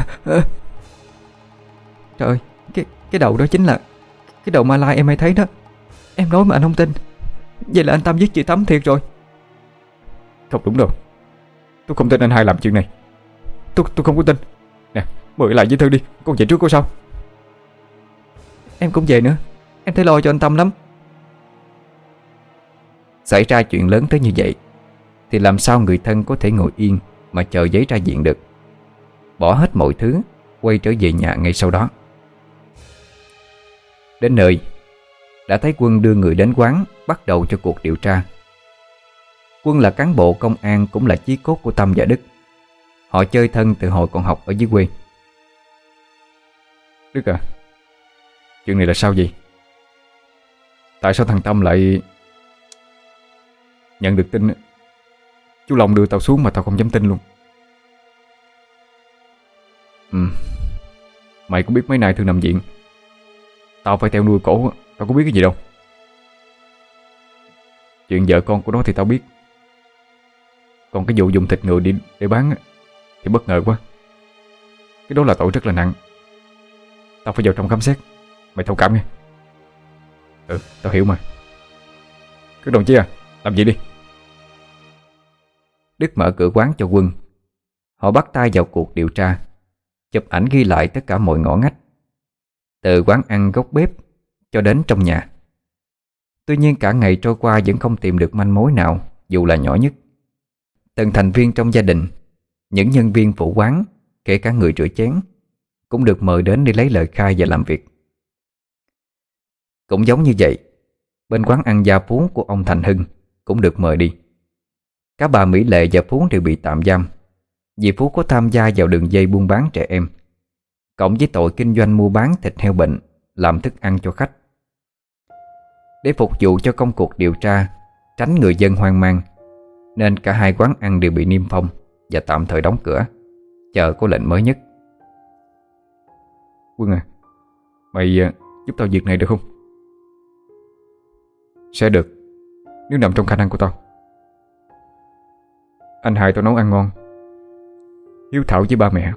Trời ơi, cái đầu đó chính là cái đầu ma lai em hay thấy đó. Em nói mà anh không tin. Vậy là anh Tâm giết chị Tắm thiệt rồi. Không đúng đâu, tôi không tin anh hai làm chuyện này. Tôi không có tin. Nè, Mười lại với Thư đi, con về trước cô sau. Em cũng về nữa. Em thấy lo cho anh Tâm lắm. Xảy ra chuyện lớn tới như vậy thì làm sao người thân có thể ngồi yên mà chờ giấy ra viện được. Bỏ hết mọi thứ, quay trở về nhà ngay sau đó. Đến nơi, đã thấy Quân đưa người đến quán bắt đầu cho cuộc điều tra. Quân là cán bộ công an, cũng là chí cốt của Tâm và Đức. Họ chơi thân từ hồi còn học ở dưới quê. Đức à, chuyện này là sao vậy? Tại sao thằng Tâm lại nhận được tin chú Long đưa tao xuống mà tao không dám tin luôn? Mày cũng biết mấy nay Thương nằm viện, tao phải theo nuôi cổ, tao có biết cái gì đâu. Chuyện vợ con của nó thì tao biết, còn cái vụ dùng thịt người đi để bán thì bất ngờ quá. Cái đó là tội rất là nặng. Tao phải vào trong khám xét, mày thông cảm nghe. Tao hiểu mà. Các đồng chí à, làm gì đi. Đức mở cửa quán cho Quân. Họ bắt tay vào cuộc điều tra, chụp ảnh ghi lại tất cả mọi ngõ ngách, từ quán ăn góc bếp cho đến trong nhà. Tuy nhiên cả ngày trôi qua vẫn không tìm được manh mối nào, dù là nhỏ nhất. Từng thành viên trong gia đình, những nhân viên phụ quán, kể cả người rửa chén, cũng được mời đến để lấy lời khai và làm việc. Cũng giống như vậy, bên quán ăn Gia Phú của ông Thành Hưng cũng được mời đi. Cả bà Mỹ Lệ và Phú đều bị tạm giam vì Phú có tham gia vào đường dây buôn bán trẻ em, cộng với tội kinh doanh mua bán thịt heo bệnh làm thức ăn cho khách. Để phục vụ cho công cuộc điều tra, tránh người dân hoang mang, nên cả hai quán ăn đều bị niêm phong và tạm thời đóng cửa, chờ có lệnh mới nhất. Quân à, mày giúp tao việc này được không? Sẽ được, nếu nằm trong khả năng của tao. Anh hai tao nấu ăn ngon, hiếu thảo với ba mẹ.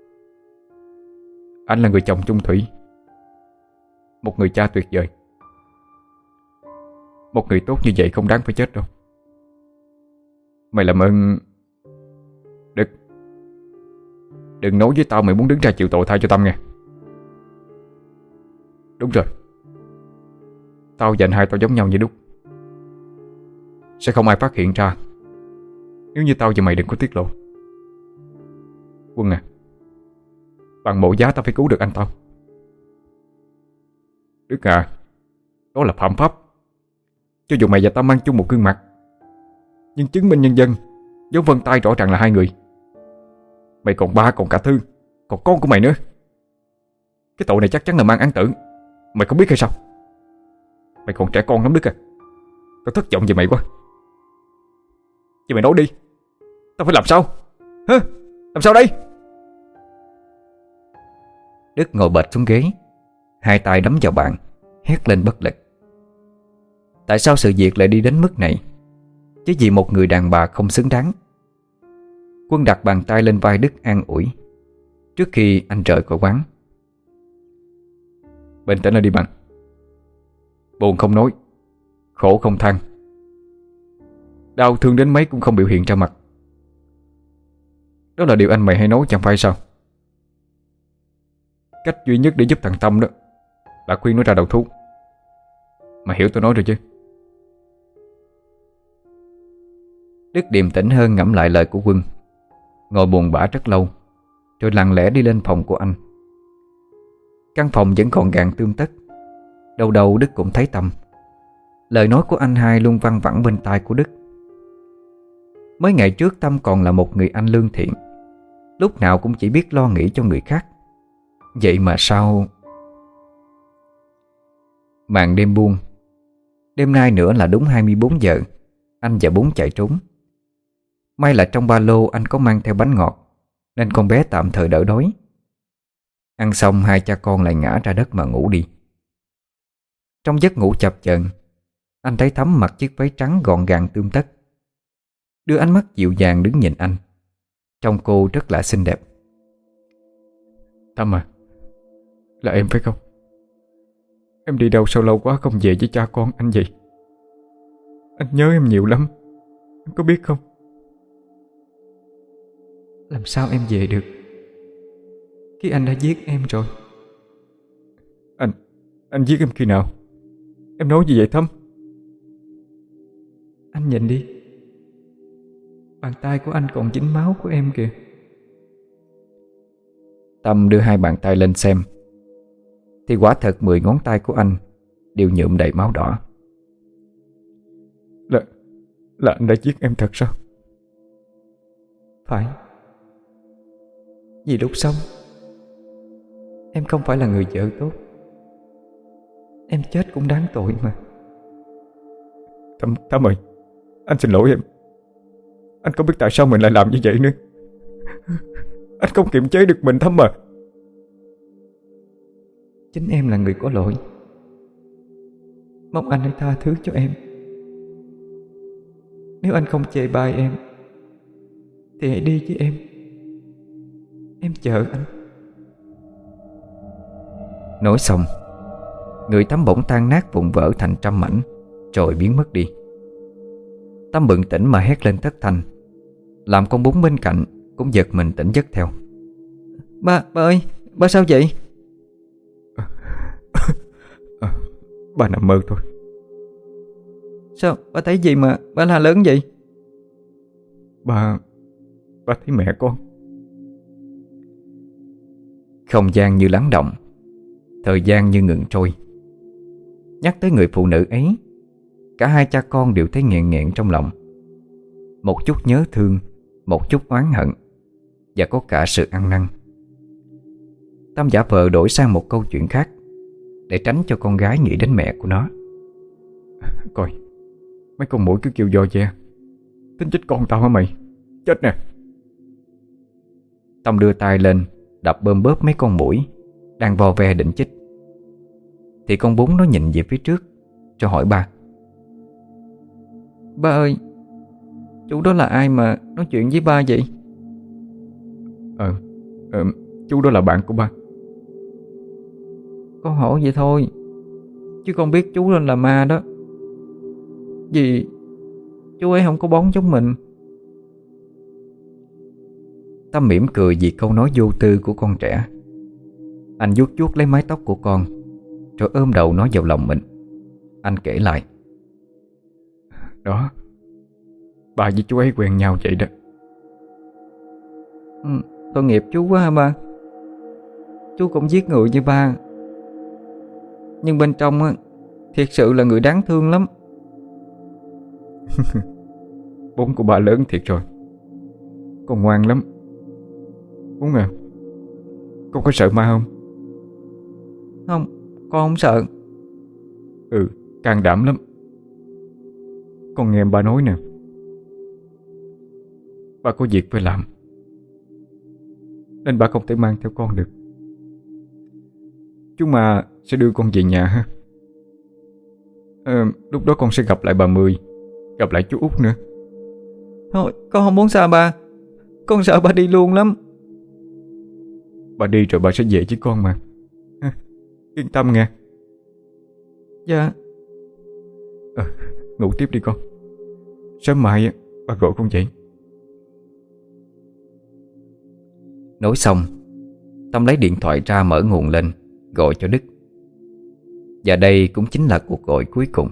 Anh là người chồng chung thủy, một người cha tuyệt vời. Một người tốt như vậy không đáng phải chết đâu. Mày làm ơn Đừng nói với tao mày muốn đứng ra chịu tội thay cho Tâm nghe. Đúng rồi, tao và anh hai tao giống nhau như đúc. Sẽ không ai phát hiện ra nếu như tao và mày đừng có tiết lộ. Quân à, bằng mọi giá tao phải cứu được anh tao. Đức à, đó là phạm pháp. Cho dù mày và tao mang chung một gương mặt, nhưng chứng minh nhân dân dấu vân tay rõ ràng là hai người. Mày còn ba, còn cả Thư, còn con của mày nữa. Cái tội này chắc chắn là mang án tử. Mày không biết hay sao? Mày còn trẻ con lắm Đức à. Tao thất vọng về mày quá. Vậy mày nói đi, tao phải làm sao? Hả? Làm sao đây? Đức ngồi bệt xuống ghế, hai tay đấm vào bàn, hét lên bất lực. Tại sao sự việc lại đi đến mức này? Chứ vì một người đàn bà không xứng đáng. Quân đặt bàn tay lên vai Đức an ủi trước khi anh rời khỏi quán. Bình tĩnh lại đi bạn. Buồn không nói, khổ không than, đau thương đến mấy cũng không biểu hiện ra mặt. Đó là điều anh mày hay nói chẳng phải sao? Cách duy nhất để giúp thằng Tâm đó là khuyên nó ra đầu thú. Mày hiểu tôi nói rồi chứ? Đức điềm tĩnh hơn ngẫm lại lời của Quân, ngồi buồn bã rất lâu, rồi lặng lẽ đi lên phòng của anh. Căn phòng vẫn còn gàng tươm tất. Đâu đâu Đức cũng thấy Tâm. Lời nói của anh hai luôn văng vẳng bên tai của Đức. Mấy ngày trước Tâm còn là một người anh lương thiện, lúc nào cũng chỉ biết lo nghĩ cho người khác. Vậy mà sao? Màn đêm buông. Đêm nay nữa là đúng 24 giờ, anh và Bún chạy trốn. May là trong ba lô anh có mang theo bánh ngọt, nên con bé tạm thời đỡ đói. Ăn xong hai cha con lại ngã ra đất mà ngủ đi. Trong giấc ngủ chập chờn, anh thấy Thắm mặc chiếc váy trắng gọn gàng tươm tất, đưa ánh mắt dịu dàng đứng nhìn anh. Trông cô rất là xinh đẹp. Thắm à, là em phải không? Em đi đâu sao lâu quá không về với cha con anh vậy? Anh nhớ em nhiều lắm, em có biết không? Làm sao em về được khi anh đã giết em rồi? Anh giết em khi nào? Em nói gì vậy Thắm? Anh nhìn đi, bàn tay của anh còn dính máu của em kìa. Tâm đưa hai bàn tay lên xem, thì quả thật 10 ngón tay của anh đều nhuộm đầy máu đỏ. Là anh đã giết em thật sao? Phải. Vì lúc sống em không phải là người vợ tốt. Em chết cũng đáng tội mà. Tâm ơi, anh xin lỗi em. Anh không biết tại sao mình lại làm như vậy nữa. Anh không kiềm chế được mình Thắm mà. Chính em là người có lỗi. Mong anh hãy tha thứ cho em. Nếu anh không chê bai em thì hãy đi với em. Em chờ anh. Nói xong, người Tâm bỗng tan nát vụn vỡ thành trăm mảnh, rồi biến mất đi. Tâm bừng tỉnh mà hét lên thất thanh, làm con bún bên cạnh cũng giật mình tỉnh giấc theo. Ba ơi, ba sao vậy? Ba nằm mơ thôi. Sao, ba thấy gì mà ba la lớn vậy? Ba thấy mẹ con. Không gian như lắng động, thời gian như ngừng trôi. Nhắc tới người phụ nữ ấy, cả hai cha con đều thấy nghẹn nghẹn trong lòng. Một chút nhớ thương, một chút oán hận, và có cả sự ăn năn. Tâm giả vờ đổi sang một câu chuyện khác, để tránh cho con gái nghĩ đến mẹ của nó. Coi, mấy con muỗi cứ kêu do ve. Tính chết con tao hả mày? Chết nè. Tâm đưa tay lên đập bơm bóp mấy con muỗi đang vo ve định chích, thì con bún nó nhìn về phía trước cho hỏi ba. Ba ơi, chú đó là ai mà nói chuyện với ba vậy? Chú đó là bạn của ba. Con hỏi vậy thôi, chứ con biết chú đó là ma đó. Vì chú ấy không có bóng giống mình. Tâm mỉm cười vì câu nói vô tư của con trẻ. Anh vuốt vuốt lấy mái tóc của con, rồi ôm đầu nó vào lòng mình. Anh kể lại. Đó, ba với chú ấy quen nhau vậy đó. Tội nghiệp chú quá hả ba? Chú cũng giết người như ba, nhưng bên trong á, thiệt sự là người đáng thương lắm. Bún của ba lớn thiệt rồi. Con ngoan lắm. Bún à, con có sợ ma không? Không, con không sợ. Can đảm lắm. Con nghe ba nói nè, ba có việc phải làm, nên ba không thể mang theo con được. Chú mà sẽ đưa con về nhà ha. Lúc đó con sẽ gặp lại bà Mười, gặp lại chú Út nữa. Thôi, con không muốn xa ba. Con sợ ba đi luôn lắm. Bà đi rồi bà sẽ về với con mà. Yên tâm nghe. Dạ. Ngủ tiếp đi con. Sớm mai bà gọi con dậy. Nói xong, Tâm lấy điện thoại ra mở nguồn lên, gọi cho Đức. Và đây cũng chính là cuộc gọi cuối cùng.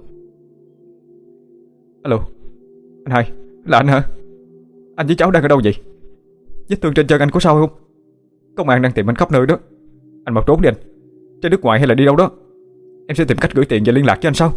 Alo, anh Hai, là anh hả? Anh với cháu đang ở đâu vậy? Vết thương trên chân anh có sao không? Công an đang tìm anh khắp nơi đó. Anh mau trốn đi anh. Trên nước ngoài hay là đi đâu đó. Em sẽ tìm cách gửi tiền và liên lạc với anh sau.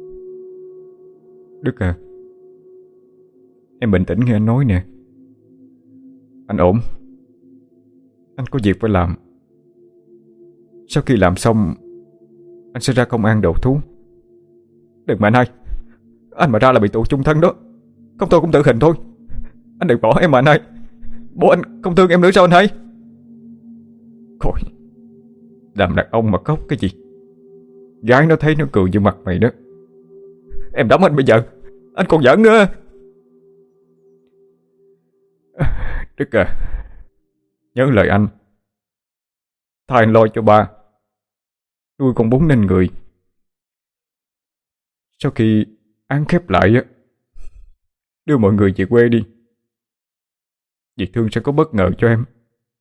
Đức à, em bình tĩnh nghe anh nói nè. Anh ổn. Anh có việc phải làm. Sau khi làm xong, anh sẽ ra công an đầu thú. Đừng mà anh Hai. Anh mà ra là bị tù chung thân đó. Không thôi cũng tử hình thôi. Anh đừng bỏ em mà anh Hai. Bố anh không thương em nữa sao anh Hai? Thôi, làm đàn ông mà khóc cái gì? Gái nó thấy nó cười vô mặt mày đó. Em đóng anh bây giờ. Anh còn giỡn nữa. Đức à, nhớ lời anh. Thay anh lo cho ba, nuôi con bún nên người. Sau khi án khép lại á, đưa mọi người về quê đi. Dì Thương sẽ có bất ngờ cho em.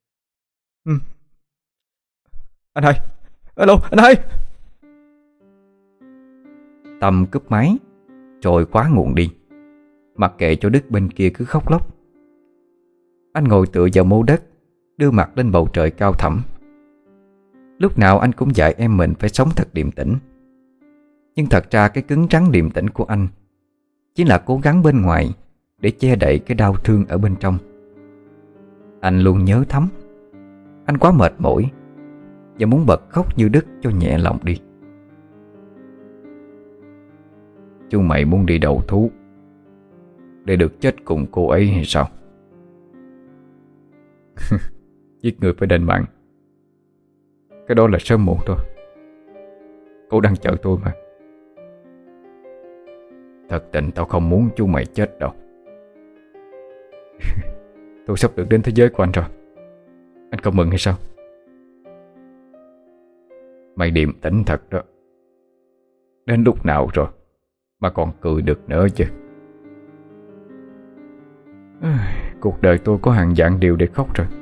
Anh Hai. Alo anh Hai. Tâm cúp máy rồi khóa nguồn đi. mặc kệ cho Đức bên kia cứ khóc lóc. Anh ngồi tựa vào mô đất, đưa mặt lên bầu trời cao thẳm. Lúc nào anh cũng dạy em mình phải sống thật điềm tĩnh. Nhưng thật ra cái cứng rắn điềm tĩnh của anh chỉ là cố gắng bên ngoài để che đậy cái đau thương ở bên trong. Anh luôn nhớ Thắm. Anh quá mệt mỏi và muốn bật khóc như Đức cho nhẹ lòng đi. Chú mày muốn đi đầu thú để được chết cùng cô ấy hay sao? Giết người phải đền mạng, cái đó là sớm muộn thôi. Cô đang chờ tôi mà. Thật tình tao không muốn chú mày chết đâu. Tôi sắp được đến thế giới của anh rồi. Anh không mừng hay sao? Mày điềm tĩnh thật đó. Đến lúc nào rồi mà còn cười được nữa chứ? Cuộc đời tôi có hàng vạn điều để khóc rồi.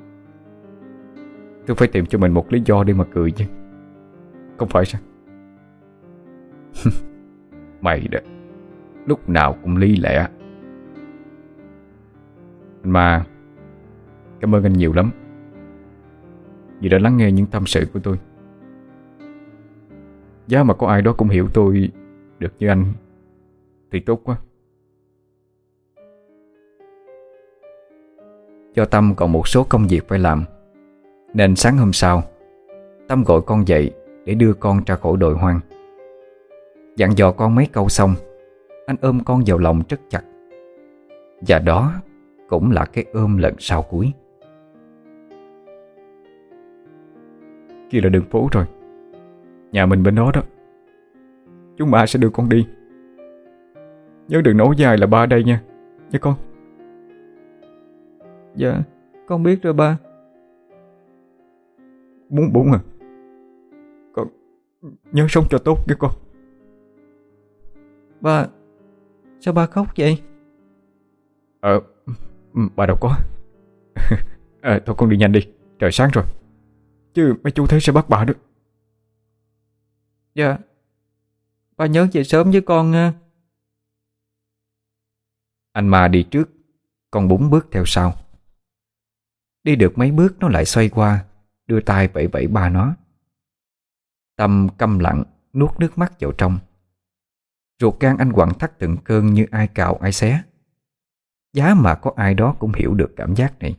Tôi phải tìm cho mình một lý do để mà cười chứ, không phải sao? Mày đó, lúc nào cũng lý lẽ. Anh Ma, cảm ơn anh nhiều lắm vì đã lắng nghe những tâm sự của tôi. Giá mà có ai đó cũng hiểu tôi được như anh thì tốt quá. Do Tâm còn một số công việc phải làm, nên sáng hôm sau Tâm gọi con dậy để đưa con ra khỏi đồi hoang. Dặn dò con mấy câu xong, anh ôm con vào lòng rất chặt. Và đó cũng là cái ôm lần sau cuối. Kia là đường phố rồi, nhà mình bên đó đó. Chúng ba sẽ đưa con đi. Nhớ đừng nói với ai là ba ở đây nha con. Dạ, con biết rồi ba. Bún à, con nhớ sống cho tốt nha con. Ba, sao ba khóc vậy? Bà đâu có. Thôi con đi nhanh đi, trời sáng rồi, chứ mấy chú thấy sẽ bắt bà đó. Dạ, ba nhớ về sớm với con nha. Anh Ma đi trước, con Bún bước theo sau. Đi được mấy bước nó lại xoay qua, đưa tay vẫy vẫy ba nó. Tâm câm lặng nuốt nước mắt vào trong. Ruột gan anh quặn thắt từng cơn như ai cào ai xé. Giá mà có ai đó cũng hiểu được cảm giác này.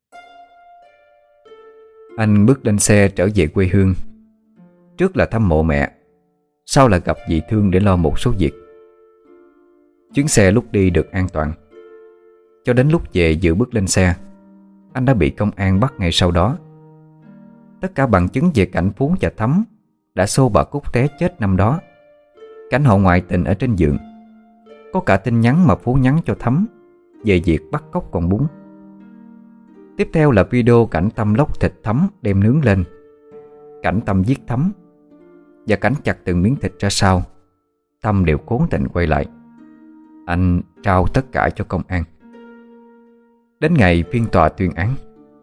Anh bước lên xe trở về quê hương. Trước là thăm mộ mẹ, sau là gặp dì Thương để lo một số việc. Chuyến xe lúc đi được an toàn. Cho đến lúc về vừa bước lên xe, anh đã bị công an bắt ngay sau đó. Tất cả bằng chứng về cảnh Phú và Thắm đã xô bà Cúc té chết năm đó, cảnh họ ngoại tình ở trên giường. Có cả tin nhắn mà Phú nhắn cho Thắm về việc bắt cóc con Bún. Tiếp theo là video cảnh Tâm lóc thịt Thắm đem nướng lên, cảnh Tâm giết Thắm, và cảnh chặt từng miếng thịt ra sao. Tâm đều cố tình quay lại. Anh trao tất cả cho công an. Đến ngày phiên tòa tuyên án.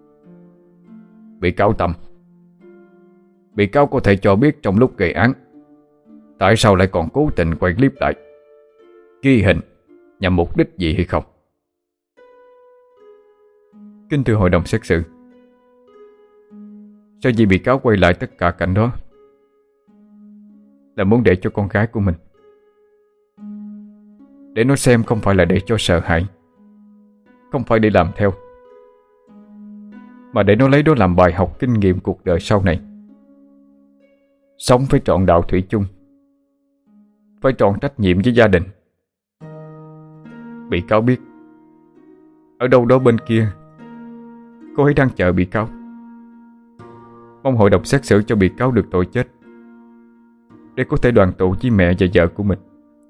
Bị cáo Tâm, bị cáo có thể cho biết trong lúc gây án tại sao lại còn cố tình quay clip lại, ghi hình nhằm mục đích gì hay không? Kính thưa hội đồng xét xử, sở dĩ bị cáo quay lại tất cả cảnh đó là muốn để cho con gái của mình, để nó xem, không phải là để cho sợ hãi, không phải để làm theo, mà để nó lấy đó làm bài học kinh nghiệm cuộc đời sau này. Sống phải trọn đạo thủy chung, phải trọn trách nhiệm với gia đình. Bị cáo biết ở đâu đó bên kia cô ấy đang chờ bị cáo. Mong hội đồng xét xử cho bị cáo được tội chết, để có thể đoàn tụ với mẹ và vợ của mình.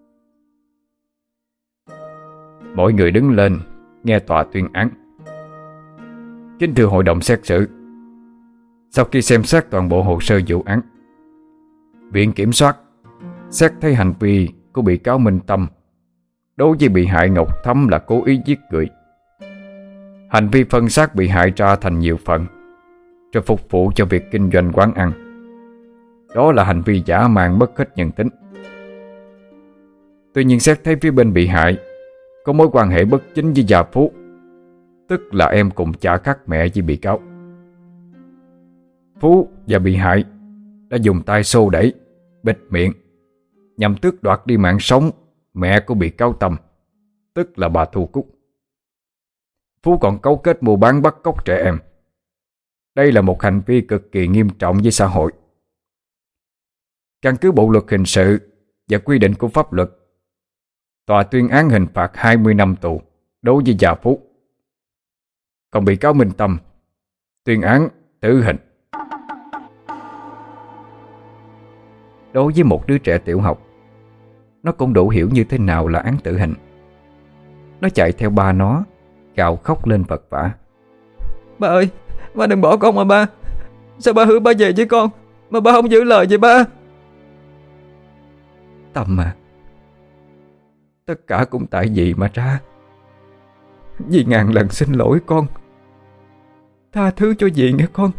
Mọi người đứng lên nghe tòa tuyên án. Kính thưa hội đồng xét xử, sau khi xem xét toàn bộ hồ sơ vụ án, viện kiểm soát xét thấy hành vi của bị cáo Minh Tâm đối với bị hại Ngọc Thắm là cố ý giết người. Hành vi phân xác bị hại ra thành nhiều phần rồi phục vụ cho việc kinh doanh quán ăn, đó là hành vi dã man mất hết nhân tính. Tuy nhiên xét thấy phía bên bị hại có mối quan hệ bất chính với gia Phú, tức là em cùng cha khác mẹ với bị cáo. Phú và bị hại đã dùng tay xô đẩy, bịt miệng nhằm tước đoạt đi mạng sống mẹ của bị cáo Tâm, tức là bà Thu Cúc. Phú còn cấu kết mua bán bắt cóc trẻ em. Đây là một hành vi cực kỳ nghiêm trọng với xã hội. Căn cứ Bộ luật hình sự và quy định của pháp luật, tòa tuyên án hình phạt 20 năm tù đối với gia Phú. Còn bị cáo Minh Tâm tuyên án tử hình. Đối với một đứa trẻ tiểu học, nó cũng đủ hiểu như thế nào là án tử hình. Nó chạy theo ba nó, gào khóc lên vật vã. Ba ơi, ba đừng bỏ con mà ba. Sao ba hứa ba về với con mà ba không giữ lời vậy ba? Tâm à, tất cả cũng tại dì mà ra. Dì ngàn lần xin lỗi con. Tha thứ cho dì nghe con.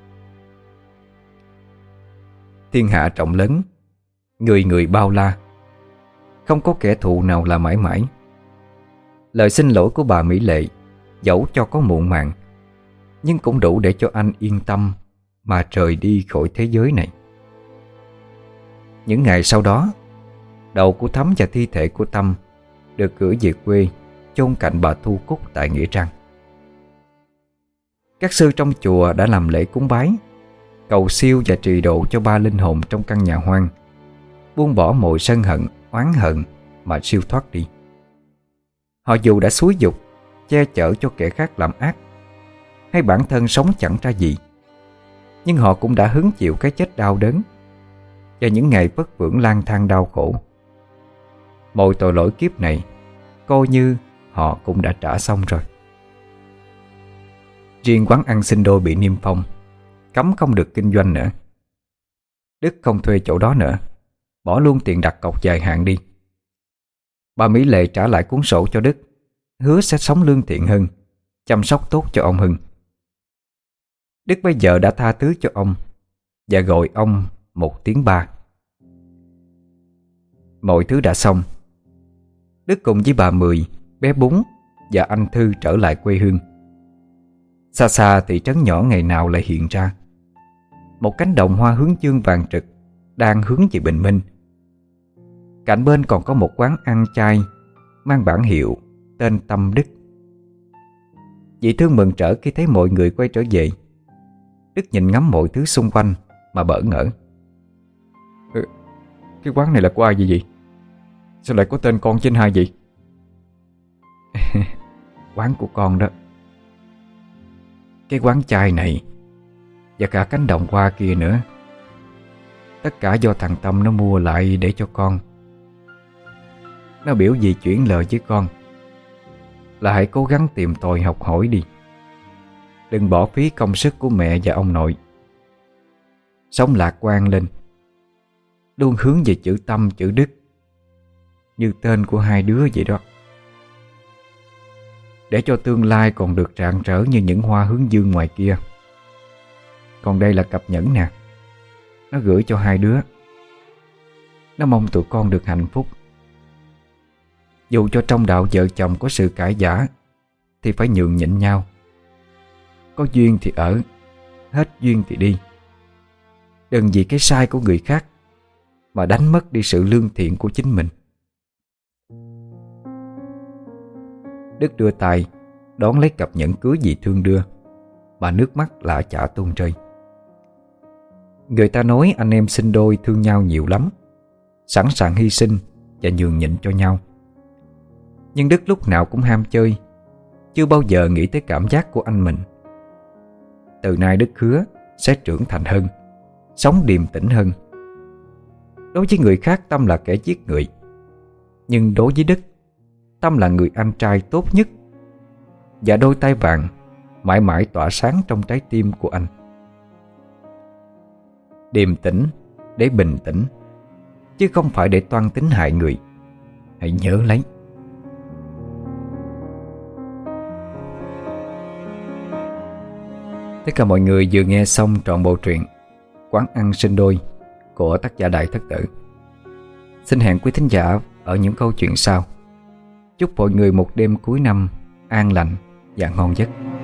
Thiên hạ rộng lớn, người người bao la, không có kẻ thù nào là mãi mãi. Lời xin lỗi của bà Mỹ Lệ dẫu cho có muộn màng, nhưng cũng đủ để cho anh yên tâm mà rời đi khỏi thế giới này. Những ngày sau đó, đầu của Thắm và thi thể của Tâm được gửi về quê chôn cạnh bà Thu Cúc tại Nghĩa Trang. Các sư trong chùa đã làm lễ cúng bái, cầu siêu và trì độ cho ba linh hồn trong căn nhà hoang, buông bỏ mọi sân hận, oán hận mà siêu thoát đi. Họ dù đã xúi giục, che chở cho kẻ khác làm ác, hay bản thân sống chẳng ra gì, nhưng họ cũng đã hứng chịu cái chết đau đớn và những ngày vất vưởng lang thang đau khổ. Mọi tội lỗi kiếp này coi như họ cũng đã trả xong rồi. Riêng quán ăn sinh đôi bị niêm phong, cấm không được kinh doanh nữa. Đức không thuê chỗ đó nữa, bỏ luôn tiền đặt cọc dài hạn đi. Bà Mỹ Lệ trả lại cuốn sổ cho Đức, hứa sẽ sống lương thiện hơn, chăm sóc tốt cho ông Hưng. Đức bây giờ đã tha thứ cho ông và gọi ông một tiếng ba. Mọi thứ đã xong. Đức cùng với bà Mười, bé Bún và anh Thư trở lại quê hương. Xa xa thị trấn nhỏ ngày nào lại hiện ra một cánh đồng hoa hướng dương vàng rực đang hướng về bình minh. Cạnh bên còn có một quán ăn chay mang bản hiệu tên Tâm Đức. Dì Thương mừng rỡ khi thấy mọi người quay trở về. Đức nhìn ngắm mọi thứ xung quanh mà bỡ ngỡ. Cái quán này là của ai vậy gì? Sao lại có tên con trên hai vậy? Quán của con đó. Cái quán chay này và cả cánh đồng hoa kia nữa, tất cả do thằng Tâm nó mua lại để cho con. Nó biểu gì chuyển lời với con là hãy cố gắng tìm tòi học hỏi đi, đừng bỏ phí công sức của mẹ và ông nội. Sống lạc quan lên, luôn hướng về chữ Tâm chữ Đức, như tên của hai đứa vậy đó, để cho tương lai còn được rạng rỡ như những hoa hướng dương ngoài kia. Còn đây là cặp nhẫn nè, nó gửi cho hai đứa. Nó mong tụi con được hạnh phúc. Dù cho trong đạo vợ chồng có sự cãi vã thì phải nhường nhịn nhau. Có duyên thì ở, hết duyên thì đi. Đừng vì cái sai của người khác mà đánh mất đi sự lương thiện của chính mình. Đức đưa tay đón lấy cặp nhẫn cưới dì Thương đưa, mà nước mắt lã chả tuôn rơi. Người ta nói anh em sinh đôi thương nhau nhiều lắm, sẵn sàng hy sinh và nhường nhịn cho nhau. Nhưng Đức lúc nào cũng ham chơi, chưa bao giờ nghĩ tới cảm giác của anh mình. Từ nay Đức hứa sẽ trưởng thành hơn, sống điềm tĩnh hơn. Đối với người khác Tâm là kẻ giết người, nhưng đối với Đức, Tâm là người anh trai tốt nhất, và đôi tay vàng mãi mãi tỏa sáng trong trái tim của anh. Điềm tĩnh để bình tĩnh, chứ không phải để toan tính hại người. Hãy nhớ lấy. Tất cả mọi người vừa nghe xong trọn bộ truyện Quán ăn sinh đôi của tác giả Đại Thất Tử. Xin hẹn quý thính giả ở những câu chuyện sau. Chúc mọi người một đêm cuối năm an lành và ngon giấc.